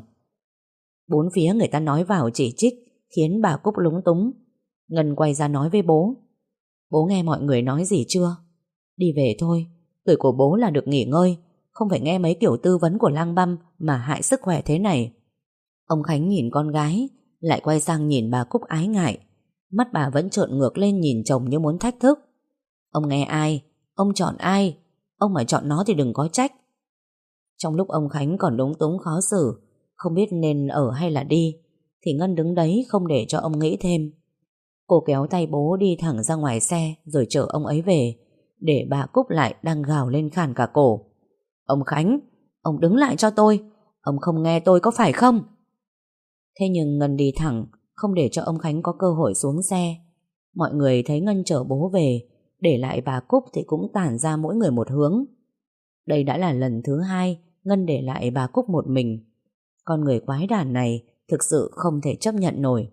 A: Bốn phía người ta nói vào chỉ trích, khiến bà Cúc lúng túng. Ngân quay ra nói với bố. Bố nghe mọi người nói gì chưa? Đi về thôi, tuổi của bố là được nghỉ ngơi, không phải nghe mấy kiểu tư vấn của lang băm mà hại sức khỏe thế này. Ông Khánh nhìn con gái, lại quay sang nhìn bà Cúc ái ngại. Mắt bà vẫn trợn ngược lên nhìn chồng như muốn thách thức. Ông nghe ai? Ông chọn ai? Ông mà chọn nó thì đừng có trách. Trong lúc ông Khánh còn lúng túng khó xử, không biết nên ở hay là đi, thì Ngân đứng đấy không để cho ông nghĩ thêm. Cô kéo tay bố đi thẳng ra ngoài xe rồi chở ông ấy về, để bà Cúc lại đang gào lên khàn cả cổ. Ông Khánh, ông đứng lại cho tôi. Ông không nghe tôi có phải không? Thế nhưng Ngân đi thẳng, không để cho ông Khánh có cơ hội xuống xe. Mọi người thấy Ngân chở bố về, để lại bà Cúc thì cũng tản ra mỗi người một hướng. Đây đã là lần thứ hai Ngân để lại bà Cúc một mình. Con người quái đản này thực sự không thể chấp nhận nổi.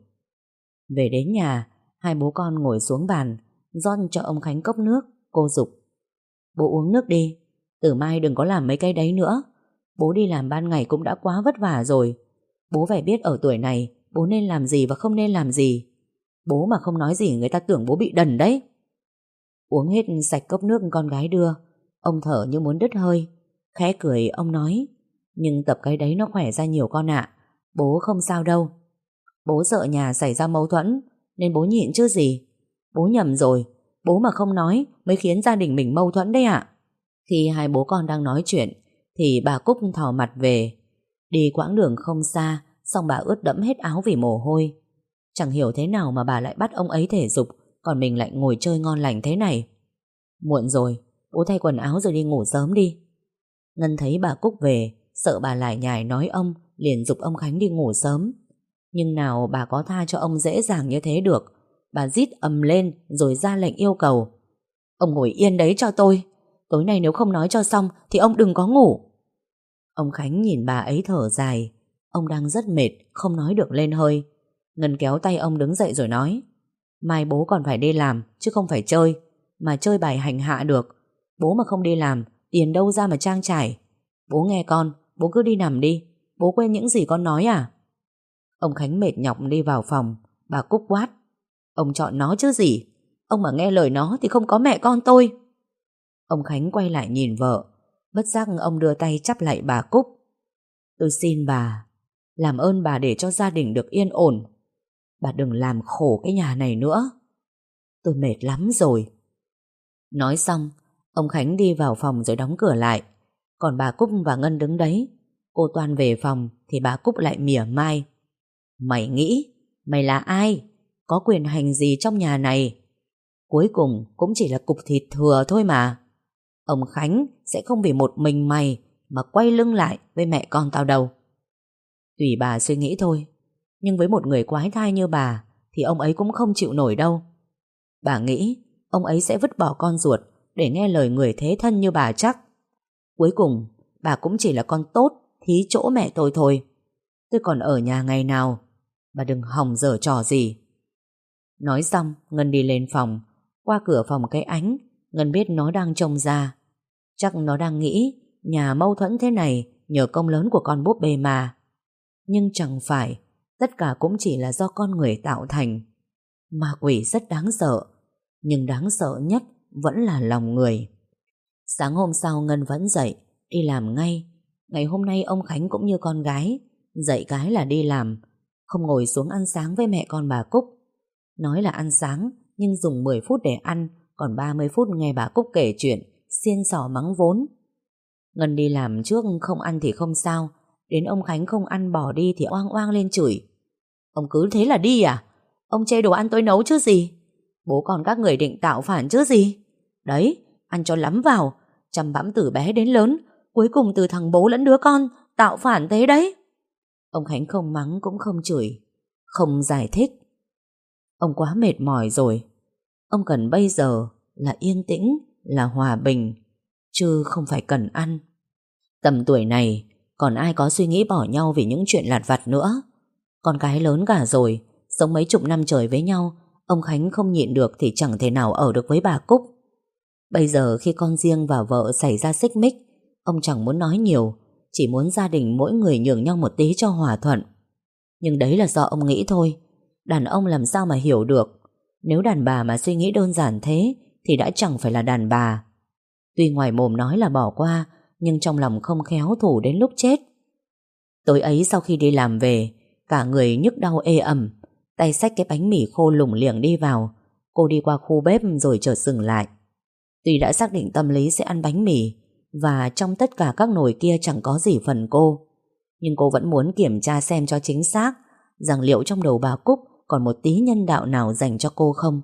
A: Về đến nhà, hai bố con ngồi xuống bàn, rót cho ông Khánh cốc nước. Cô giục. Bố uống nước đi. Từ mai đừng có làm mấy cái đấy nữa. Bố đi làm ban ngày cũng đã quá vất vả rồi. Bố phải biết ở tuổi này bố nên làm gì và không nên làm gì. Bố mà không nói gì người ta tưởng bố bị đần đấy. Uống hết sạch cốc nước con gái đưa, ông thở như muốn đứt hơi. Khẽ cười ông nói: Nhưng tập cái đấy nó khỏe ra nhiều con ạ. Bố không sao đâu. Bố sợ nhà xảy ra mâu thuẫn nên bố nhịn chứ gì. Bố nhầm rồi. Bố mà không nói mới khiến gia đình mình mâu thuẫn đấy ạ. Khi hai bố con đang nói chuyện thì bà Cúc thò mặt về. Đi quãng đường không xa, xong bà ướt đẫm hết áo vì mồ hôi. Chẳng hiểu thế nào mà bà lại bắt ông ấy thể dục, còn mình lại ngồi chơi ngon lành thế này. Muộn rồi, bố thay quần áo rồi đi ngủ sớm đi. Ngân thấy bà Cúc về, sợ bà lải nhải nói ông, liền giục ông Khánh đi ngủ sớm. Nhưng nào bà có tha cho ông dễ dàng như thế được. Bà rít ầm lên rồi ra lệnh yêu cầu: Ông ngồi yên đấy cho tôi. Tối nay nếu không nói cho xong thì ông đừng có ngủ. Ông Khánh nhìn bà ấy thở dài. Ông đang rất mệt, không nói được lên hơi. Ngân kéo tay ông đứng dậy rồi nói: Mai bố còn phải đi làm chứ không phải chơi. Mà chơi bài hành hạ được. Bố mà không đi làm, tiền đâu ra mà trang trải. Bố nghe con, bố cứ đi nằm đi. Bố quên những gì con nói à? Ông Khánh mệt nhọc đi vào phòng. Bà Cúc quát: Ông chọn nó chứ gì. Ông mà nghe lời nó thì không có mẹ con tôi. Ông Khánh quay lại nhìn vợ. Bất giác ông đưa tay chắp lại bà Cúc: Tôi xin bà, làm ơn bà để cho gia đình được yên ổn. Bà đừng làm khổ cái nhà này nữa. Tôi mệt lắm rồi. Nói xong, ông Khánh đi vào phòng rồi đóng cửa lại. Còn bà Cúc và Ngân đứng đấy. Cô Toan về phòng thì bà Cúc lại mỉa mai: Mày nghĩ mày là ai? Có quyền hành gì trong nhà này? Cuối cùng cũng chỉ là cục thịt thừa thôi mà. Ông Khánh sẽ không vì một mình mày mà quay lưng lại với mẹ con tao đâu. Tùy bà suy nghĩ thôi. Nhưng với một người quái thai như bà thì ông ấy cũng không chịu nổi đâu. Bà nghĩ ông ấy sẽ vứt bỏ con ruột để nghe lời người thế thân như bà chắc. Cuối cùng bà cũng chỉ là con tốt thí chỗ mẹ tôi thôi. Tôi còn ở nhà ngày nào. Bà đừng hòng giở trò gì. Nói xong Ngân đi lên phòng. Qua cửa phòng cái ánh, Ngân biết nó đang trông ra. Chắc nó đang nghĩ nhà mâu thuẫn thế này nhờ công lớn của con búp bê mà. Nhưng chẳng phải. Tất cả cũng chỉ là do con người tạo thành. Ma quỷ rất đáng sợ, nhưng đáng sợ nhất vẫn là lòng người. Sáng hôm sau Ngân vẫn dậy, đi làm ngay. Ngày hôm nay ông Khánh cũng như con gái, dậy cái là đi làm, không ngồi xuống ăn sáng với mẹ con bà Cúc. Nói là ăn sáng, nhưng dùng mười phút để ăn, còn ba mươi phút nghe bà Cúc kể chuyện, xiên xỏ mắng vốn. Ngân đi làm trước không ăn thì không sao, đến ông Khánh không ăn bỏ đi thì oang oang lên chửi: Ông cứ thế là đi à? Ông chê đồ ăn tôi nấu chứ gì? Bố con các người định tạo phản chứ gì? Đấy, ăn cho lắm vào, chăm bẵm từ bé đến lớn, cuối cùng từ thằng bố lẫn đứa con tạo phản thế đấy. Ông Khánh không mắng cũng không chửi, không giải thích. Ông quá mệt mỏi rồi. Ông cần bây giờ là yên tĩnh, là hòa bình, chứ không phải cần ăn. Tầm tuổi này còn ai có suy nghĩ bỏ nhau vì những chuyện lặt vặt nữa. Con cái lớn cả rồi, sống mấy chục năm trời với nhau, ông Khánh không nhịn được thì chẳng thể nào ở được với bà Cúc. Bây giờ khi con riêng và vợ xảy ra xích mích, ông chẳng muốn nói nhiều, chỉ muốn gia đình mỗi người nhường nhau một tí cho hòa thuận. Nhưng đấy là do ông nghĩ thôi. Đàn ông làm sao mà hiểu được. Nếu đàn bà mà suy nghĩ đơn giản thế thì đã chẳng phải là đàn bà. Tuy ngoài mồm nói là bỏ qua, nhưng trong lòng không khéo thủ đến lúc chết. Tối ấy sau khi đi làm về, cả người nhức đau ê ẩm, tay xách cái bánh mì khô lủng liềng đi vào. Cô đi qua khu bếp rồi chợt dừng lại. Tuy đã xác định tâm lý sẽ ăn bánh mì, và trong tất cả các nồi kia chẳng có gì phần cô, nhưng cô vẫn muốn kiểm tra xem cho chính xác rằng liệu trong đầu bà Cúc còn một tí nhân đạo nào dành cho cô không.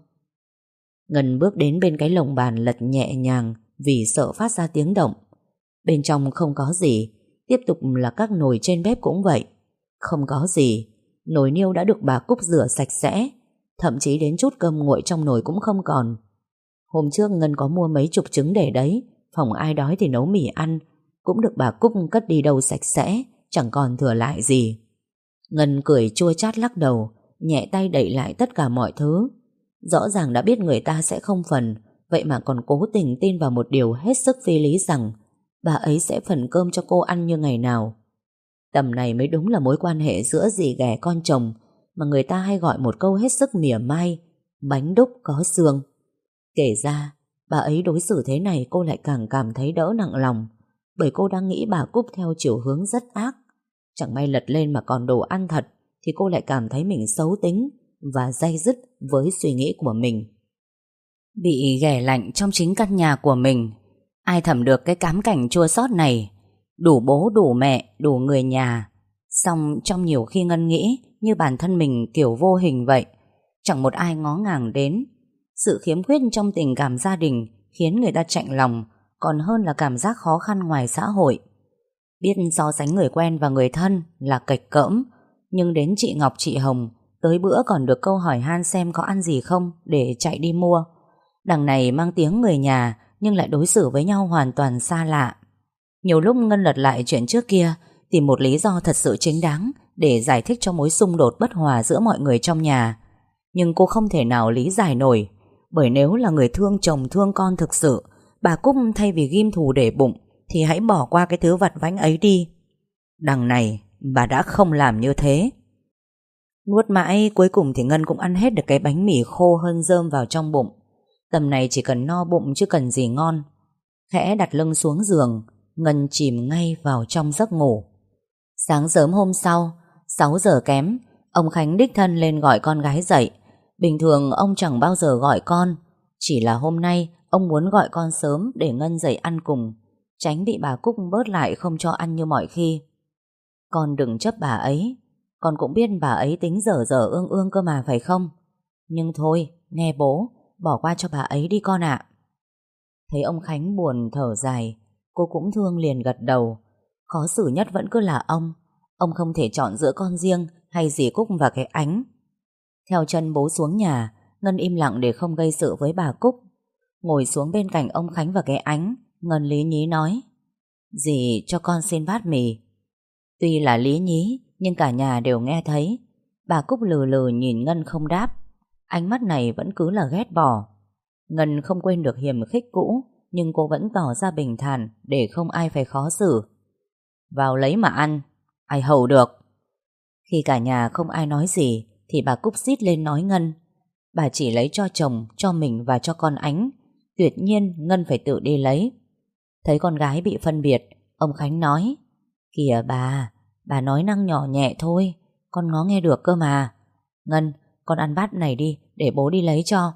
A: Ngân bước đến bên cái lồng bàn lật nhẹ nhàng vì sợ phát ra tiếng động. Bên trong không có gì. Tiếp tục là các nồi trên bếp cũng vậy. Không có gì. Nồi niêu đã được bà Cúc rửa sạch sẽ, thậm chí đến chút cơm nguội trong nồi cũng không còn. Hôm trước Ngân có mua mấy chục trứng để đấy, phòng ai đói thì nấu mì ăn, cũng được bà Cúc cất đi đâu sạch sẽ, chẳng còn thừa lại gì. Ngân cười chua chát lắc đầu, nhẹ tay đậy lại tất cả mọi thứ. Rõ ràng đã biết người ta sẽ không phần, vậy mà còn cố tình tin vào một điều hết sức phi lý rằng bà ấy sẽ phần cơm cho cô ăn như ngày nào. Tầm này mới đúng là mối quan hệ giữa dì ghẻ con chồng mà người ta hay gọi một câu hết sức mỉa mai: bánh đúc có xương. Kể ra, bà ấy đối xử thế này cô lại càng cảm thấy đỡ nặng lòng, bởi cô đang nghĩ bà Cúc theo chiều hướng rất ác. Chẳng may lật lên mà còn đồ ăn thật thì cô lại cảm thấy mình xấu tính và day dứt với suy nghĩ của mình. Bị ghẻ lạnh trong chính căn nhà của mình, ai thẩm được cái cám cảnh chua xót này. Đủ bố đủ mẹ đủ người nhà, song trong nhiều khi Ngân nghĩ như bản thân mình kiểu vô hình vậy, chẳng một ai ngó ngàng đến. Sự khiếm khuyết trong tình cảm gia đình khiến người ta chạnh lòng còn hơn là cảm giác khó khăn ngoài xã hội. Biết so sánh người quen và người thân là kệch cỡm, nhưng đến chị Ngọc chị Hồng tới bữa còn được câu hỏi han xem có ăn gì không để chạy đi mua. Đằng này mang tiếng người nhà nhưng lại đối xử với nhau hoàn toàn xa lạ. Nhiều lúc Ngân lật lại chuyện trước kia, tìm một lý do thật sự chính đáng để giải thích cho mối xung đột bất hòa giữa mọi người trong nhà. Nhưng cô không thể nào lý giải nổi, bởi nếu là người thương chồng thương con thực sự, bà Cúc thay vì ghim thù để bụng thì hãy bỏ qua cái thứ vặt vãnh ấy đi. Đằng này bà đã không làm như thế. Nuốt mãi cuối cùng thì Ngân cũng ăn hết được cái bánh mì khô hơn rơm vào trong bụng. Tầm này chỉ cần no bụng chứ cần gì ngon. Khẽ đặt lưng xuống giường, Ngân chìm ngay vào trong giấc ngủ. Sáng sớm hôm sau, sáu giờ kém, ông Khánh đích thân lên gọi con gái dậy. Bình thường ông chẳng bao giờ gọi con, chỉ là hôm nay ông muốn gọi con sớm để Ngân dậy ăn cùng, tránh bị bà Cúc bớt lại không cho ăn như mọi khi. Con đừng chấp bà ấy, con cũng biết bà ấy tính dở dở ương ương cơ mà phải không? Nhưng thôi, nghe bố, bỏ qua cho bà ấy đi con ạ. Thấy ông Khánh buồn thở dài, cô cũng thương liền gật đầu. Khó xử nhất vẫn cứ là ông. Ông không thể chọn giữa con riêng hay dì Cúc và cái Ánh. Theo chân bố xuống nhà, Ngân im lặng để không gây sự với bà Cúc. Ngồi xuống bên cạnh ông Khánh và cái Ánh, Ngân lý nhí nói: dì cho con xin bát mì. Tuy là lý nhí nhưng cả nhà đều nghe thấy. Bà Cúc lừ lừ nhìn Ngân không đáp. Ánh mắt này vẫn cứ là ghét bỏ. Ngân không quên được hiềm khích cũ, nhưng cô vẫn tỏ ra bình thản để không ai phải khó xử. Vào lấy mà ăn, ai hầu được. Khi cả nhà không ai nói gì thì bà Cúc xít lên nói Ngân. Bà chỉ lấy cho chồng, cho mình và cho con Ánh. Tuyệt nhiên Ngân phải tự đi lấy. Thấy con gái bị phân biệt, ông Khánh nói: kìa bà, bà nói năng nhỏ nhẹ thôi, con ngó nghe được cơ mà. Ngân, con ăn bát này đi để bố đi lấy cho.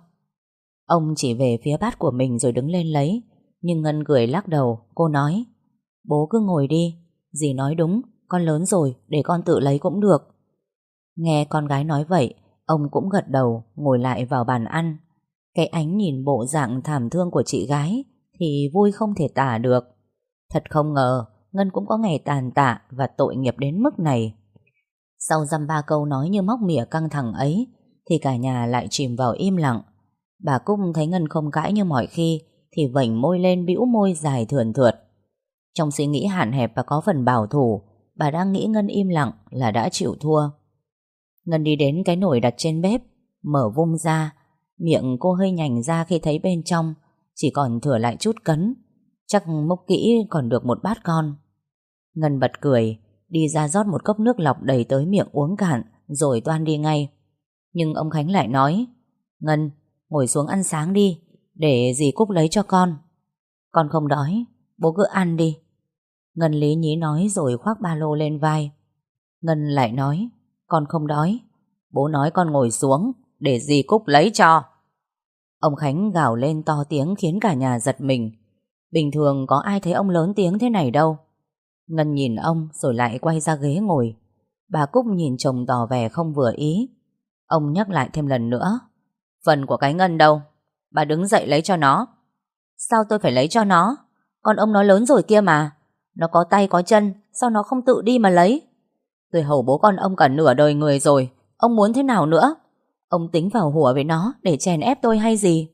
A: Ông chỉ về phía bát của mình rồi đứng lên lấy. Nhưng Ngân cười lắc đầu. Cô nói: bố cứ ngồi đi, dì nói đúng, con lớn rồi, để con tự lấy cũng được. Nghe con gái nói vậy, ông cũng gật đầu, ngồi lại vào bàn ăn. Cái Ánh nhìn bộ dạng thảm thương của chị gái thì vui không thể tả được. Thật không ngờ Ngân cũng có ngày tàn tạ và tội nghiệp đến mức này. Sau dăm ba câu nói như móc mỉa căng thẳng ấy thì cả nhà lại chìm vào im lặng. Bà Cúc thấy Ngân không cãi như mọi khi thì vểnh môi lên, bĩu môi dài thườn thượt. Trong suy nghĩ hạn hẹp và có phần bảo thủ, bà đang nghĩ Ngân im lặng là đã chịu thua. Ngân đi đến cái nồi đặt trên bếp, mở vung ra. Miệng cô hơi nhành ra khi thấy bên trong chỉ còn thừa lại chút cấn. Chắc múc kỹ còn được một bát con. Ngân bật cười, đi ra rót một cốc nước lọc đầy tới miệng uống cạn rồi toan đi ngay. Nhưng ông Khánh lại nói: Ngân, ngồi xuống ăn sáng đi, để dì Cúc lấy cho con. Con không đói, bố cứ ăn đi. Ngân lý nhí nói rồi khoác ba lô lên vai. Ngân lại nói: con không đói, bố nói con ngồi xuống để dì Cúc lấy cho. Ông Khánh gào lên to tiếng khiến cả nhà giật mình. Bình thường có ai thấy ông lớn tiếng thế này đâu. Ngân nhìn ông rồi lại quay ra ghế ngồi. Bà Cúc nhìn chồng tỏ vẻ không vừa ý. Ông nhắc lại thêm lần nữa: phần của cái Ngân đâu? Bà đứng dậy lấy cho nó. Sao tôi phải lấy cho nó? Con ông nó lớn rồi kia mà. Nó có tay có chân, sao nó không tự đi mà lấy? Tôi hầu bố con ông cả nửa đời người rồi, ông muốn thế nào nữa? Ông tính vào hùa với nó để chèn ép tôi hay gì?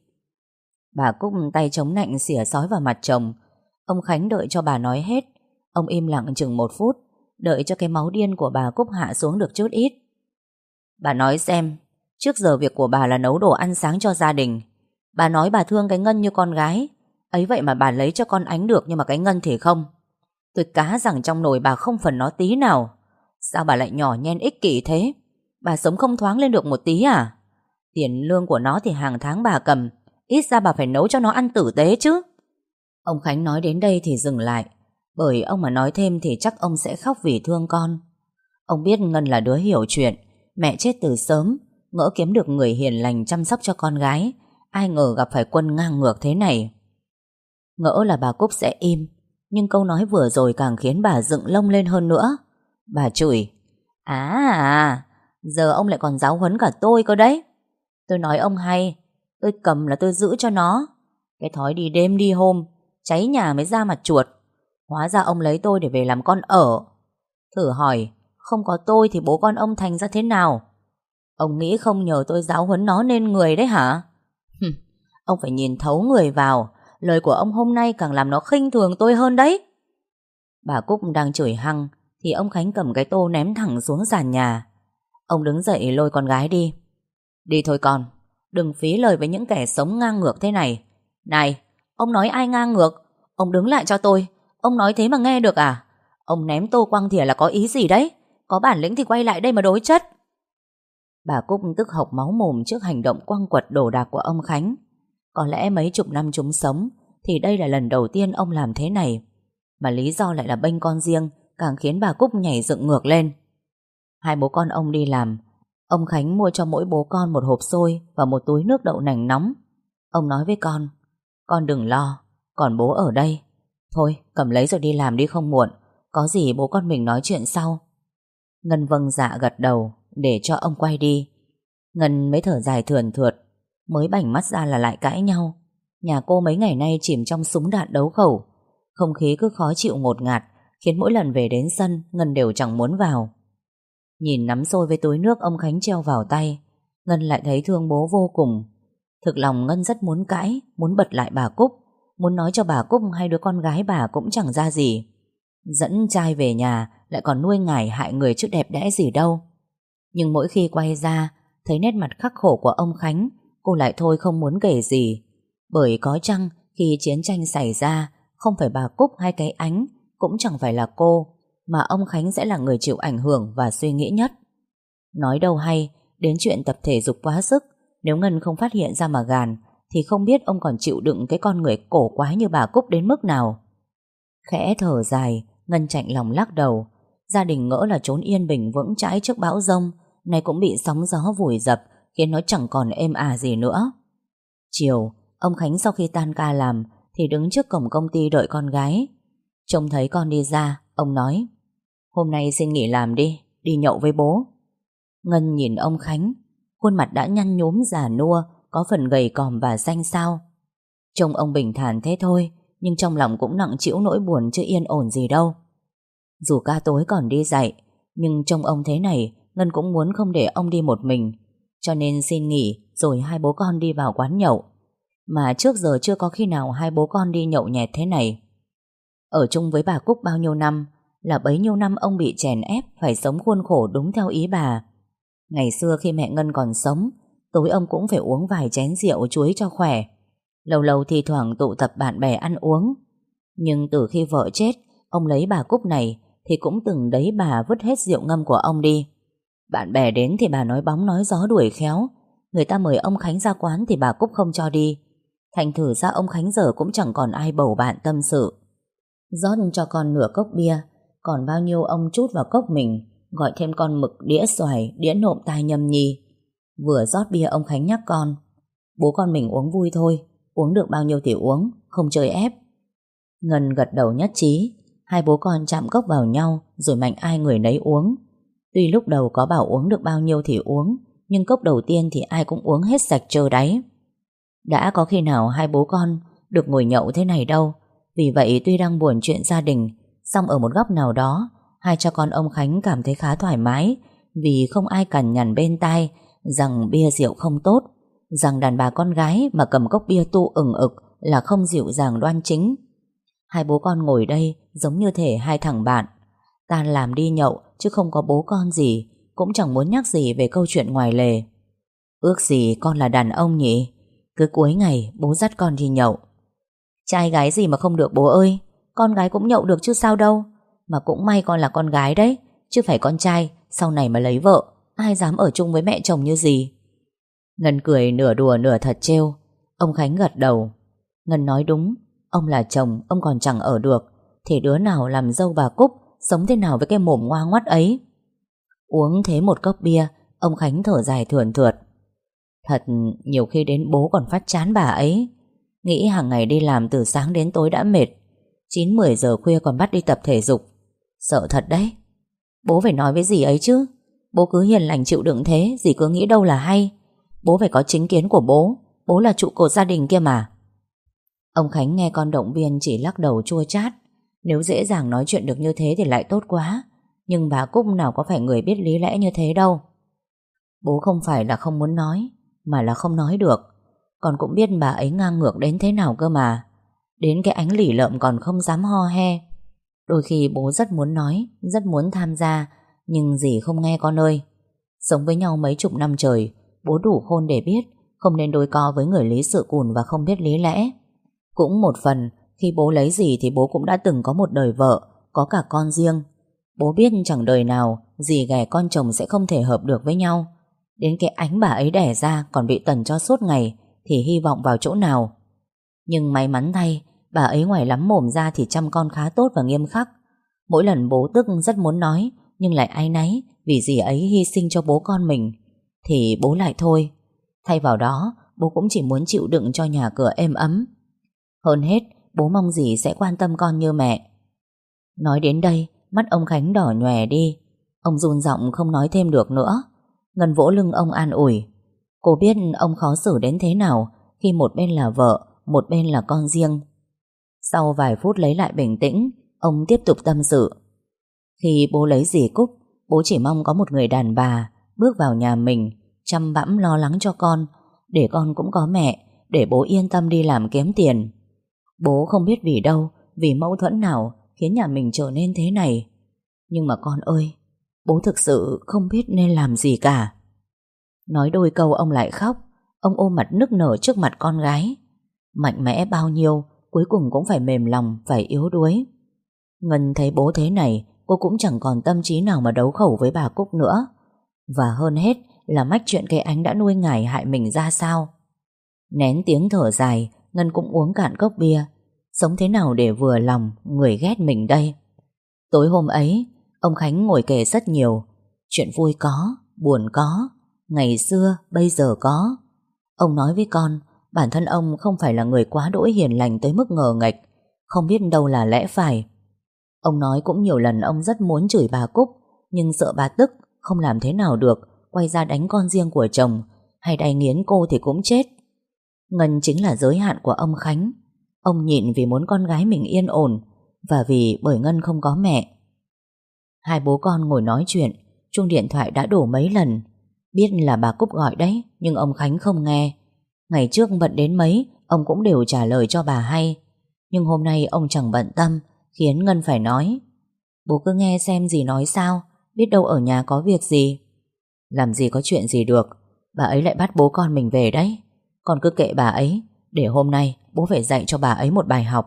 A: Bà Cúc tay chống nạnh xỉa xói vào mặt chồng. Ông Khánh đợi cho bà nói hết. Ông im lặng chừng một phút, đợi cho cái máu điên của bà Cúc hạ xuống được chút ít. Bà nói xem, trước giờ việc của bà là nấu đồ ăn sáng cho gia đình. Bà nói bà thương cái Ngân như con gái. Ấy vậy mà bà lấy cho con Ánh được, nhưng mà cái Ngân thì không. Tôi cá rằng trong nồi bà không phần nó tí nào. Sao bà lại nhỏ nhen ích kỷ thế? Bà sống không thoáng lên được một tí à? Tiền lương của nó thì hàng tháng bà cầm, ít ra bà phải nấu cho nó ăn tử tế chứ. Ông Khánh nói đến đây thì dừng lại, bởi ông mà nói thêm thì chắc ông sẽ khóc vì thương con. Ông biết Ngân là đứa hiểu chuyện, mẹ chết từ sớm, ngỡ kiếm được người hiền lành chăm sóc cho con gái, ai ngờ gặp phải Quân ngang ngược thế này. Ngỡ là bà Cúc sẽ im, nhưng câu nói vừa rồi càng khiến bà dựng lông lên hơn nữa. Bà chửi: À, à giờ ông lại còn giáo huấn cả tôi cơ đấy. Tôi nói ông hay, tôi cầm là tôi giữ cho nó. Cái thói đi đêm đi hôm, cháy nhà mới ra mặt chuột. Hóa ra ông lấy tôi để về làm con ở. Thử hỏi, không có tôi thì bố con ông thành ra thế nào? Ông nghĩ không nhờ tôi giáo huấn nó nên người đấy hả? Hừm, ông phải nhìn thấu người vào. Lời của ông hôm nay càng làm nó khinh thường tôi hơn đấy. Bà Cúc đang chửi hăng thì ông Khánh cầm cái tô ném thẳng xuống sàn nhà. Ông đứng dậy lôi con gái đi. Đi thôi con, đừng phí lời với những kẻ sống ngang ngược thế này. Này, ông nói ai ngang ngược? Ông đứng lại cho tôi. Ông nói thế mà nghe được à? Ông ném tô quăng thìa là có ý gì đấy? Có bản lĩnh thì quay lại đây mà đối chất. Bà Cúc tức hộc máu mồm trước hành động quăng quật đồ đạc của ông Khánh. Có lẽ mấy chục năm chúng sống thì đây là lần đầu tiên ông làm thế này. Mà lý do lại là bênh con riêng, càng khiến bà Cúc nhảy dựng ngược lên. Hai bố con ông đi làm, ông Khánh mua cho mỗi bố con một hộp xôi và một túi nước đậu nành nóng. Ông nói với con: Con đừng lo, còn bố ở đây. Thôi cầm lấy rồi đi làm đi không muộn. Có gì bố con mình nói chuyện sau. Ngân vâng dạ gật đầu để cho ông quay đi. Ngân mới thở dài thườn thượt, mới bảnh mắt ra là lại cãi nhau. Nhà cô mấy ngày nay chìm trong súng đạn đấu khẩu, không khí cứ khó chịu ngột ngạt, khiến mỗi lần về đến sân Ngân đều chẳng muốn vào. Nhìn nắm xôi với túi nước ông Khánh treo vào tay, Ngân lại thấy thương bố vô cùng. Thực lòng Ngân rất muốn cãi, muốn bật lại bà Cúc, muốn nói cho bà Cúc hai đứa con gái bà cũng chẳng ra gì. Dẫn trai về nhà lại còn nuôi ngải hại người chứ đẹp đẽ gì đâu. Nhưng mỗi khi quay ra thấy nét mặt khắc khổ của ông Khánh, cô lại thôi không muốn kể gì. Bởi có chăng khi chiến tranh xảy ra, không phải bà Cúc hay cái Ánh, cũng chẳng phải là cô, mà ông Khánh sẽ là người chịu ảnh hưởng và suy nghĩ nhất. Nói đâu hay, đến chuyện tập thể dục quá sức, nếu Ngân không phát hiện ra mà gàn, thì không biết ông còn chịu đựng cái con người cổ quái như bà Cúc đến mức nào. Khẽ thở dài, Ngân chạnh lòng lắc đầu. Gia đình ngỡ là trốn yên bình vững chãi trước bão giông, nay cũng bị sóng gió vùi dập, khiến nó chẳng còn êm ả gì nữa. Chiều, ông Khánh sau khi tan ca làm thì đứng trước cổng công ty đợi con gái. Trông thấy con đi ra, ông nói: Hôm nay xin nghỉ làm đi, đi nhậu với bố. Ngân nhìn ông Khánh, khuôn mặt đã nhăn nhúm già nua, có phần gầy còm và xanh xao. Trông ông bình thản thế thôi, nhưng trong lòng cũng nặng trĩu nỗi buồn chứ yên ổn gì đâu. Dù ca tối còn đi dạy, nhưng trông ông thế này, Ngân cũng muốn không để ông đi một mình, cho nên xin nghỉ rồi hai bố con đi vào quán nhậu. Mà trước giờ chưa có khi nào hai bố con đi nhậu nhẹt thế này. Ở chung với bà Cúc bao nhiêu năm, là bấy nhiêu năm ông bị chèn ép phải sống khuôn khổ đúng theo ý bà. Ngày xưa khi mẹ Ngân còn sống, tối ông cũng phải uống vài chén rượu chuối cho khỏe. Lâu lâu thì thoảng tụ tập bạn bè ăn uống. Nhưng từ khi vợ chết, ông lấy bà Cúc này thì cũng từng đấy bà vứt hết rượu ngâm của ông đi. Bạn bè đến thì bà nói bóng nói gió đuổi khéo. Người ta mời ông Khánh ra quán thì bà Cúc không cho đi. Thành thử ra ông Khánh giờ cũng chẳng còn ai bầu bạn tâm sự. Rót cho con nửa cốc bia, còn bao nhiêu ông trút vào cốc mình, gọi thêm con mực, đĩa xoài, đĩa nộm tai nhâm nhi. Vừa rót bia ông Khánh nhắc con: Bố con mình uống vui thôi, uống được bao nhiêu thì uống, không chơi ép. Ngân gật đầu nhất trí. Hai bố con chạm cốc vào nhau rồi mạnh ai người nấy uống. Tuy lúc đầu có bảo uống được bao nhiêu thì uống, nhưng cốc đầu tiên thì ai cũng uống hết sạch trơ đáy. Đã có khi nào hai bố con được ngồi nhậu thế này đâu. Vì vậy tuy đang buồn chuyện gia đình, song ở một góc nào đó, hai cha con ông Khánh cảm thấy khá thoải mái, vì không ai cằn nhằn bên tai rằng bia rượu không tốt, rằng đàn bà con gái mà cầm cốc bia tu ừng ực là không dịu dàng đoan chính. Hai bố con ngồi đây giống như thể hai thằng bạn, tan làm đi nhậu chứ không có bố con gì, cũng chẳng muốn nhắc gì về câu chuyện ngoài lề. Ước gì con là đàn ông nhỉ, cứ cuối ngày bố dắt con đi nhậu. Trai gái gì mà không được bố ơi, con gái cũng nhậu được chứ sao đâu. Mà cũng may con là con gái đấy, chứ phải con trai sau này mà lấy vợ, ai dám ở chung với mẹ chồng như gì. Ngân cười nửa đùa nửa thật trêu. Ông Khánh gật đầu. Ngân nói đúng, ông là chồng ông còn chẳng ở được, thì đứa nào làm dâu bà Cúc sống thế nào với cái mồm ngoa ngoắt ấy. Uống thế một cốc bia, ông Khánh thở dài thườn thượt. Thật nhiều khi đến bố còn phát chán bà ấy. Nghĩ hàng ngày đi làm từ sáng đến tối đã mệt, chín mười giờ khuya còn bắt đi tập thể dục. Sợ thật đấy. Bố phải nói với dì ấy chứ. Bố cứ hiền lành chịu đựng thế, dì cứ nghĩ đâu là hay. Bố phải có chính kiến của bố. Bố là trụ cột gia đình kia mà. Ông Khánh nghe con động viên chỉ lắc đầu chua chát. Nếu dễ dàng nói chuyện được như thế thì lại tốt quá. Nhưng bà Cúc nào có phải người biết lý lẽ như thế đâu. Bố không phải là không muốn nói, mà là không nói được. Con cũng biết bà ấy ngang ngược đến thế nào cơ mà. Đến cái ánh lỉ lợm còn không dám ho he. Đôi khi bố rất muốn nói, rất muốn tham gia, nhưng dì không nghe con ơi. Sống với nhau mấy chục năm trời, bố đủ khôn để biết không nên đôi co với người lý sự cùn và không biết lý lẽ. Cũng một phần, khi bố lấy dì thì bố cũng đã từng có một đời vợ, có cả con riêng. Bố biết chẳng đời nào dì ghẻ con chồng sẽ không thể hợp được với nhau. Đến cái ánh bà ấy đẻ ra còn bị tần cho suốt ngày thì hy vọng vào chỗ nào. Nhưng may mắn thay, bà ấy ngoài lắm mồm ra thì chăm con khá tốt và nghiêm khắc. Mỗi lần bố tức rất muốn nói, nhưng lại áy náy vì dì ấy hy sinh cho bố con mình, thì bố lại thôi. Thay vào đó, bố cũng chỉ muốn chịu đựng cho nhà cửa êm ấm. Hơn hết, bố mong dì sẽ quan tâm con như mẹ. Nói đến đây, mắt ông Khánh đỏ nhòe đi. Ông run giọng không nói thêm được nữa. Ngân vỗ lưng ông an ủi. Cô biết ông khó xử đến thế nào khi một bên là vợ, một bên là con riêng. Sau vài phút lấy lại bình tĩnh, ông tiếp tục tâm sự. Khi bố lấy dì Cúc, bố chỉ mong có một người đàn bà bước vào nhà mình, chăm bẵm lo lắng cho con, để con cũng có mẹ, để bố yên tâm đi làm kiếm tiền. Bố không biết vì đâu, vì mâu thuẫn nào khiến nhà mình trở nên thế này. Nhưng mà con ơi, bố thực sự không biết nên làm gì cả. Nói đôi câu ông lại khóc. Ông ôm mặt nức nở trước mặt con gái. Mạnh mẽ bao nhiêu, cuối cùng cũng phải mềm lòng, phải yếu đuối. Ngân thấy bố thế này, cô cũng chẳng còn tâm trí nào mà đấu khẩu với bà Cúc nữa. Và hơn hết là mách chuyện cái Ánh đã nuôi ngải hại mình ra sao. Nén tiếng thở dài, Ngân cũng uống cạn cốc bia. Sống thế nào để vừa lòng người ghét mình đây? Tối hôm ấy, ông Khánh ngồi kể rất nhiều. Chuyện vui có, buồn có, ngày xưa, bây giờ có. Ông nói với con, bản thân ông không phải là người quá đỗi hiền lành tới mức ngờ nghệch, không biết đâu là lẽ phải. Ông nói cũng nhiều lần ông rất muốn chửi bà Cúc, nhưng sợ bà tức, không làm thế nào được, quay ra đánh con riêng của chồng, hay đày nghiến cô thì cũng chết. Ngân chính là giới hạn của ông Khánh. Ông nhịn vì muốn con gái mình yên ổn, và vì bởi Ngân không có mẹ. Hai bố con ngồi nói chuyện, chuông điện thoại đã đổ mấy lần. Biết là bà Cúc gọi đấy, nhưng ông Khánh không nghe. Ngày trước bận đến mấy, ông cũng đều trả lời cho bà hay. Nhưng hôm nay ông chẳng bận tâm, khiến Ngân phải nói. Bố cứ nghe xem dì nói sao, biết đâu ở nhà có việc gì. Làm gì có chuyện gì được, bà ấy lại bắt bố con mình về đấy. Con cứ kệ bà ấy, để hôm nay bố phải dạy cho bà ấy một bài học.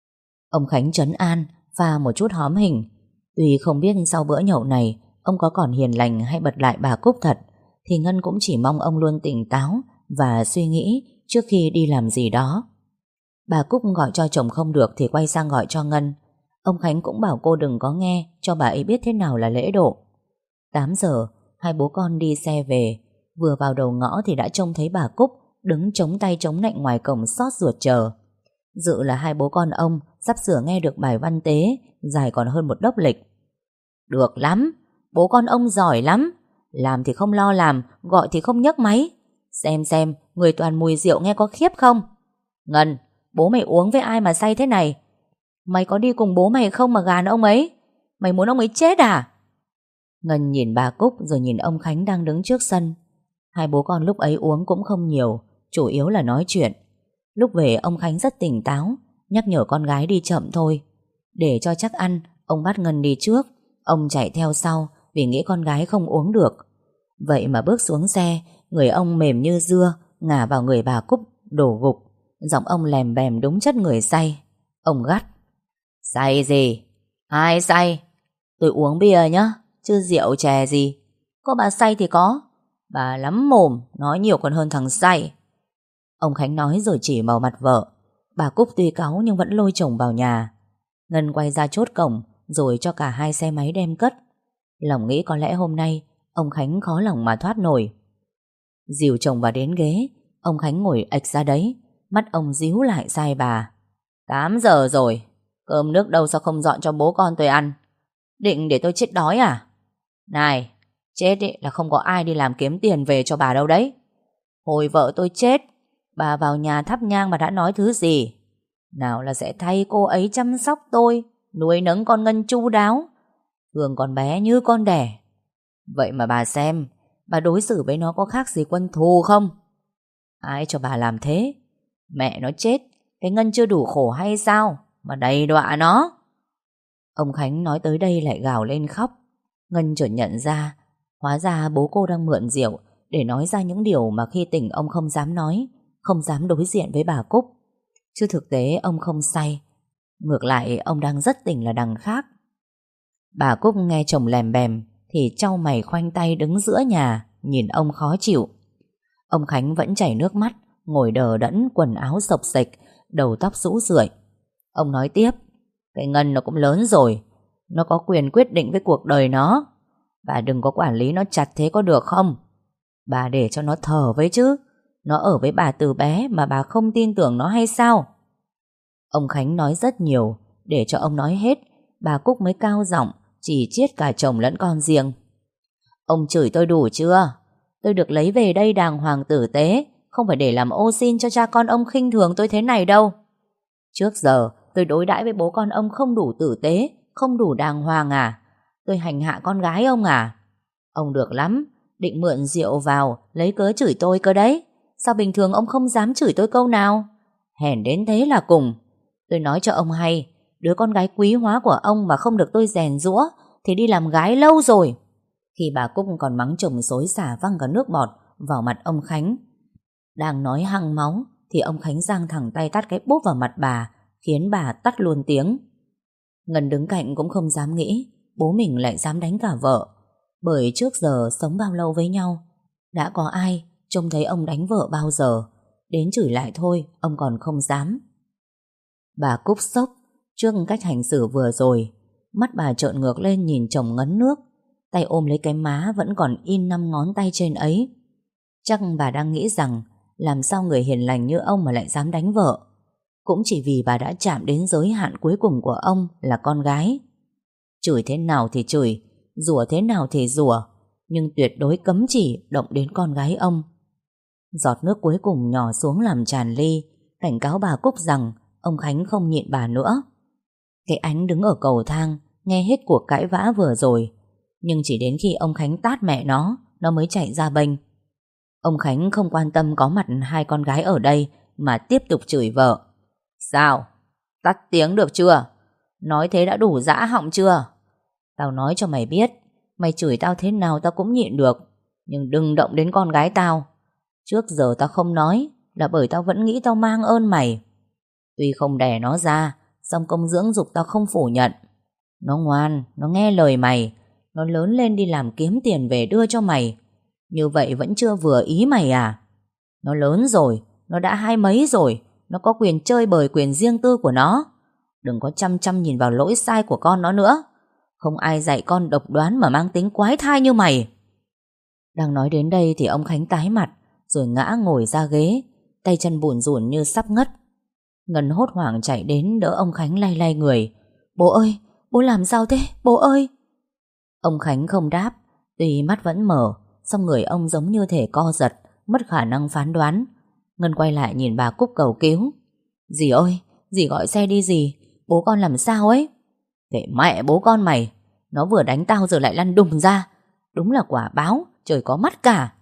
A: Ông Khánh trấn an, pha một chút hóm hình. Tuy không biết sau bữa nhậu này ông có còn hiền lành hay bật lại bà Cúc thật, thì Ngân cũng chỉ mong ông luôn tỉnh táo và suy nghĩ trước khi đi làm gì đó. Bà Cúc gọi cho chồng không được thì quay sang gọi cho Ngân. Ông Khánh cũng bảo cô đừng có nghe, cho bà ấy biết thế nào là lễ độ. Tám giờ, hai bố con đi xe về. Vừa vào đầu ngõ thì đã trông thấy bà Cúc đứng chống tay chống nạnh ngoài cổng xót ruột chờ. Dự là hai bố con ông sắp sửa nghe được bài văn tế dài còn hơn một đốc lịch. Được lắm, bố con ông giỏi lắm. Làm thì không lo làm, gọi thì không nhấc máy. Xem xem, người toàn mùi rượu nghe có khiếp không? Ngân, bố mày uống với ai mà say thế này? Mày có đi cùng bố mày không mà gàn ông ấy? Mày muốn ông ấy chết à? Ngân nhìn bà Cúc rồi nhìn ông Khánh đang đứng trước sân. Hai bố con lúc ấy uống cũng không nhiều, chủ yếu là nói chuyện. Lúc về ông Khánh rất tỉnh táo, nhắc nhở con gái đi chậm thôi. Để cho chắc ăn, ông bắt Ngân đi trước, ông chạy theo sau vì nghĩ con gái không uống được. Vậy mà bước xuống xe, người ông mềm như dưa, ngả vào người bà Cúc, đổ gục. Giọng ông lèm bèm đúng chất người say. Ông gắt: Say gì? Ai say? Tôi uống bia nhá, chứ rượu chè gì. Có bà say thì có. Bà lắm mồm, nói nhiều còn hơn thằng say. Ông Khánh nói rồi chỉ vào mặt vợ. Bà Cúc tuy cáu nhưng vẫn lôi chồng vào nhà. Ngân quay ra chốt cổng rồi cho cả hai xe máy đem cất. Lòng nghĩ có lẽ hôm nay ông Khánh khó lòng mà thoát nổi. Dìu chồng vào đến ghế, ông Khánh ngồi ệch ra đấy. Mắt ông díu lại sai bà. Tám giờ rồi, cơm nước đâu sao không dọn cho bố con tôi ăn? Định để tôi chết đói à? Này, chết ý, là không có ai đi làm kiếm tiền về cho bà đâu đấy. Hồi vợ tôi chết, bà vào nhà thắp nhang mà đã nói thứ gì? Nào là sẽ thay cô ấy chăm sóc tôi, nuôi nấng con Ngân chu đáo, thương con bé như con đẻ. Vậy mà bà xem, bà đối xử với nó có khác gì quân thù không? Ai cho bà làm thế? Mẹ nó chết, cái Ngân chưa đủ khổ hay sao mà đầy đọa nó? Ông Khánh nói tới đây lại gào lên khóc. Ngân chợt nhận ra, hóa ra bố cô đang mượn rượu để nói ra những điều mà khi tỉnh ông không dám nói, không dám đối diện với bà Cúc. Chứ thực tế ông không say, ngược lại ông đang rất tỉnh là đằng khác. Bà Cúc nghe chồng lèm bèm thì chau mày khoanh tay đứng giữa nhà, nhìn ông khó chịu. Ông Khánh vẫn chảy nước mắt, ngồi đờ đẫn, quần áo xộc xệch, đầu tóc rũ rượi. Ông nói tiếp: Cái Ngân nó cũng lớn rồi, nó có quyền quyết định với cuộc đời nó. Bà đừng có quản lý nó chặt thế có được không? Bà để cho nó thở với chứ. Nó ở với bà từ bé mà bà không tin tưởng nó hay sao? Ông Khánh nói rất nhiều. Để cho ông nói hết, bà Cúc mới cao giọng chỉ chiết cả chồng lẫn con riêng. Ông chửi tôi đủ chưa? Tôi được lấy về đây đàng hoàng tử tế, không phải để làm ô xin cho cha con ông khinh thường tôi thế này đâu. Trước giờ tôi đối đãi với bố con ông không đủ tử tế, không đủ đàng hoàng à? Tôi hành hạ con gái ông à? Ông được lắm, định mượn rượu vào lấy cớ chửi tôi cơ đấy. Sao bình thường ông không dám chửi tôi câu nào? Hèn đến thế là cùng. Tôi nói cho ông hay, đứa con gái quý hóa của ông mà không được tôi rèn giũa thì đi làm gái lâu rồi. Khi bà Cúc còn mắng chồng xối xả văng cả nước bọt vào mặt ông Khánh. Đang nói hăng máu thì ông Khánh giang thẳng tay tát cái bốp vào mặt bà, khiến bà tắt luôn tiếng. Ngân đứng cạnh cũng không dám nghĩ bố mình lại dám đánh cả vợ. Bởi trước giờ sống bao lâu với nhau, đã có ai trông thấy ông đánh vợ bao giờ. Đến chửi lại thôi ông còn không dám. Bà Cúc sốc trước cách hành xử vừa rồi. Mắt bà trợn ngược lên nhìn chồng ngấn nước, tay ôm lấy cái má vẫn còn in năm ngón tay trên ấy. Chắc bà đang nghĩ rằng làm sao người hiền lành như ông mà lại dám đánh vợ. Cũng chỉ vì bà đã chạm đến giới hạn cuối cùng của ông là con gái. Chửi thế nào thì chửi, rủa thế nào thì rủa, nhưng tuyệt đối cấm chỉ động đến con gái ông. Giọt nước cuối cùng nhỏ xuống làm tràn ly, cảnh cáo bà Cúc rằng ông Khánh không nhịn bà nữa. Cái Ánh đứng ở cầu thang nghe hết cuộc cãi vã vừa rồi, nhưng chỉ đến khi ông Khánh tát mẹ nó, nó mới chạy ra bênh. Ông Khánh không quan tâm có mặt hai con gái ở đây mà tiếp tục chửi vợ. Sao? Tắt tiếng được chưa? Nói thế đã đủ dã họng chưa? Tao nói cho mày biết, mày chửi tao thế nào tao cũng nhịn được, nhưng đừng động đến con gái tao. Trước giờ tao không nói là bởi tao vẫn nghĩ tao mang ơn mày. Tuy không đẻ nó ra, song công dưỡng dục tao không phủ nhận. Nó ngoan, nó nghe lời mày, nó lớn lên đi làm kiếm tiền về đưa cho mày. Như vậy vẫn chưa vừa ý mày à? Nó lớn rồi, nó đã hai mấy rồi, nó có quyền chơi bời quyền riêng tư của nó. Đừng có chăm chăm nhìn vào lỗi sai của con nó nữa. Không ai dạy con độc đoán mà mang tính quái thai như mày. Đang nói đến đây thì ông Khánh tái mặt, rồi ngã ngồi ra ghế, tay chân bủn rủn như sắp ngất. Ngân hốt hoảng chạy đến đỡ ông Khánh lay lay người. Bố ơi, bố làm sao thế, bố ơi? Ông Khánh không đáp, tuy mắt vẫn mở, song người ông giống như thể co giật, mất khả năng phán đoán. Ngân quay lại nhìn bà Cúc cầu cứu. Dì ơi, dì gọi xe đi dì, bố con làm sao ấy? Kệ mẹ bố con mày, nó vừa đánh tao giờ lại lăn đùng ra. Đúng là quả báo, trời có mắt cả.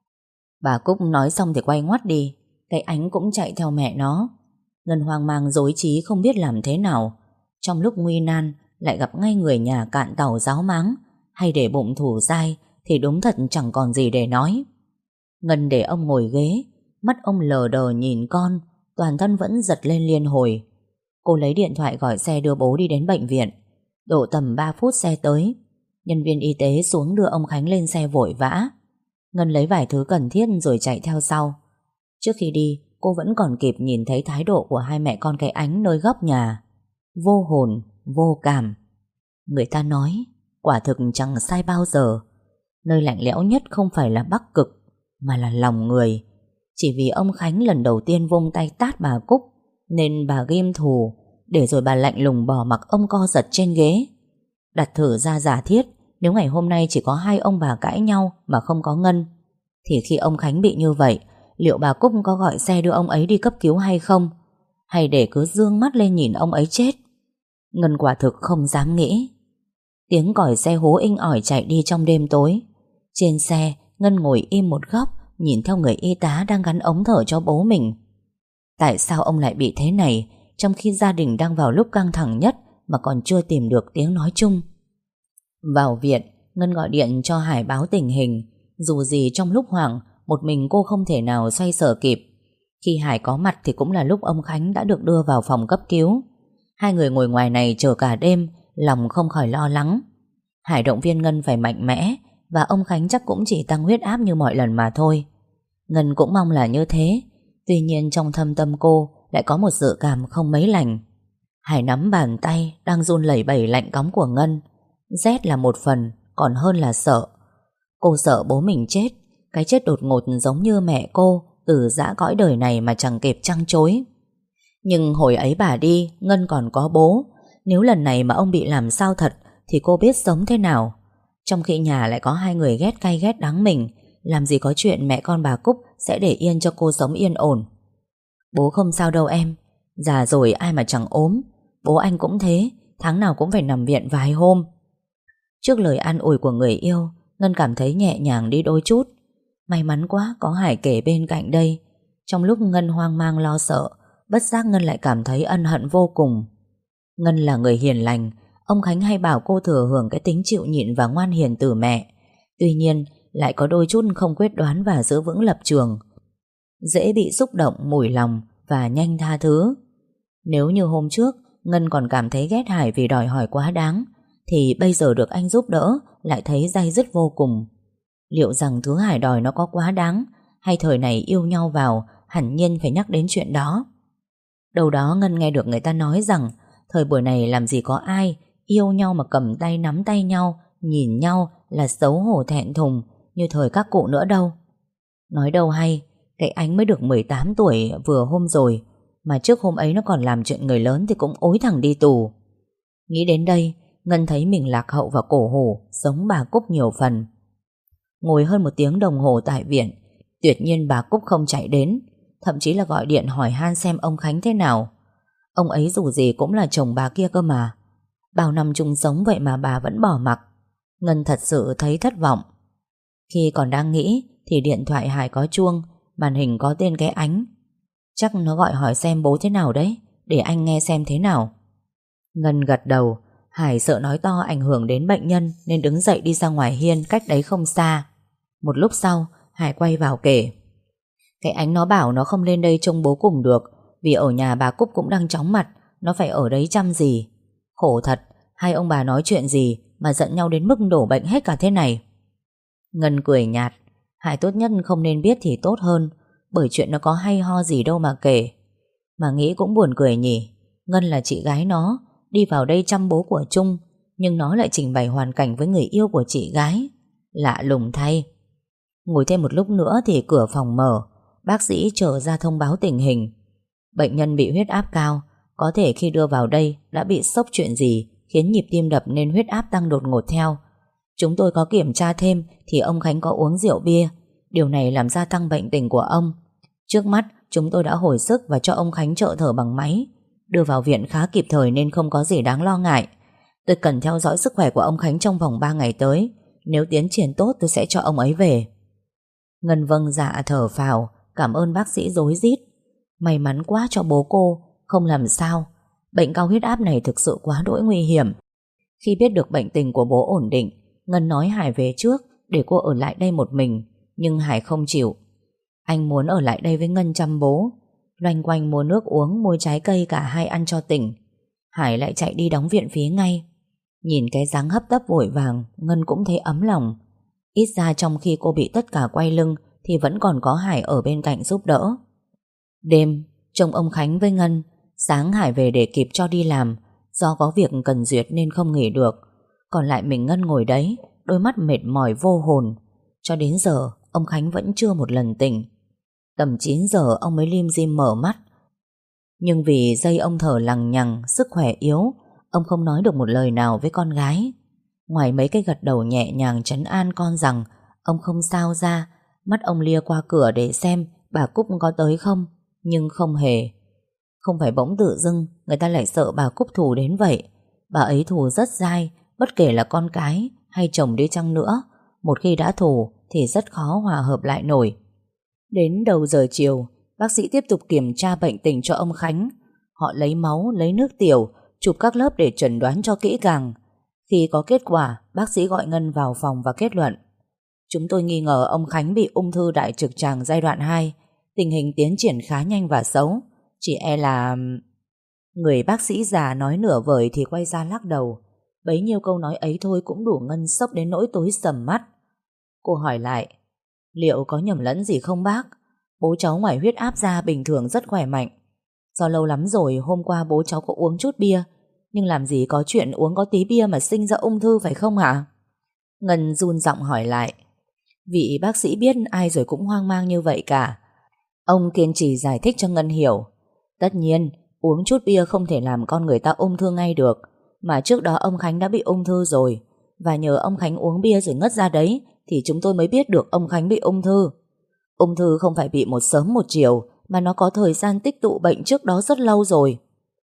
A: Bà Cúc nói xong thì quay ngoắt đi. Cái Ánh cũng chạy theo mẹ nó. Ngân hoang mang rối trí không biết làm thế nào. Trong lúc nguy nan lại gặp ngay người nhà cạn tàu ráo máng, hay để bụng thủ dai thì đúng thật chẳng còn gì để nói. Ngân để ông ngồi ghế, mắt ông lờ đờ nhìn con, toàn thân vẫn giật lên liên hồi. Cô lấy điện thoại gọi xe đưa bố đi đến bệnh viện. Độ tầm ba phút xe tới. Nhân viên y tế xuống đưa ông Khánh lên xe vội vã. Ngân lấy vài thứ cần thiết rồi chạy theo sau. Trước khi đi, cô vẫn còn kịp nhìn thấy thái độ của hai mẹ con cái Ánh nơi góc nhà. Vô hồn, vô cảm. Người ta nói, quả thực chẳng sai bao giờ. Nơi lạnh lẽo nhất không phải là Bắc Cực, mà là lòng người. Chỉ vì ông Khánh lần đầu tiên vung tay tát bà Cúc, nên bà ghim thù, để rồi bà lạnh lùng bỏ mặc ông co giật trên ghế. Đặt thử ra giả thiết, nếu ngày hôm nay chỉ có hai ông bà cãi nhau mà không có Ngân, thì khi ông Khánh bị như vậy, liệu bà Cúc có gọi xe đưa ông ấy đi cấp cứu hay không? Hay để cứ dương mắt lên nhìn ông ấy chết? Ngân quả thực không dám nghĩ. Tiếng còi xe hú inh ỏi chạy đi trong đêm tối. Trên xe, Ngân ngồi im một góc, nhìn theo người y tá đang gắn ống thở cho bố mình. Tại sao ông lại bị thế này, trong khi gia đình đang vào lúc căng thẳng nhất mà còn chưa tìm được tiếng nói chung? Vào viện, Ngân gọi điện cho Hải báo tình hình. Dù gì trong lúc hoảng, một mình cô không thể nào xoay sở kịp. Khi Hải có mặt thì cũng là lúc ông Khánh đã được đưa vào phòng cấp cứu. Hai người ngồi ngoài này chờ cả đêm, lòng không khỏi lo lắng. Hải động viên Ngân phải mạnh mẽ, và ông Khánh chắc cũng chỉ tăng huyết áp như mọi lần mà thôi. Ngân cũng mong là như thế. Tuy nhiên trong thâm tâm cô lại có một dự cảm không mấy lành. Hải nắm bàn tay đang run lẩy bẩy lạnh cóng của Ngân. Rét là một phần, còn hơn là sợ. Cô sợ bố mình chết, cái chết đột ngột giống như mẹ cô, từ giã cõi đời này mà chẳng kịp trăng trối. Nhưng hồi ấy bà đi, Ngân còn có bố. Nếu lần này mà ông bị làm sao thật thì cô biết sống thế nào. Trong khi nhà lại có hai người ghét cay ghét đắng mình, làm gì có chuyện mẹ con bà Cúc sẽ để yên cho cô sống yên ổn. Bố không sao đâu em. Già rồi ai mà chẳng ốm. Bố anh cũng thế, tháng nào cũng phải nằm viện vài hôm. Trước lời an ủi của người yêu, Ngân cảm thấy nhẹ nhàng đi đôi chút. May mắn quá có Hải kể bên cạnh đây. Trong lúc Ngân hoang mang lo sợ, bất giác Ngân lại cảm thấy ân hận vô cùng. Ngân là người hiền lành. Ông Khánh hay bảo cô thừa hưởng cái tính chịu nhịn và ngoan hiền từ mẹ. Tuy nhiên lại có đôi chút không quyết đoán và giữ vững lập trường. Dễ bị xúc động, mủi lòng và nhanh tha thứ. Nếu như hôm trước Ngân còn cảm thấy ghét Hải vì đòi hỏi quá đáng, thì bây giờ được anh giúp đỡ lại thấy day dứt vô cùng. Liệu rằng thứ Hải đòi nó có quá đáng, hay thời này yêu nhau vào hẳn nhiên phải nhắc đến chuyện đó? Đâu đó Ngân nghe được người ta nói rằng thời buổi này làm gì có ai yêu nhau mà cầm tay nắm tay nhau, nhìn nhau là xấu hổ thẹn thùng như thời các cụ nữa đâu. Nói đâu hay, cái Ánh mới được mười tám tuổi vừa hôm rồi, mà trước hôm ấy nó còn làm chuyện người lớn thì cũng ối thẳng đi tù. Nghĩ đến đây, Ngân thấy mình lạc hậu và cổ hủ, giống bà Cúc nhiều phần. Ngồi hơn một tiếng đồng hồ tại viện, tuyệt nhiên bà Cúc không chạy đến, thậm chí là gọi điện hỏi han xem ông Khánh thế nào. Ông ấy dù gì cũng là chồng bà kia cơ mà. Bao năm chung sống vậy mà bà vẫn bỏ mặc. Ngân thật sự thấy thất vọng. Khi còn đang nghĩ thì điện thoại Hải có chuông, màn hình có tên cái Ánh. Chắc nó gọi hỏi xem bố thế nào đấy, để anh nghe xem thế nào. Ngân gật đầu. Hải sợ nói to ảnh hưởng đến bệnh nhân nên đứng dậy đi ra ngoài hiên cách đấy không xa. Một lúc sau Hải quay vào kể: cái Ánh nó bảo nó không lên đây trông bố cùng được, vì ở nhà bà Cúc cũng đang chóng mặt, nó phải ở đấy chăm gì. Khổ thật, hai ông bà nói chuyện gì mà giận nhau đến mức đổ bệnh hết cả thế này. Ngân cười nhạt. Hải tốt nhất không nên biết thì tốt hơn, bởi chuyện nó có hay ho gì đâu mà kể. Mà nghĩ cũng buồn cười nhỉ. Ngân là chị gái nó, đi vào đây chăm bố của Trung, nhưng nó lại trình bày hoàn cảnh với người yêu của chị gái. Lạ lùng thay. Ngồi thêm một lúc nữa thì cửa phòng mở. Bác sĩ trở ra thông báo tình hình. Bệnh nhân bị huyết áp cao, có thể khi đưa vào đây đã bị sốc chuyện gì khiến nhịp tim đập nên huyết áp tăng đột ngột theo. Chúng tôi có kiểm tra thêm thì ông Khánh có uống rượu bia. Điều này làm gia tăng bệnh tình của ông. Trước mắt chúng tôi đã hồi sức và cho ông Khánh trợ thở bằng máy. Đưa vào viện khá kịp thời nên không có gì đáng lo ngại. Tôi cần theo dõi sức khỏe của ông Khánh trong vòng ba ngày tới. Nếu tiến triển tốt tôi sẽ cho ông ấy về. Ngân vâng dạ thở phào, cảm ơn bác sĩ rối rít. May mắn quá cho bố cô, không làm sao. Bệnh cao huyết áp này thực sự quá đỗi nguy hiểm. Khi biết được bệnh tình của bố ổn định, Ngân nói Hải về trước để cô ở lại đây một mình, nhưng Hải không chịu. Anh muốn ở lại đây với Ngân chăm bố. loanh quanh mua nước uống, mua trái cây cả hai ăn cho tỉnh. Hải lại chạy đi đóng viện phí ngay. Nhìn cái dáng hấp tấp vội vàng, Ngân cũng thấy ấm lòng. Ít ra trong khi cô bị tất cả quay lưng thì vẫn còn có Hải ở bên cạnh giúp đỡ. Đêm, trông ông Khánh với Ngân. Sáng Hải về để kịp cho đi làm, do có việc cần duyệt nên không nghỉ được. Còn lại mình Ngân ngồi đấy, đôi mắt mệt mỏi vô hồn. Cho đến giờ ông Khánh vẫn chưa một lần tỉnh. Tầm chín giờ ông mới lim dim mở mắt. Nhưng vì dây ông thở lằng nhằng, sức khỏe yếu, ông không nói được một lời nào với con gái. Ngoài mấy cái gật đầu nhẹ nhàng trấn an con rằng ông không sao ra, mắt ông lia qua cửa để xem bà Cúc có tới không, nhưng không hề. Không phải bỗng tự dưng người ta lại sợ bà Cúc thù đến vậy. Bà ấy thù rất dai, bất kể là con cái hay chồng đi chăng nữa. Một khi đã thù thì rất khó hòa hợp lại nổi. Đến đầu giờ chiều, bác sĩ tiếp tục kiểm tra bệnh tình cho ông Khánh. Họ lấy máu, lấy nước tiểu, chụp các lớp để chẩn đoán cho kỹ càng. Khi có kết quả, bác sĩ gọi Ngân vào phòng và kết luận: chúng tôi nghi ngờ ông Khánh bị ung thư đại trực tràng giai đoạn hai. Tình hình tiến triển khá nhanh và xấu. Chỉ e là... Người bác sĩ già nói nửa vời thì quay ra lắc đầu. Bấy nhiêu câu nói ấy thôi cũng đủ Ngân sốc đến nỗi tối sầm mắt. Cô hỏi lại: liệu có nhầm lẫn gì không bác? Bố cháu ngoài huyết áp ra bình thường rất khỏe mạnh. Do lâu lắm rồi hôm qua bố cháu có uống chút bia, nhưng làm gì có chuyện uống có tí bia mà sinh ra ung thư phải không hả? Ngân run giọng hỏi lại. Vị bác sĩ biết ai rồi cũng hoang mang như vậy cả. Ông kiên trì giải thích cho Ngân hiểu. Tất nhiên uống chút bia không thể làm con người ta ung thư ngay được. Mà trước đó ông Khánh đã bị ung thư rồi, và nhờ ông Khánh uống bia rồi ngất ra đấy thì chúng tôi mới biết được ông Khánh bị ung thư. Ung thư không phải bị một sớm một chiều, mà nó có thời gian tích tụ bệnh trước đó rất lâu rồi.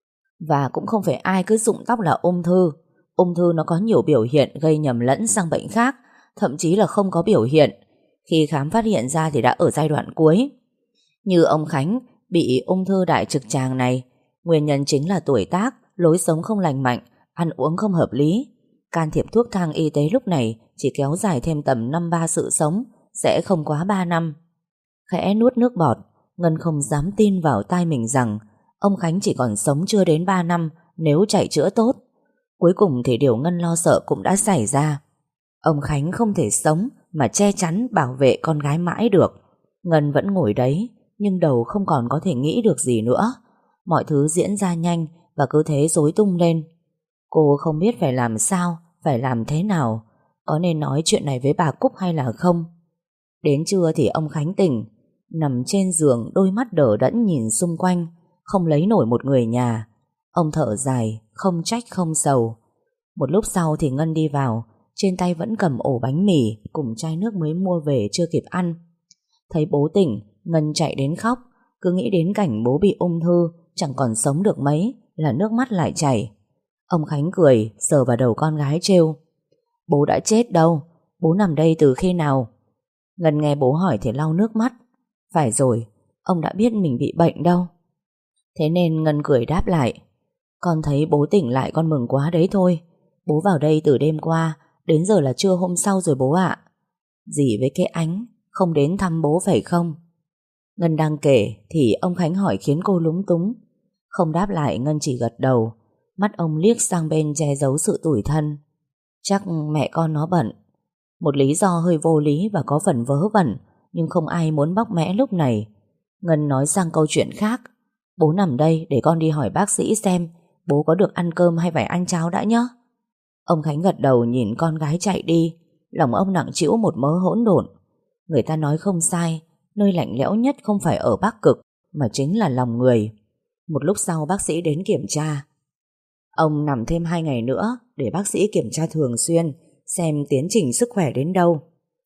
A: Và cũng không phải ai cứ rụng tóc là ung thư. Ung thư nó có nhiều biểu hiện gây nhầm lẫn sang bệnh khác, thậm chí là không có biểu hiện. Khi khám phát hiện ra thì đã ở giai đoạn cuối. Như ông Khánh bị ung thư đại trực tràng này, nguyên nhân chính là tuổi tác, lối sống không lành mạnh, ăn uống không hợp lý. Can thiệp thuốc thang y tế lúc này chỉ kéo dài thêm tầm năm ba sự sống, sẽ không quá ba năm. Khẽ nuốt nước bọt, Ngân không dám tin vào tai mình rằng ông Khánh chỉ còn sống chưa đến ba năm nếu chạy chữa tốt. Cuối cùng thì điều Ngân lo sợ cũng đã xảy ra. Ông Khánh không thể sống mà che chắn bảo vệ con gái mãi được. Ngân vẫn ngồi đấy, nhưng đầu không còn có thể nghĩ được gì nữa. Mọi thứ diễn ra nhanh và cứ thế rối tung lên. Cô không biết phải làm sao, phải làm thế nào, có nên nói chuyện này với bà Cúc hay là không. Đến trưa thì ông Khánh tỉnh, nằm trên giường đôi mắt đờ đẫn nhìn xung quanh, không lấy nổi một người nhà. Ông thở dài, không trách không sầu. Một lúc sau thì Ngân đi vào, trên tay vẫn cầm ổ bánh mì cùng chai nước mới mua về chưa kịp ăn. Thấy bố tỉnh, Ngân chạy đến khóc, cứ nghĩ đến cảnh bố bị ung thư, chẳng còn sống được mấy là nước mắt lại chảy. Ông Khánh cười, sờ vào đầu con gái trêu: bố đã chết đâu, bố nằm đây từ khi nào? Ngân nghe bố hỏi thì lau nước mắt. Phải rồi, ông đã biết mình bị bệnh đâu. Thế nên Ngân cười đáp lại: con thấy bố tỉnh lại con mừng quá đấy thôi. Bố vào đây từ đêm qua, đến giờ là trưa hôm sau rồi bố ạ. Dì với cái Ánh không đến thăm bố phải không? Ngân đang kể thì ông Khánh hỏi khiến cô lúng túng. Không đáp lại, Ngân chỉ gật đầu. Mắt ông liếc sang bên che giấu sự tủi thân. Chắc mẹ con nó bận. Một lý do hơi vô lý và có phần vớ vẩn, nhưng không ai muốn bóc mẽ lúc này. Ngân nói sang câu chuyện khác: bố nằm đây để con đi hỏi bác sĩ xem bố có được ăn cơm hay phải ăn cháo đã nhé. Ông Khánh gật đầu nhìn con gái chạy đi. Lòng ông nặng trĩu một mớ hỗn độn. Người ta nói không sai, nơi lạnh lẽo nhất không phải ở Bắc Cực, mà chính là lòng người. Một lúc sau bác sĩ đến kiểm tra. Ông nằm thêm hai ngày nữa để bác sĩ kiểm tra thường xuyên, xem tiến trình sức khỏe đến đâu.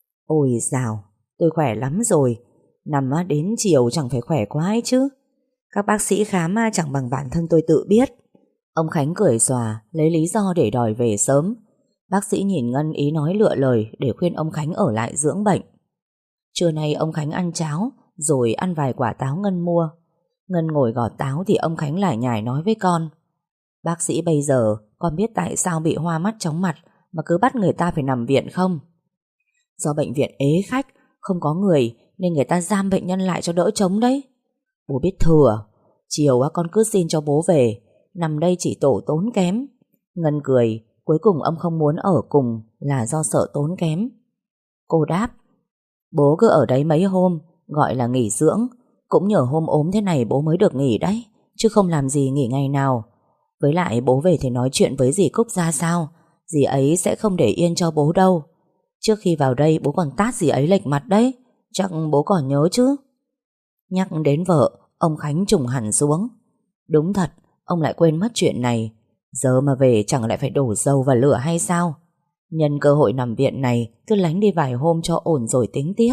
A: Ôi dào, tôi khỏe lắm rồi. Nằm đến chiều chẳng phải khỏe quá ấy chứ. Các bác sĩ khám chẳng bằng bản thân tôi tự biết. Ông Khánh cười xòa, lấy lý do để đòi về sớm. Bác sĩ nhìn Ngân ý nói lựa lời để khuyên ông Khánh ở lại dưỡng bệnh. Trưa nay ông Khánh ăn cháo, rồi ăn vài quả táo Ngân mua. Ngân ngồi gọt táo thì ông Khánh lải nhải nói với con: bác sĩ bây giờ con biết tại sao bị hoa mắt chóng mặt mà cứ bắt người ta phải nằm viện không? Do bệnh viện ế khách, không có người nên người ta giam bệnh nhân lại cho đỡ trống đấy. Bố biết thừa. Chiều á con cứ xin cho bố về, nằm đây chỉ tổ tốn kém. Ngân cười. Cuối cùng ông không muốn ở cùng là do sợ tốn kém. Cô đáp: Bố cứ ở đấy mấy hôm, gọi là nghỉ dưỡng. Cũng nhờ hôm ốm thế này bố mới được nghỉ đấy, chứ không làm gì nghỉ ngày nào. Với lại bố về thì nói chuyện với dì Cúc ra sao, dì ấy sẽ không để yên cho bố đâu. Trước khi vào đây bố còn tát dì ấy lệch mặt đấy, chắc bố còn nhớ chứ. Nhắc đến vợ, ông Khánh trùng hẳn xuống. Đúng thật, ông lại quên mất chuyện này. Giờ mà về chẳng lại phải đổ dầu vào lửa hay sao? Nhân cơ hội nằm viện này, cứ lánh đi vài hôm cho ổn rồi tính tiếp.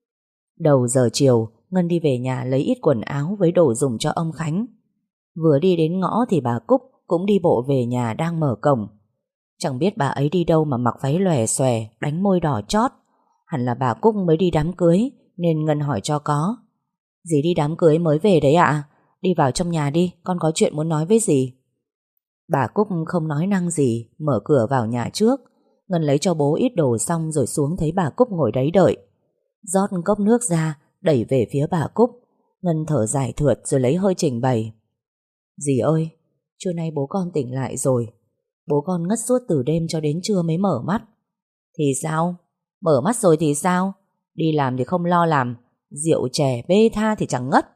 A: Đầu giờ chiều, Ngân đi về nhà lấy ít quần áo với đồ dùng cho ông Khánh. Vừa đi đến ngõ thì bà Cúc cũng đi bộ về nhà đang mở cổng. Chẳng biết bà ấy đi đâu mà mặc váy lòe xòe, đánh môi đỏ chót. Hẳn là bà Cúc mới đi đám cưới, nên Ngân hỏi cho có. Dì đi đám cưới mới về đấy ạ? Đi vào trong nhà đi, con có chuyện muốn nói với dì. Bà Cúc không nói năng gì, mở cửa vào nhà trước. Ngân lấy cho bố ít đồ xong rồi xuống thấy bà Cúc ngồi đấy đợi. Rót cốc nước ra, đẩy về phía bà Cúc. Ngân thở dài thượt rồi lấy hơi trình bày. Dì ơi, trưa nay bố con tỉnh lại rồi. Bố con ngất suốt từ đêm cho đến trưa mới mở mắt. Thì sao? Mở mắt rồi thì sao? Đi làm thì không lo làm, rượu chè bê tha thì chẳng ngất.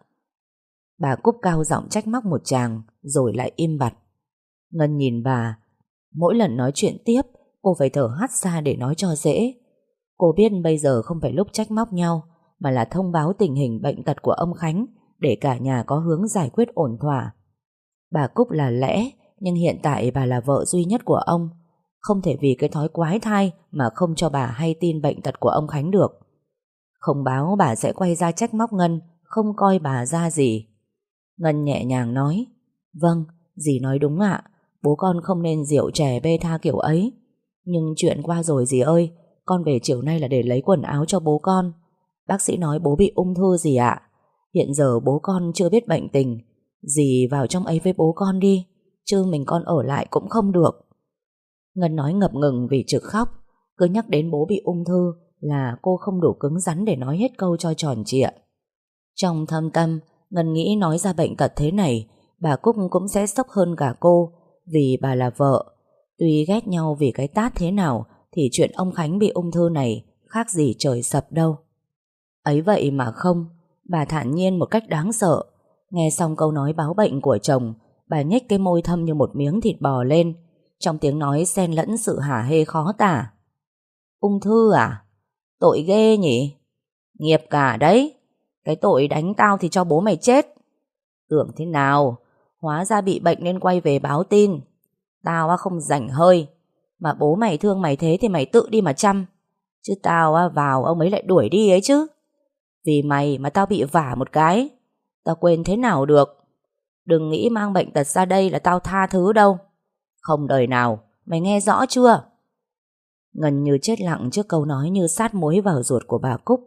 A: Bà Cúc cao giọng trách móc một tràng, rồi lại im bặt. Ngân nhìn bà. Mỗi lần nói chuyện tiếp, cô phải thở hắt ra để nói cho dễ. Cô biết bây giờ không phải lúc trách móc nhau, mà là thông báo tình hình bệnh tật của ông Khánh, để cả nhà có hướng giải quyết ổn thỏa. Bà Cúc là lẽ, nhưng hiện tại bà là vợ duy nhất của ông. Không thể vì cái thói quái thai mà không cho bà hay tin bệnh tật của ông Khánh được. Không báo bà sẽ quay ra trách móc Ngân, không coi bà ra gì. Ngân nhẹ nhàng nói: Vâng, dì nói đúng ạ. Bố con không nên rượu chè bê tha kiểu ấy. Nhưng chuyện qua rồi dì ơi. Con về chiều nay là để lấy quần áo cho bố con. Bác sĩ nói bố bị ung thư dì ạ. Hiện giờ bố con chưa biết bệnh tình. Dì vào trong ấy với bố con đi, chứ mình con ở lại cũng không được. Ngân nói ngập ngừng vì trực khóc. Cứ nhắc đến bố bị ung thư là cô không đủ cứng rắn để nói hết câu cho tròn trịa. Trong thâm tâm, Ngân nghĩ nói ra bệnh tật thế này, bà Cúc cũng sẽ sốc hơn cả cô, vì bà là vợ. Tuy ghét nhau vì cái tát thế nào, thì chuyện ông Khánh bị ung thư này khác gì trời sập đâu. Ấy vậy mà không, bà thản nhiên một cách đáng sợ. Nghe xong câu nói báo bệnh của chồng, bà nhếch cái môi thâm như một miếng thịt bò lên, trong tiếng nói xen lẫn sự hả hê khó tả. Ung thư à? Tội ghê nhỉ? Nghiệp cả đấy. Cái tội đánh tao thì cho bố mày chết. Tưởng thế nào? Hóa ra bị bệnh nên quay về báo tin. Tao á không rảnh hơi. Mà bố mày thương mày thế thì mày tự đi mà chăm. Chứ tao á vào ông ấy lại đuổi đi ấy chứ. Vì mày mà tao bị vả một cái, tao quên thế nào được. Đừng nghĩ mang bệnh tật ra đây là tao tha thứ đâu. Không đời nào, mày nghe rõ chưa? Ngân như chết lặng trước câu nói như sát muối vào ruột của bà Cúc.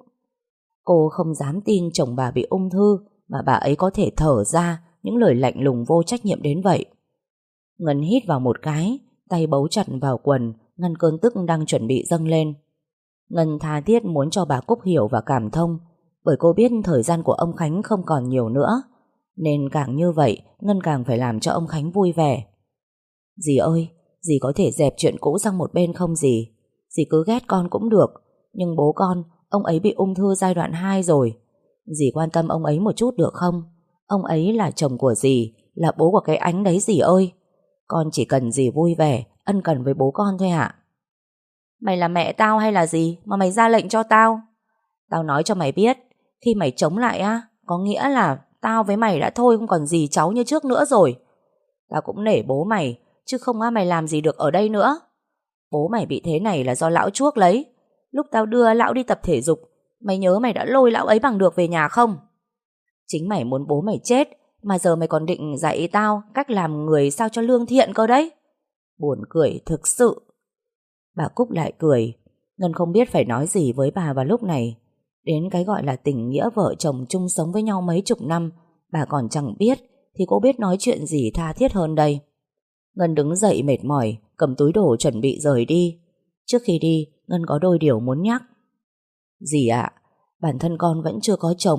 A: Cô không dám tin chồng bà bị ung thư mà bà ấy có thể thở ra những lời lạnh lùng vô trách nhiệm đến vậy. Ngân hít vào một cái, tay bấu chặt vào quần, ngăn cơn tức đang chuẩn bị dâng lên. Ngân tha thiết muốn cho bà Cúc hiểu và cảm thông, bởi cô biết thời gian của ông Khánh không còn nhiều nữa, nên càng như vậy Ngân càng phải làm cho ông Khánh vui vẻ. Dì ơi, dì có thể dẹp chuyện cũ sang một bên không dì? Dì cứ ghét con cũng được, nhưng bố con, ông ấy bị ung thư giai đoạn hai rồi. Dì quan tâm ông ấy một chút được không? Ông ấy là chồng của dì, là bố của cái Ánh đấy dì ơi. Con chỉ cần dì vui vẻ, ân cần với bố con thôi ạ. Mày là mẹ tao hay là gì mà mày ra lệnh cho tao? Tao nói cho mày biết, khi mày chống lại á, có nghĩa là tao với mày đã thôi không còn gì cháu như trước nữa rồi. Tao cũng nể bố mày, chứ không á mày làm gì được ở đây nữa. Bố mày bị thế này là do lão chuốc lấy. Lúc tao đưa lão đi tập thể dục, mày nhớ mày đã lôi lão ấy bằng được về nhà không? Chính mày muốn bố mày chết, mà giờ mày còn định dạy tao cách làm người sao cho lương thiện cơ đấy. Buồn cười thực sự. Bà Cúc lại cười. Ngân không biết phải nói gì với bà vào lúc này. Đến cái gọi là tình nghĩa vợ chồng chung sống với nhau mấy chục năm bà còn chẳng biết, thì cô biết nói chuyện gì tha thiết hơn đây. Ngân đứng dậy mệt mỏi, cầm túi đồ chuẩn bị rời đi. Trước khi đi, Ngân có đôi điều muốn nhắc. Dì ạ, bản thân con vẫn chưa có chồng,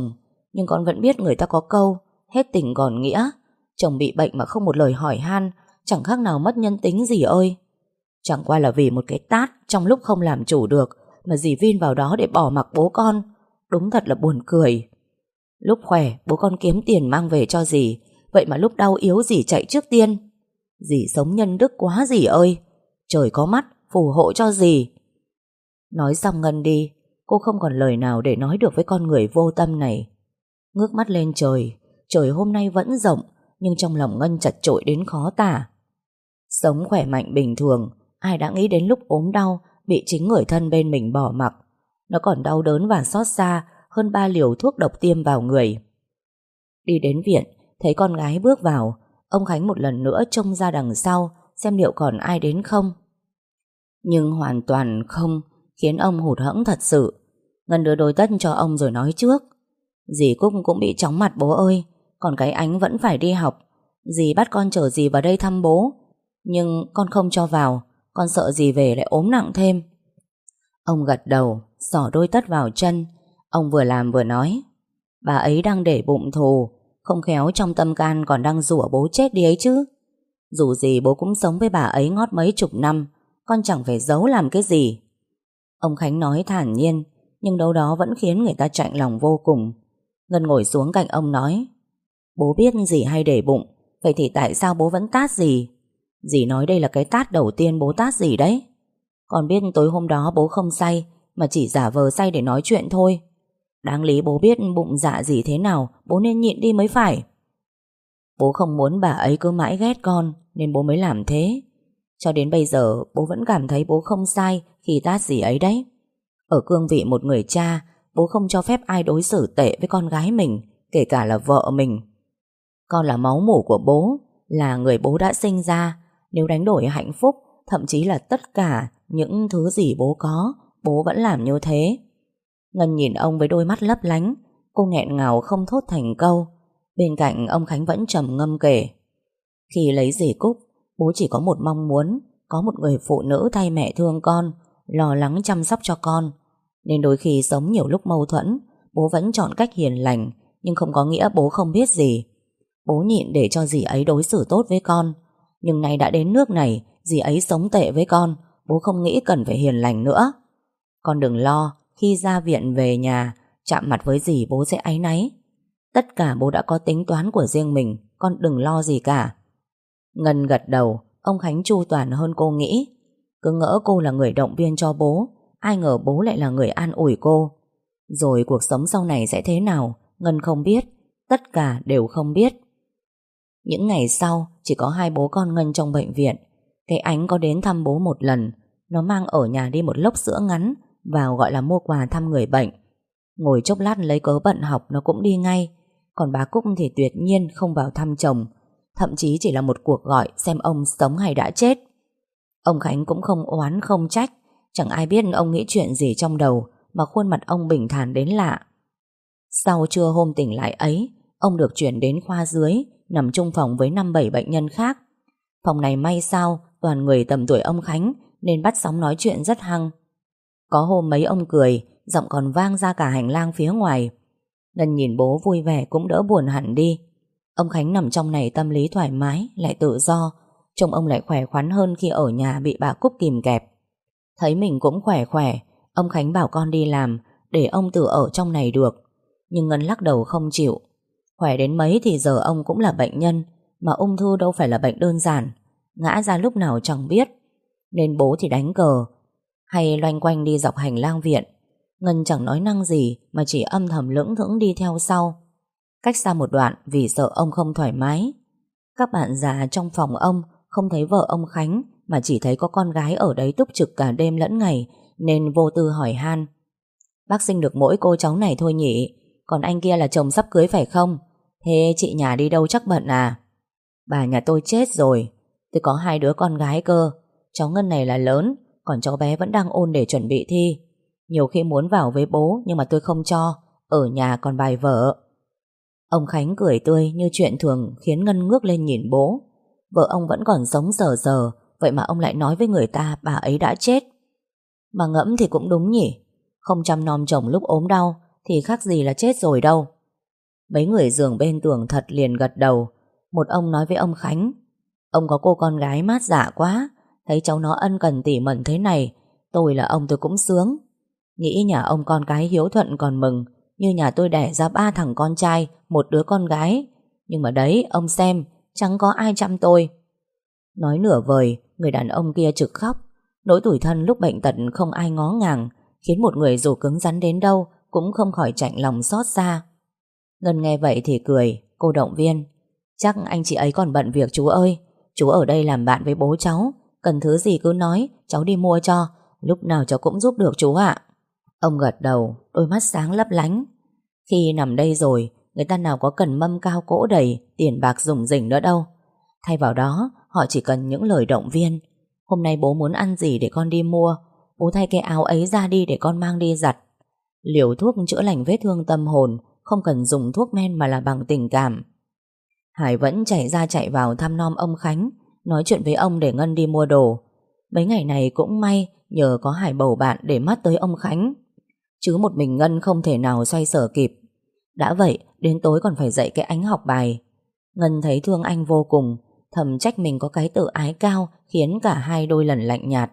A: Nhưng con vẫn biết người ta có câu hết tình còn nghĩa. Chồng bị bệnh mà không một lời hỏi han, chẳng khác nào mất nhân tính dì ơi. Chẳng qua là vì một cái tát trong lúc không làm chủ được mà dì vin vào đó để bỏ mặc bố con. Đúng thật là buồn cười. Lúc khỏe bố con kiếm tiền mang về cho dì, vậy mà lúc đau yếu dì chạy trước tiên. Dì sống nhân đức quá dì ơi. Trời có mắt phù hộ cho dì. Nói xong Ngân đi, cô không còn lời nào để nói được với con người vô tâm này. Ngước mắt lên trời, trời hôm nay vẫn rộng, nhưng trong lòng Ngân chật chội đến khó tả. Sống khỏe mạnh bình thường, ai đã nghĩ đến lúc ốm đau bị chính người thân bên mình bỏ mặc. Nó còn đau đớn và xót xa hơn ba liều thuốc độc tiêm vào người. Đi đến viện, thấy con gái bước vào, ông Khánh một lần nữa trông ra đằng sau xem liệu còn ai đến không. Nhưng hoàn toàn không, khiến ông hụt hẫng thật sự. Ngân đưa đôi tất cho ông rồi nói trước: Dì Cúc cũng bị chóng mặt bố ơi, còn cái Ánh vẫn phải đi học. Dì bắt con chở dì vào đây thăm bố, nhưng con không cho vào, con sợ dì về lại ốm nặng thêm. Ông gật đầu, xỏ đôi tất vào chân. Ông vừa làm vừa nói: Bà ấy đang để bụng thù, không khéo trong tâm can còn đang rủa bố chết đi ấy chứ. Dù gì bố cũng sống với bà ấy ngót mấy chục năm, con chẳng phải giấu làm cái gì. Ông Khánh nói thản nhiên, nhưng đâu đó vẫn khiến người ta chạnh lòng vô cùng. Ngân ngồi xuống cạnh ông nói: Bố biết dì hay để bụng, vậy thì tại sao bố vẫn tát dì? Dì nói đây là cái tát đầu tiên bố tát dì đấy. Con biết tối hôm đó bố không say, mà chỉ giả vờ say để nói chuyện thôi. Đáng lý bố biết bụng dạ dì thế nào, bố nên nhịn đi mới phải. Bố không muốn bà ấy cứ mãi ghét con, nên bố mới làm thế. Cho đến bây giờ bố vẫn cảm thấy bố không sai khi tát dì ấy đấy. Ở cương vị một người cha, bố không cho phép ai đối xử tệ với con gái mình, kể cả là vợ mình. Con là máu mủ của bố, là người bố đã sinh ra. Nếu đánh đổi hạnh phúc, thậm chí là tất cả những thứ gì bố có, bố vẫn làm như thế. Ngân nhìn ông với đôi mắt lấp lánh. Cô nghẹn ngào không thốt thành câu. Bên cạnh ông Khánh vẫn trầm ngâm kể: Khi lấy dì Cúc, bố chỉ có một mong muốn, có một người phụ nữ thay mẹ thương con, lo lắng chăm sóc cho con. Nên đôi khi sống nhiều lúc mâu thuẫn, bố vẫn chọn cách hiền lành, nhưng không có nghĩa bố không biết gì. Bố nhịn để cho dì ấy đối xử tốt với con, nhưng nay đã đến nước này, dì ấy sống tệ với con, bố không nghĩ cần phải hiền lành nữa. Con đừng lo, khi ra viện về nhà, chạm mặt với dì bố sẽ áy náy. Tất cả bố đã có tính toán của riêng mình, con đừng lo gì cả. Ngân gật đầu. Ông Khánh chu toàn hơn cô nghĩ. Cứ ngỡ cô là người động viên cho bố, ai ngờ bố lại là người an ủi cô. Rồi cuộc sống sau này sẽ thế nào, Ngân không biết. Tất cả đều không biết. Những ngày sau, chỉ có hai bố con Ngân trong bệnh viện. Cái Ánh có đến thăm bố một lần. Nó mang ở nhà đi một lốc sữa ngắn, vào gọi là mua quà thăm người bệnh. Ngồi chốc lát lấy cớ bận học, nó cũng đi ngay. Còn bà Cúc thì tuyệt nhiên không vào thăm chồng, thậm chí chỉ là một cuộc gọi xem ông sống hay đã chết. Ông Khánh cũng không oán không trách. Chẳng ai biết ông nghĩ chuyện gì trong đầu, mà khuôn mặt ông bình thản đến lạ. Sau trưa hôm tỉnh lại ấy, ông được chuyển đến khoa dưới, nằm chung phòng với năm bảy bệnh nhân khác. Phòng này may sao toàn người tầm tuổi ông Khánh, nên bắt sóng nói chuyện rất hăng. Có hôm mấy ông cười, giọng còn vang ra cả hành lang phía ngoài. Ngân nhìn bố vui vẻ cũng đỡ buồn hẳn đi. Ông Khánh nằm trong này tâm lý thoải mái, lại tự do. Trông ông lại khỏe khoắn hơn khi ở nhà bị bà Cúc kìm kẹp. Thấy mình cũng khỏe khỏe, ông Khánh bảo con đi làm, để ông tự ở trong này được. Nhưng Ngân lắc đầu không chịu. Khỏe đến mấy thì giờ ông cũng là bệnh nhân, mà ung thư đâu phải là bệnh đơn giản, ngã ra lúc nào chẳng biết. Nên bố thì đánh cờ, hay loanh quanh đi dọc hành lang viện. Ngân chẳng nói năng gì, mà chỉ âm thầm lững thững đi theo sau, cách xa một đoạn vì sợ ông không thoải mái. Các bạn già trong phòng ông không thấy vợ ông Khánh, mà chỉ thấy có con gái ở đấy túc trực cả đêm lẫn ngày, nên vô tư hỏi han: Bác sinh được mỗi cô cháu này thôi nhỉ? Còn anh kia là chồng sắp cưới phải không? Thế chị nhà đi đâu chắc bận à? Bà nhà tôi chết rồi. Tôi có hai đứa con gái cơ. Cháu Ngân này là lớn, còn cháu bé vẫn đang ôn để chuẩn bị thi. Nhiều khi muốn vào với bố, nhưng mà tôi không cho. Ở nhà còn bài vở. Ông Khánh cười tươi như chuyện thường, khiến Ngân ngước lên nhìn bố. Vợ ông vẫn còn sống sờ sờ, vậy mà ông lại nói với người ta bà ấy đã chết. Mà ngẫm thì cũng đúng nhỉ. Không chăm nom chồng lúc ốm đau thì khác gì là chết rồi đâu. Mấy người giường bên tường thật liền gật đầu. Một ông nói với ông Khánh: ông có cô con gái mát dạ quá, thấy cháu nó ân cần tỉ mẩn thế này, tôi là ông tôi cũng sướng. Nghĩ nhà ông con cái hiếu thuận còn mừng, như nhà tôi đẻ ra ba thằng con trai, một đứa con gái. Nhưng mà đấy, ông xem, chẳng có ai chăm tôi. Nói nửa vời, người đàn ông kia trực khóc. Nỗi tủi thân lúc bệnh tật không ai ngó ngàng, khiến một người dù cứng rắn đến đâu cũng không khỏi chạnh lòng xót xa. Ngân nghe vậy thì cười, cô động viên: chắc anh chị ấy còn bận việc chú ơi. Chú ở đây làm bạn với bố cháu, cần thứ gì cứ nói, cháu đi mua cho, lúc nào cháu cũng giúp được chú ạ. Ông gật đầu, đôi mắt sáng lấp lánh. Khi nằm đây rồi, người ta nào có cần mâm cao cỗ đầy, tiền bạc rủng rỉnh nữa đâu. Thay vào đó, họ chỉ cần những lời động viên. Hôm nay bố muốn ăn gì để con đi mua, bố thay cái áo ấy ra đi để con mang đi giặt. Liều thuốc chữa lành vết thương tâm hồn, không cần dùng thuốc men mà là bằng tình cảm. Hải vẫn chạy ra chạy vào thăm nom ông Khánh, nói chuyện với ông để Ngân đi mua đồ. Mấy ngày này cũng may nhờ có Hải bầu bạn để mắt tới ông Khánh, chứ một mình Ngân không thể nào xoay sở kịp. Đã vậy, đến tối còn phải dạy cái Ánh học bài. Ngân thấy thương anh vô cùng, thầm trách mình có cái tự ái cao khiến cả hai đôi lần lạnh nhạt.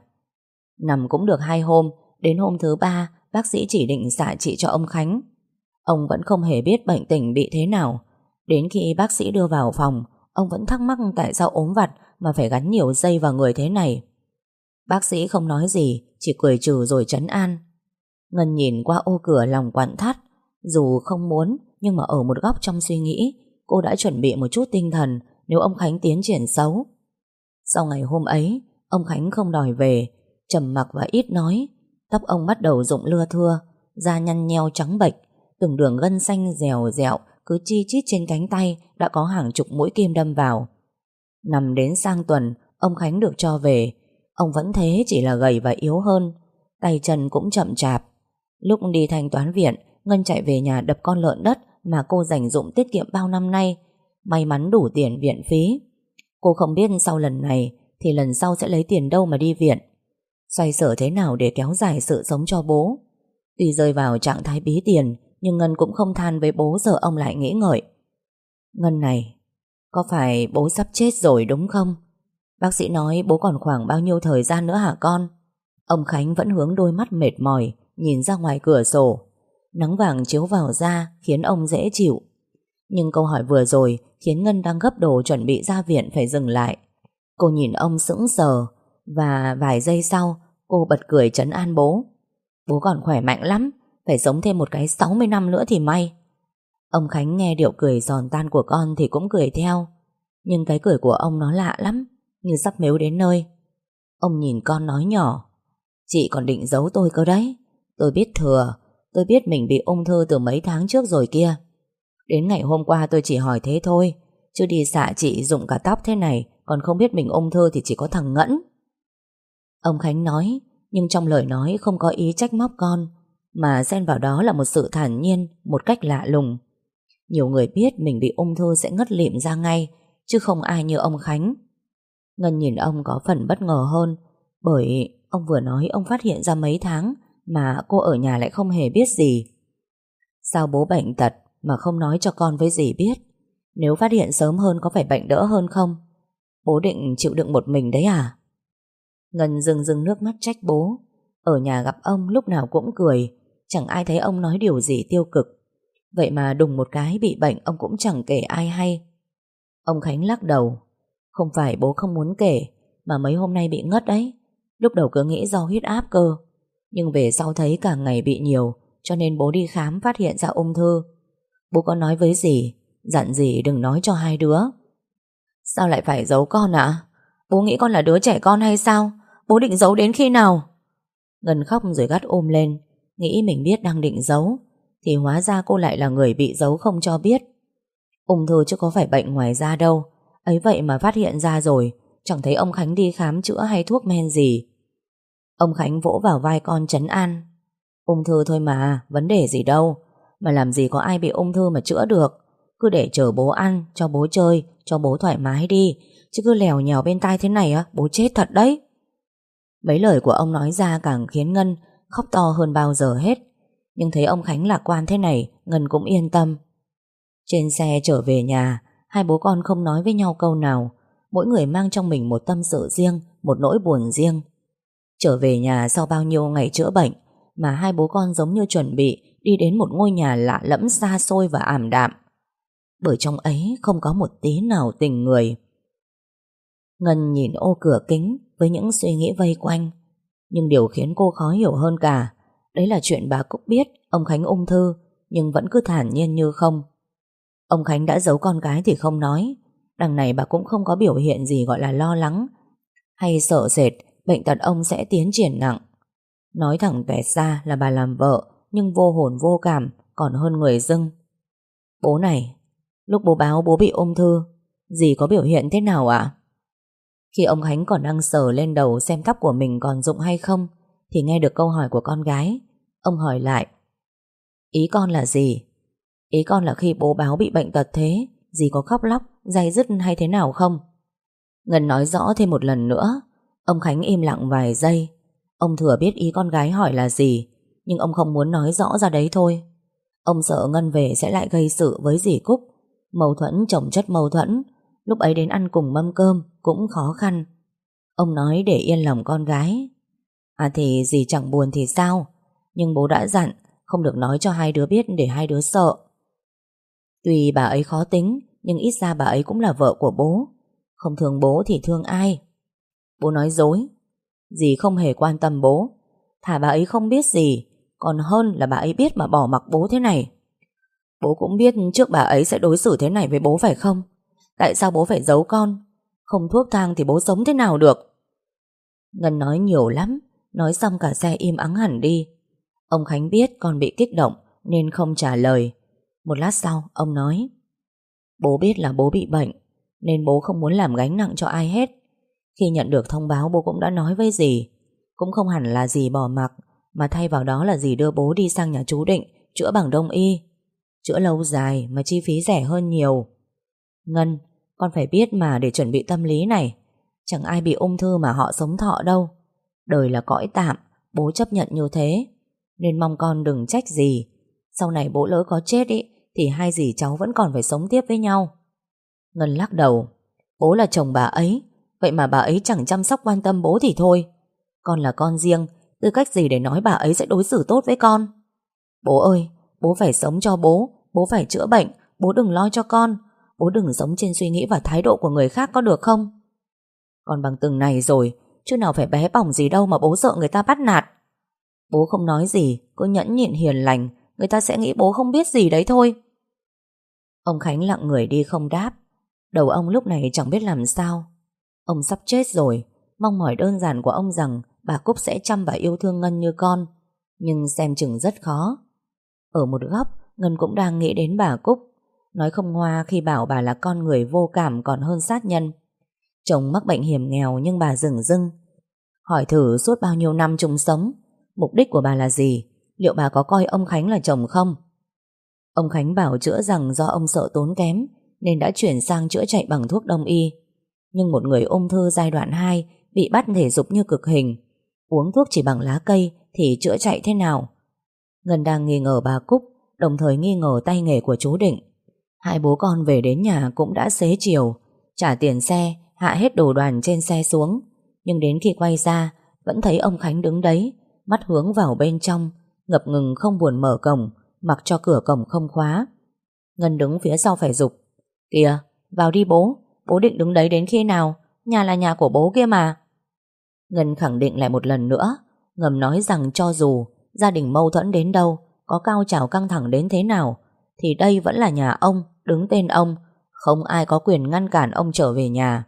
A: Nằm cũng được hai hôm, đến hôm thứ ba bác sĩ chỉ định xạ trị cho ông Khánh. Ông vẫn không hề biết bệnh tình bị thế nào. Đến khi bác sĩ đưa vào phòng, ông vẫn thắc mắc tại sao ốm vặt mà phải gắn nhiều dây vào người thế này. Bác sĩ không nói gì, chỉ cười trừ rồi trấn an. Ngân nhìn qua ô cửa lòng quặn thắt. Dù không muốn, nhưng mà ở một góc trong suy nghĩ, cô đã chuẩn bị một chút tinh thần nếu ông Khánh tiến triển xấu. Sau ngày hôm ấy, ông Khánh không đòi về, trầm mặc và ít nói. Tóc ông bắt đầu rụng lưa thưa, da nhăn nheo trắng bệch, từng đường gân xanh dèo dẹo cứ chi chít trên cánh tay đã có hàng chục mũi kim đâm vào. Nằm đến sang tuần, ông Khánh được cho về. Ông vẫn thế, chỉ là gầy và yếu hơn, tay chân cũng chậm chạp. Lúc đi thanh toán viện, Ngân chạy về nhà đập con lợn đất mà cô dành dụm tiết kiệm bao năm nay. May mắn đủ tiền viện phí. Cô không biết sau lần này thì lần sau sẽ lấy tiền đâu mà đi viện. Xoay sở thế nào để kéo dài sự sống cho bố. Tuy rơi vào trạng thái bí tiền, nhưng Ngân cũng không than với bố, giờ ông lại nghĩ ngợi. Ngân này, có phải bố sắp chết rồi đúng không? Bác sĩ nói bố còn khoảng bao nhiêu thời gian nữa hả con? Ông Khánh vẫn hướng đôi mắt mệt mỏi nhìn ra ngoài cửa sổ. Nắng vàng chiếu vào da khiến ông dễ chịu. Nhưng câu hỏi vừa rồi khiến Ngân đang gấp đồ chuẩn bị ra viện phải dừng lại. Cô nhìn ông sững sờ, và vài giây sau cô bật cười trấn an bố. Bố còn khỏe mạnh lắm, phải sống thêm một cái sáu mươi năm nữa thì may. Ông Khánh nghe điệu cười giòn tan của con thì cũng cười theo. Nhưng cái cười của ông nó lạ lắm, như sắp mếu đến nơi. Ông nhìn con nói nhỏ: chị còn định giấu tôi cơ đấy. Tôi biết thừa, tôi biết mình bị ung thư từ mấy tháng trước rồi kia. Đến ngày hôm qua tôi chỉ hỏi thế thôi, chứ đi xạ trị rụng cả tóc thế này còn không biết mình ung thư thì chỉ có thằng Ngẫn. Ông Khánh nói, nhưng trong lời nói không có ý trách móc con, mà xen vào đó là một sự thản nhiên, một cách lạ lùng. Nhiều người biết mình bị ung thư sẽ ngất lịm ra ngay, chứ không ai như ông Khánh. Ngân nhìn ông có phần bất ngờ hơn, bởi ông vừa nói ông phát hiện ra mấy tháng mà cô ở nhà lại không hề biết gì. Sao bố bệnh tật mà không nói cho con với dì biết? Nếu phát hiện sớm hơn có phải bệnh đỡ hơn không? Bố định chịu đựng một mình đấy à? Ngân rưng rưng nước mắt trách bố. Ở nhà gặp ông lúc nào cũng cười, chẳng ai thấy ông nói điều gì tiêu cực. Vậy mà đùng một cái bị bệnh ông cũng chẳng kể ai hay. Ông Khánh lắc đầu. Không phải bố không muốn kể, mà mấy hôm nay bị ngất đấy. Lúc đầu cứ nghĩ do huyết áp cơ, nhưng về sau thấy càng ngày bị nhiều, cho nên bố đi khám phát hiện ra ung thư. Bố có nói với dì, dặn dì đừng nói cho hai đứa. Sao lại phải giấu con ạ? À? Bố nghĩ con là đứa trẻ con hay sao? Bố định giấu đến khi nào? Ngân khóc rồi gắt ôm lên. Nghĩ mình biết đang định giấu, thì hóa ra cô lại là người bị giấu không cho biết. Ung thư chứ có phải bệnh ngoài da đâu. Ấy vậy mà phát hiện ra rồi, chẳng thấy ông Khánh đi khám chữa hay thuốc men gì. Ông Khánh vỗ vào vai con trấn an. Ung thư thôi mà, vấn đề gì đâu. Mà làm gì có ai bị ung thư mà chữa được. Cứ để chờ bố ăn, cho bố chơi, cho bố thoải mái đi. Chứ cứ lèo nhèo bên tai thế này á, bố chết thật đấy. Mấy lời của ông nói ra càng khiến Ngân khóc to hơn bao giờ hết. Nhưng thấy ông Khánh lạc quan thế này, Ngân cũng yên tâm. Trên xe trở về nhà, hai bố con không nói với nhau câu nào. Mỗi người mang trong mình một tâm sự riêng, một nỗi buồn riêng. Trở về nhà sau bao nhiêu ngày chữa bệnh, mà hai bố con giống như chuẩn bị đi đến một ngôi nhà lạ lẫm xa xôi và ảm đạm, bởi trong ấy không có một tí nào tình người. Ngân nhìn ô cửa kính với những suy nghĩ vây quanh. Nhưng điều khiến cô khó hiểu hơn cả, đấy là chuyện bà Cúc biết ông Khánh ung thư, nhưng vẫn cứ thản nhiên như không. Ông Khánh đã giấu con gái thì không nói. Đằng này bà cũng không có biểu hiện gì gọi là lo lắng hay sợ sệt bệnh tật ông sẽ tiến triển nặng. Nói thẳng tuẹt ra là bà làm vợ nhưng vô hồn vô cảm, còn hơn người dưng. Bố này, lúc bố báo bố bị ung thư, dì có biểu hiện thế nào ạ? Khi ông Khánh còn đang sờ lên đầu xem tóc của mình còn rụng hay không, thì nghe được câu hỏi của con gái. Ông hỏi lại: Ý con là gì? Ý con là khi bố báo bị bệnh tật thế, dì có khóc lóc, day dứt hay thế nào không? Ngân nói rõ thêm một lần nữa. Ông Khánh im lặng vài giây. Ông thừa biết ý con gái hỏi là gì, nhưng ông không muốn nói rõ ra đấy thôi. Ông sợ Ngân về sẽ lại gây sự với dì Cúc. Mâu thuẫn chồng chất mâu thuẫn, lúc ấy đến ăn cùng mâm cơm cũng khó khăn. Ông nói để yên lòng con gái. À thì dì chẳng buồn thì sao, nhưng bố đã dặn không được nói cho hai đứa biết để hai đứa sợ. Tuy bà ấy khó tính, nhưng ít ra bà ấy cũng là vợ của bố. Không thương bố thì thương ai? Bố nói dối. Dì không hề quan tâm bố. Thà bà ấy không biết gì, còn hơn là bà ấy biết mà bỏ mặc bố thế này. Bố cũng biết trước bà ấy sẽ đối xử thế này với bố phải không? Tại sao bố phải giấu con? Không thuốc thang thì bố sống thế nào được? Ngân nói nhiều lắm. Nói xong cả xe im ắng hẳn đi. Ông Khánh biết con bị kích động nên không trả lời. Một lát sau ông nói: Bố biết là bố bị bệnh, nên bố không muốn làm gánh nặng cho ai hết. Khi nhận được thông báo bố cũng đã nói với dì. Cũng không hẳn là dì bỏ mặc, mà thay vào đó là dì đưa bố đi sang nhà chú Định chữa bằng đông y. Chữa lâu dài mà chi phí rẻ hơn nhiều. Ngân, con phải biết mà để chuẩn bị tâm lý này. Chẳng ai bị ung thư mà họ sống thọ đâu. Đời là cõi tạm, bố chấp nhận như thế. Nên mong con đừng trách gì. Sau này bố lỡ có chết ý, thì hai dì cháu vẫn còn phải sống tiếp với nhau. Ngân lắc đầu. Bố là chồng bà ấy, vậy mà bà ấy chẳng chăm sóc quan tâm bố thì thôi. Con là con riêng, tư cách gì để nói bà ấy sẽ đối xử tốt với con? Bố ơi, bố phải sống cho bố. Bố phải chữa bệnh. Bố đừng lo cho con. Bố đừng sống trên suy nghĩ và thái độ của người khác có được không? Con bằng từng này rồi, chứ nào phải bé bỏng gì đâu mà bố sợ người ta bắt nạt. Bố không nói gì, cứ nhẫn nhịn hiền lành, người ta sẽ nghĩ bố không biết gì đấy thôi. Ông Khánh lặng người đi không đáp. Đầu ông lúc này chẳng biết làm sao. Ông sắp chết rồi. Mong mỏi đơn giản của ông rằng bà Cúc sẽ chăm và yêu thương Ngân như con, nhưng xem chừng rất khó. Ở một góc, Ngân cũng đang nghĩ đến bà Cúc. Nói không ngoa khi bảo bà là con người vô cảm còn hơn sát nhân. Chồng mắc bệnh hiểm nghèo nhưng bà dửng dưng. Hỏi thử suốt bao nhiêu năm chung sống, mục đích của bà là gì? Liệu bà có coi ông Khánh là chồng không? Ông Khánh bảo chữa rằng do ông sợ tốn kém nên đã chuyển sang chữa chạy bằng thuốc đông y. Nhưng một người ung thư giai đoạn hai bị bắt thể dục như cực hình, uống thuốc chỉ bằng lá cây thì chữa chạy thế nào? Ngân đang nghi ngờ bà Cúc, đồng thời nghi ngờ tay nghề của chú Định. Hai bố con về đến nhà cũng đã xế chiều. Trả tiền xe, hạ hết đồ đoàn trên xe xuống. Nhưng đến khi quay ra vẫn thấy ông Khánh đứng đấy, mắt hướng vào bên trong, ngập ngừng không buồn mở cổng, mặc cho cửa cổng không khóa. Ngân đứng phía sau phải giục: Kìa, vào đi bố. Bố định đứng đấy đến khi nào? Nhà là nhà của bố kia mà. Ngân khẳng định lại một lần nữa, ngầm nói rằng cho dù gia đình mâu thuẫn đến đâu, có cao trào căng thẳng đến thế nào, thì đây vẫn là nhà ông, đứng tên ông. Không ai có quyền ngăn cản ông trở về nhà.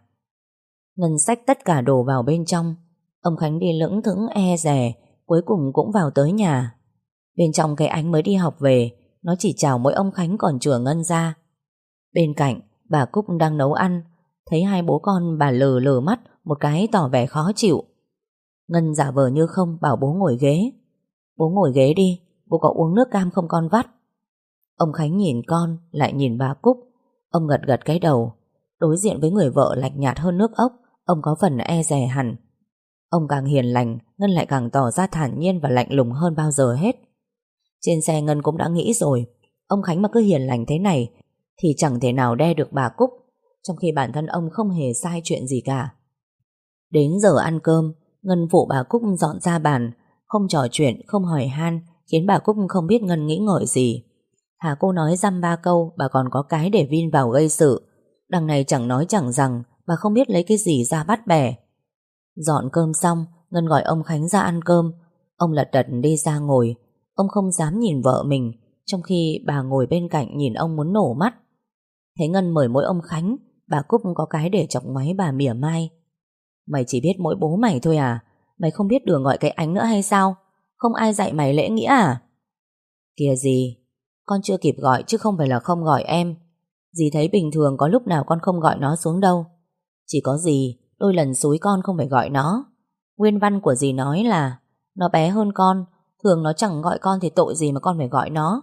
A: Ngân xách tất cả đồ vào bên trong. Ông Khánh đi lững thững e dè, cuối cùng cũng vào tới nhà. Bên trong cái Ánh mới đi học về, nó chỉ chào mỗi ông Khánh còn chừa Ngân ra. Bên cạnh, bà Cúc đang nấu ăn. Thấy hai bố con bà lờ lờ mắt một cái tỏ vẻ khó chịu. Ngân giả vờ như không bảo bố ngồi ghế. Bố ngồi ghế đi, bố có uống nước cam không con vắt? Ông Khánh nhìn con, lại nhìn bà Cúc. Ông gật gật cái đầu. Đối diện với người vợ lạnh nhạt hơn nước ốc, ông có phần e dè hẳn. Ông càng hiền lành, Ngân lại càng tỏ ra thản nhiên và lạnh lùng hơn bao giờ hết. Trên xe Ngân cũng đã nghĩ rồi, ông Khánh mà cứ hiền lành thế này thì chẳng thể nào đe được bà Cúc, trong khi bản thân ông không hề sai chuyện gì cả. Đến giờ ăn cơm, Ngân phụ bà Cúc dọn ra bàn, không trò chuyện, không hỏi han, khiến bà Cúc không biết Ngân nghĩ ngợi gì. Thà cô nói dăm ba câu, bà còn có cái để vin vào gây sự. Đằng này chẳng nói chẳng rằng, bà không biết lấy cái gì ra bắt bẻ. Dọn cơm xong, Ngân gọi ông Khánh ra ăn cơm. Ông lật đật đi ra ngồi. Ông không dám nhìn vợ mình, trong khi bà ngồi bên cạnh nhìn ông muốn nổ mắt. Thấy Ngân mời mỗi ông Khánh, bà Cúc có cái để chọc ngoáy bà mỉa mai. Mày chỉ biết mỗi bố mày thôi à? Mày không biết đường gọi cái Ánh nữa hay sao? Không ai dạy mày lễ nghĩa à? Kìa dì, con chưa kịp gọi chứ không phải là không gọi em. Dì thấy bình thường có lúc nào con không gọi nó xuống đâu. Chỉ có dì đôi lần xúi con không phải gọi nó. Nguyên văn của dì nói là nó bé hơn con, thường nó chẳng gọi con thì tội gì mà con phải gọi nó.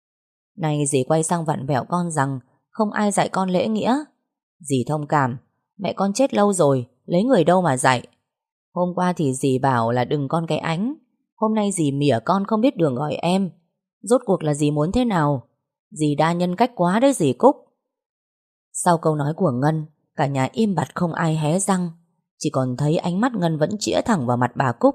A: Này dì quay sang vặn vẹo con rằng không ai dạy con lễ nghĩa. Dì thông cảm, mẹ con chết lâu rồi, lấy người đâu mà dạy. Hôm qua thì dì bảo là đừng con cái Ánh, hôm nay dì mỉa con không biết đường gọi em. Rốt cuộc là dì muốn thế nào? Dì đa nhân cách quá đấy dì Cúc. Sau câu nói của Ngân, cả nhà im bặt không ai hé răng. Chỉ còn thấy ánh mắt Ngân vẫn chĩa thẳng vào mặt bà Cúc.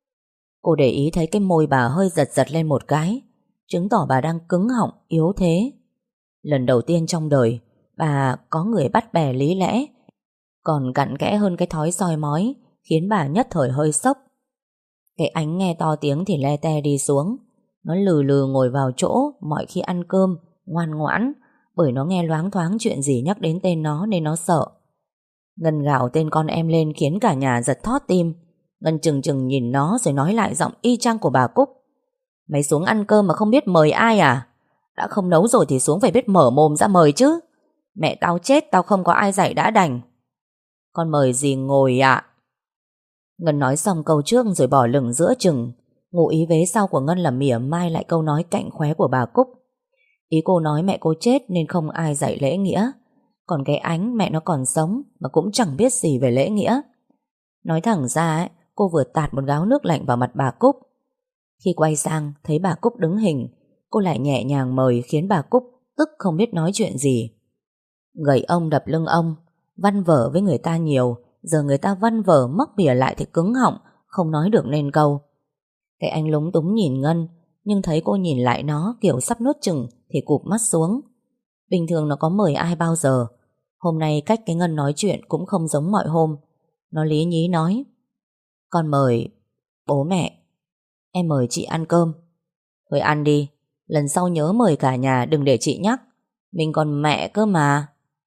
A: Cô để ý thấy cái môi bà hơi giật giật lên một cái, chứng tỏ bà đang cứng họng, yếu thế. Lần đầu tiên trong đời bà có người bắt bè lý lẽ, còn cặn kẽ hơn cái thói soi mói, khiến bà nhất thời hơi sốc. Cái Ánh nghe to tiếng thì le te đi xuống. Nó lừ lừ ngồi vào chỗ mọi khi ăn cơm, ngoan ngoãn, bởi nó nghe loáng thoáng chuyện gì nhắc đến tên nó nên nó sợ. Ngân gào tên con em lên khiến cả nhà giật thót tim. Ngân chừng chừng nhìn nó rồi nói lại giọng y chang của bà Cúc. Mày xuống ăn cơm mà không biết mời ai à? Đã không nấu rồi thì xuống phải biết mở mồm ra mời chứ. Mẹ tao chết tao không có ai dạy đã đành. Con mời gì ngồi ạ? Ngân nói xong câu trước rồi bỏ lửng giữa chừng. Ngụ ý vế sau của Ngân là mỉa mai lại câu nói cạnh khóe của bà Cúc. Ý cô nói mẹ cô chết nên không ai dạy lễ nghĩa. Còn cái Ánh mẹ nó còn sống mà cũng chẳng biết gì về lễ nghĩa. Nói thẳng ra ấy, cô vừa tạt một gáo nước lạnh vào mặt bà Cúc. Khi quay sang thấy bà Cúc đứng hình, cô lại nhẹ nhàng mời khiến bà Cúc tức không biết nói chuyện gì. Gậy ông đập lưng ông, văn vở với người ta nhiều, giờ người ta văn vở móc bìa lại thì cứng họng, không nói được nên câu. Cái Anh lúng túng nhìn Ngân, nhưng thấy cô nhìn lại nó kiểu sắp nuốt chừng thì cụp mắt xuống. Bình thường nó có mời ai bao giờ. Hôm nay cách cái Ngân nói chuyện cũng không giống mọi hôm. Nó lý nhí nói: Con mời bố mẹ. Em mời chị ăn cơm. Thôi ăn đi, lần sau nhớ mời cả nhà đừng để chị nhắc. Mình còn mẹ cơ mà.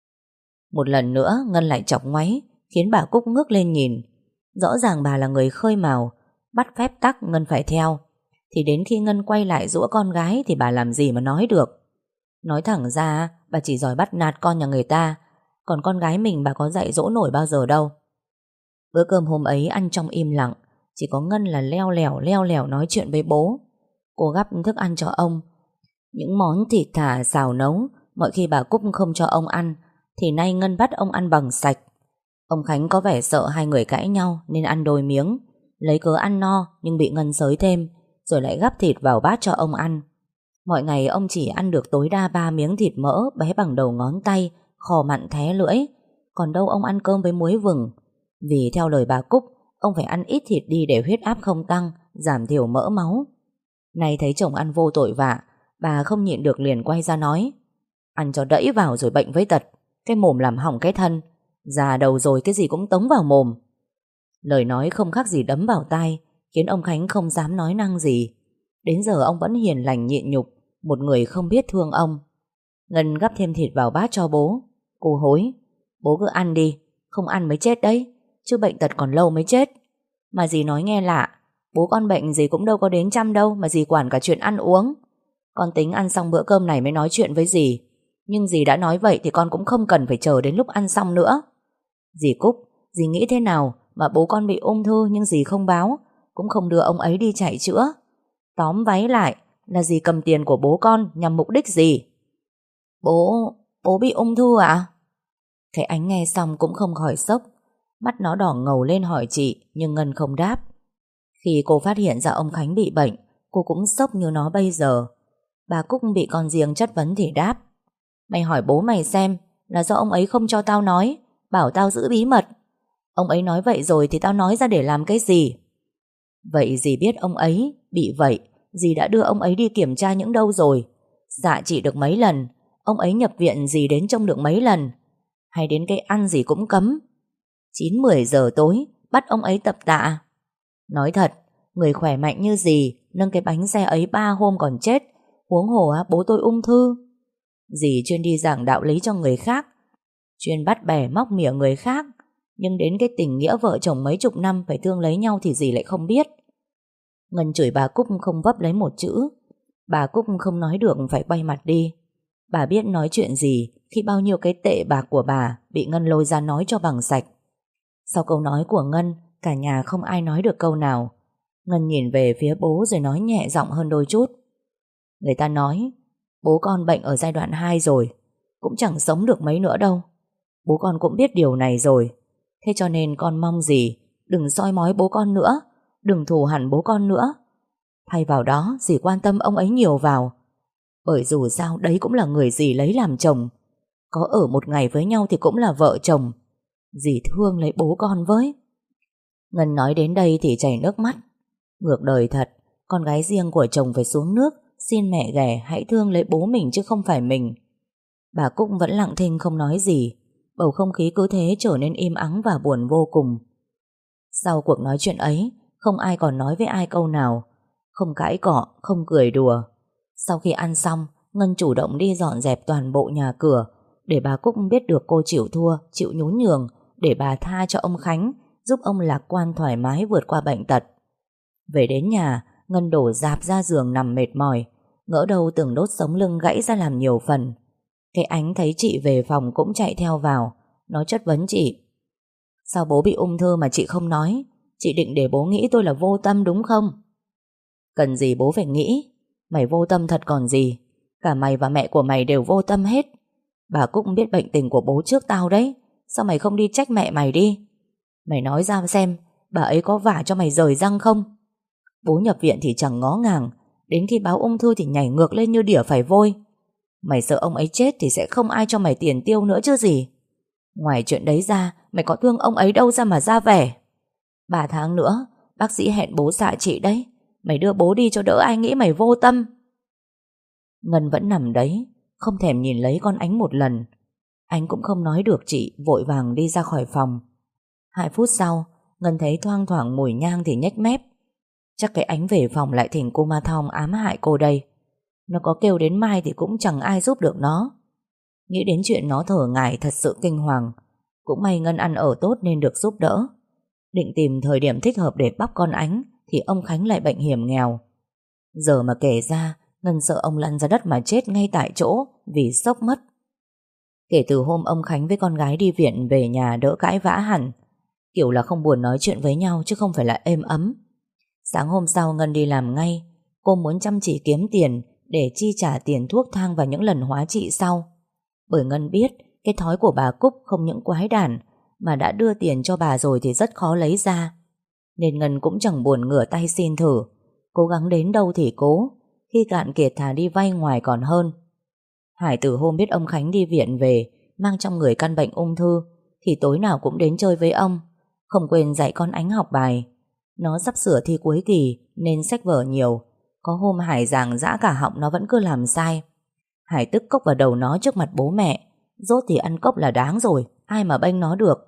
A: Một lần nữa Ngân lại chọc ngoáy, khiến bà Cúc ngước lên nhìn. Rõ ràng bà là người khơi mào, bắt phép tắc Ngân phải theo. Thì đến khi Ngân quay lại giũa con gái thì bà làm gì mà nói được. Nói thẳng ra bà chỉ giỏi bắt nạt con nhà người ta, còn con gái mình bà có dạy dỗ nổi bao giờ đâu. Bữa cơm hôm ấy ăn trong im lặng, chỉ có Ngân là leo lẻo leo lẻo nói chuyện với bố. Cô gắp thức ăn cho ông. Những món thịt thả xào nấu mọi khi bà Cúc không cho ông ăn, thì nay Ngân bắt ông ăn bằng sạch. Ông Khánh có vẻ sợ hai người cãi nhau nên ăn đôi miếng, lấy cớ ăn no nhưng bị Ngân xới thêm, rồi lại gắp thịt vào bát cho ông ăn. Mọi ngày ông chỉ ăn được tối đa ba miếng thịt mỡ bé bằng đầu ngón tay, khò mặn thé lưỡi. Còn đâu ông ăn cơm với muối vừng. Vì theo lời bà Cúc, ông phải ăn ít thịt đi để huyết áp không tăng, giảm thiểu mỡ máu. Nay thấy chồng ăn vô tội vạ, bà không nhịn được liền quay ra nói: Ăn cho đẫy vào rồi bệnh với tật, cái mồm làm hỏng cái thân, già đầu rồi cái gì cũng tống vào mồm. Lời nói không khác gì đấm vào tai, khiến ông Khánh không dám nói năng gì. Đến giờ ông vẫn hiền lành nhịn nhục, một người không biết thương ông. Ngân gắp thêm thịt vào bát cho bố. Cô hối: Bố cứ ăn đi, không ăn mới chết đấy, chứ bệnh tật còn lâu mới chết. Mà dì nói nghe lạ, bố con bệnh dì cũng đâu có đến chăm đâu mà dì quản cả chuyện ăn uống. Con tính ăn xong bữa cơm này mới nói chuyện với dì, nhưng dì đã nói vậy thì con cũng không cần phải chờ đến lúc ăn xong nữa. Dì Cúc, dì nghĩ thế nào mà bố con bị ung thư nhưng dì không báo, cũng không đưa ông ấy đi chạy chữa? Tóm váy lại là dì cầm tiền của bố con nhằm mục đích gì? Bố, bố bị ung thư à? Cái Ánh nghe xong cũng không khỏi sốc. Mắt nó đỏ ngầu lên hỏi chị, nhưng Ngân không đáp. Khi cô phát hiện ra ông Khánh bị bệnh, cô cũng sốc như nó bây giờ. Bà Cúc bị con riêng chất vấn thì đáp: Mày hỏi bố mày xem, là do ông ấy không cho tao nói, bảo tao giữ bí mật. Ông ấy nói vậy rồi thì tao nói ra để làm cái gì? Vậy dì biết ông ấy bị vậy, dì đã đưa ông ấy đi kiểm tra những đâu rồi? Dạ trị được mấy lần? Ông ấy nhập viện dì đến trông được mấy lần? Hay đến cái ăn dì cũng cấm? Chín mười giờ tối bắt ông ấy tập tạ. Nói thật, người khỏe mạnh như dì nâng cái bánh xe ấy ba hôm còn chết, huống hồ á, bố tôi ung thư. Dì chuyên đi giảng đạo lý cho người khác, chuyên bắt bẻ móc mỉa người khác, nhưng đến cái tình nghĩa vợ chồng mấy chục năm phải thương lấy nhau thì dì lại không biết. Ngân chửi bà Cúc không vấp lấy một chữ. Bà Cúc không nói được phải quay mặt đi. Bà biết nói chuyện gì khi bao nhiêu cái tệ bạc của bà bị Ngân lôi ra nói cho bằng sạch. Sau câu nói của Ngân, cả nhà không ai nói được câu nào. Ngân nhìn về phía bố rồi nói nhẹ giọng hơn đôi chút. Người ta nói bố con bệnh ở giai đoạn hai rồi, cũng chẳng sống được mấy nữa đâu. Bố con cũng biết điều này rồi. Thế cho nên con mong gì đừng soi mói bố con nữa, đừng thù hằn bố con nữa. Thay vào đó dì quan tâm ông ấy nhiều vào. Bởi dù sao đấy cũng là người dì lấy làm chồng, có ở một ngày với nhau thì cũng là vợ chồng. Dì thương lấy bố con với. Ngân nói đến đây thì chảy nước mắt. Ngược đời thật, con gái riêng của chồng phải xuống nước xin mẹ ghẻ hãy thương lấy bố mình chứ không phải mình. Bà Cúc vẫn lặng thinh không nói gì. Bầu không khí cứ thế trở nên im ắng và buồn vô cùng. Sau cuộc nói chuyện ấy, không ai còn nói với ai câu nào, không cãi cọ, không cười đùa. Sau khi ăn xong, Ngân chủ động đi dọn dẹp toàn bộ nhà cửa, để bà Cúc biết được cô chịu thua, chịu nhún nhường, để bà tha cho ông Khánh, giúp ông lạc quan thoải mái vượt qua bệnh tật. Về đến nhà, Ngân đổ dạp ra giường nằm mệt mỏi, ngỡ đâu từng đốt sống lưng gãy ra làm nhiều phần. Cái Ánh thấy chị về phòng cũng chạy theo vào. Nó chất vấn chị. Sao bố bị ung thư mà chị không nói? Chị định để bố nghĩ tôi là vô tâm đúng không? Cần gì bố phải nghĩ? Mày vô tâm thật còn gì. Cả mày và mẹ của mày đều vô tâm hết. Bà Cúc biết bệnh tình của bố trước tao đấy. Sao mày không đi trách mẹ mày đi? Mày nói ra xem, bà ấy có vả cho mày rời răng không? Bố nhập viện thì chẳng ngó ngàng, đến khi báo ung thư thì nhảy ngược lên như đỉa phải vôi. Mày sợ ông ấy chết thì sẽ không ai cho mày tiền tiêu nữa chứ gì. Ngoài chuyện đấy ra, mày có thương ông ấy đâu ra mà ra vẻ. Ba tháng nữa bác sĩ hẹn bố xạ trị đấy. Mày đưa bố đi cho đỡ ai nghĩ mày vô tâm. Ngân vẫn nằm đấy, không thèm nhìn lấy con Ánh một lần. Anh cũng không nói được chị, vội vàng đi ra khỏi phòng. Hai phút sau, Ngân thấy thoang thoảng mùi nhang thì nhếch mép. Chắc cái Ánh về phòng lại thỉnh cô Ma Thong ám hại cô đây. Nó có kêu đến mai thì cũng chẳng ai giúp được nó. Nghĩ đến chuyện nó thở ngải thật sự kinh hoàng. Cũng may Ngân ăn ở tốt nên được giúp đỡ. Định tìm thời điểm thích hợp để bóc con Ánh thì ông Khánh lại bệnh hiểm nghèo. Giờ mà kể ra, Ngân sợ ông lăn ra đất mà chết ngay tại chỗ vì sốc mất. Kể từ hôm ông Khánh với con gái đi viện về nhà đỡ cãi vã hẳn, kiểu là không buồn nói chuyện với nhau chứ không phải là êm ấm. Sáng hôm sau Ngân đi làm ngay. Cô muốn chăm chỉ kiếm tiền để chi trả tiền thuốc thang và những lần hóa trị sau. Bởi Ngân biết cái thói của bà Cúc không những quái đản, mà đã đưa tiền cho bà rồi thì rất khó lấy ra. Nên Ngân cũng chẳng buồn ngửa tay xin thử. Cố gắng đến đâu thì cố, khi cạn kiệt thà đi vay ngoài còn hơn. Hải từ hôm biết ông Khánh đi viện về, mang trong người căn bệnh ung thư, thì tối nào cũng đến chơi với ông, không quên dạy con Ánh học bài. Nó sắp sửa thi cuối kỳ nên sách vở nhiều. Có hôm Hải giảng dã cả họng nó vẫn cứ làm sai. Hải tức cốc vào đầu nó trước mặt bố mẹ. Rốt thì ăn cốc là đáng rồi, ai mà bênh nó được.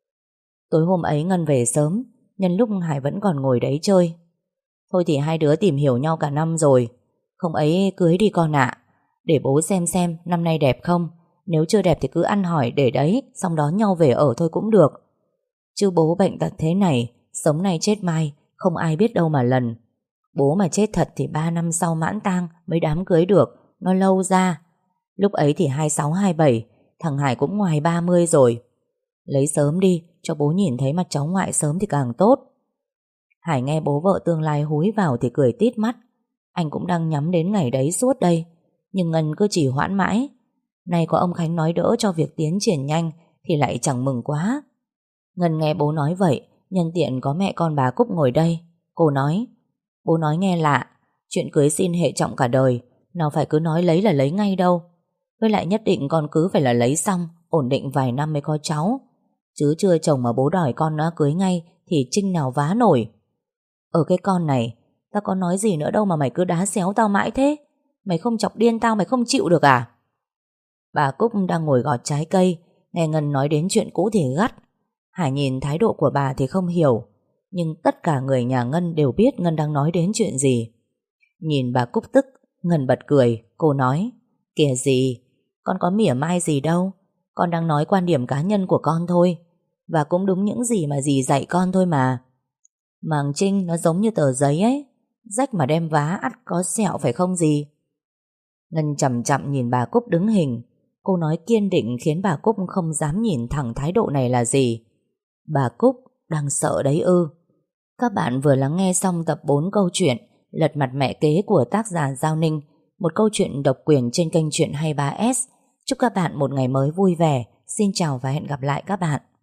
A: Tối hôm ấy Ngân về sớm, nhân lúc Hải vẫn còn ngồi đấy chơi. Thôi thì hai đứa tìm hiểu nhau cả năm rồi, không ấy cưới đi con ạ. Để bố xem xem năm nay đẹp không. Nếu chưa đẹp thì cứ ăn hỏi để đấy, xong đón nhau về ở thôi cũng được. Chứ bố bệnh tật thế này, sống nay chết mai, không ai biết đâu mà lần. Bố mà chết thật thì ba năm sau mãn tang mới đám cưới được, nó lâu ra. Lúc ấy thì hai sáu hai bảy, thằng Hải cũng ngoài ba mươi rồi. Lấy sớm đi, cho bố nhìn thấy mặt cháu ngoại sớm thì càng tốt. Hải nghe bố vợ tương lai húi vào thì cười tít mắt. Anh cũng đang nhắm đến ngày đấy suốt đây. Nhưng Ngân cứ chỉ hoãn mãi. Nay có ông Khánh nói đỡ cho việc tiến triển nhanh thì lại chẳng mừng quá. Ngân nghe bố nói vậy, nhân tiện có mẹ con bà Cúc ngồi đây. Cô nói, bố nói nghe lạ, chuyện cưới xin hệ trọng cả đời, nào phải cứ nói lấy là lấy ngay đâu. Với lại nhất định con cứ phải là lấy xong, ổn định vài năm mới có cháu. Chứ chưa chồng mà bố đòi con nó cưới ngay thì Trinh nào vá nổi. Ở cái con này, tao có nói gì nữa đâu mà mày cứ đá xéo tao mãi thế. Mày không chọc điên tao mày không chịu được à? Bà Cúc đang ngồi gọt trái cây, nghe Ngân nói đến chuyện cũ thì gắt. Hải nhìn thái độ của bà thì không hiểu, nhưng tất cả người nhà Ngân đều biết Ngân đang nói đến chuyện gì. Nhìn bà Cúc tức, Ngân bật cười. Cô nói: Kìa gì, con có mỉa mai gì đâu. Con đang nói quan điểm cá nhân của con thôi. Và cũng đúng những gì mà dì dạy con thôi mà. Màng Trinh nó giống như tờ giấy ấy, rách mà đem vá ắt có sẹo phải không gì? Ngân chậm chậm nhìn bà Cúc đứng hình. Cô nói kiên định khiến bà Cúc không dám nhìn thẳng thái độ này là gì. Bà Cúc đang sợ đấy ư? Các bạn vừa lắng nghe xong tập bốn câu chuyện Lật mặt mẹ kế của tác giả Giao Ninh, một câu chuyện độc quyền trên kênh Chuyện hai mươi ba ét. Chúc các bạn một ngày mới vui vẻ. Xin chào và hẹn gặp lại các bạn.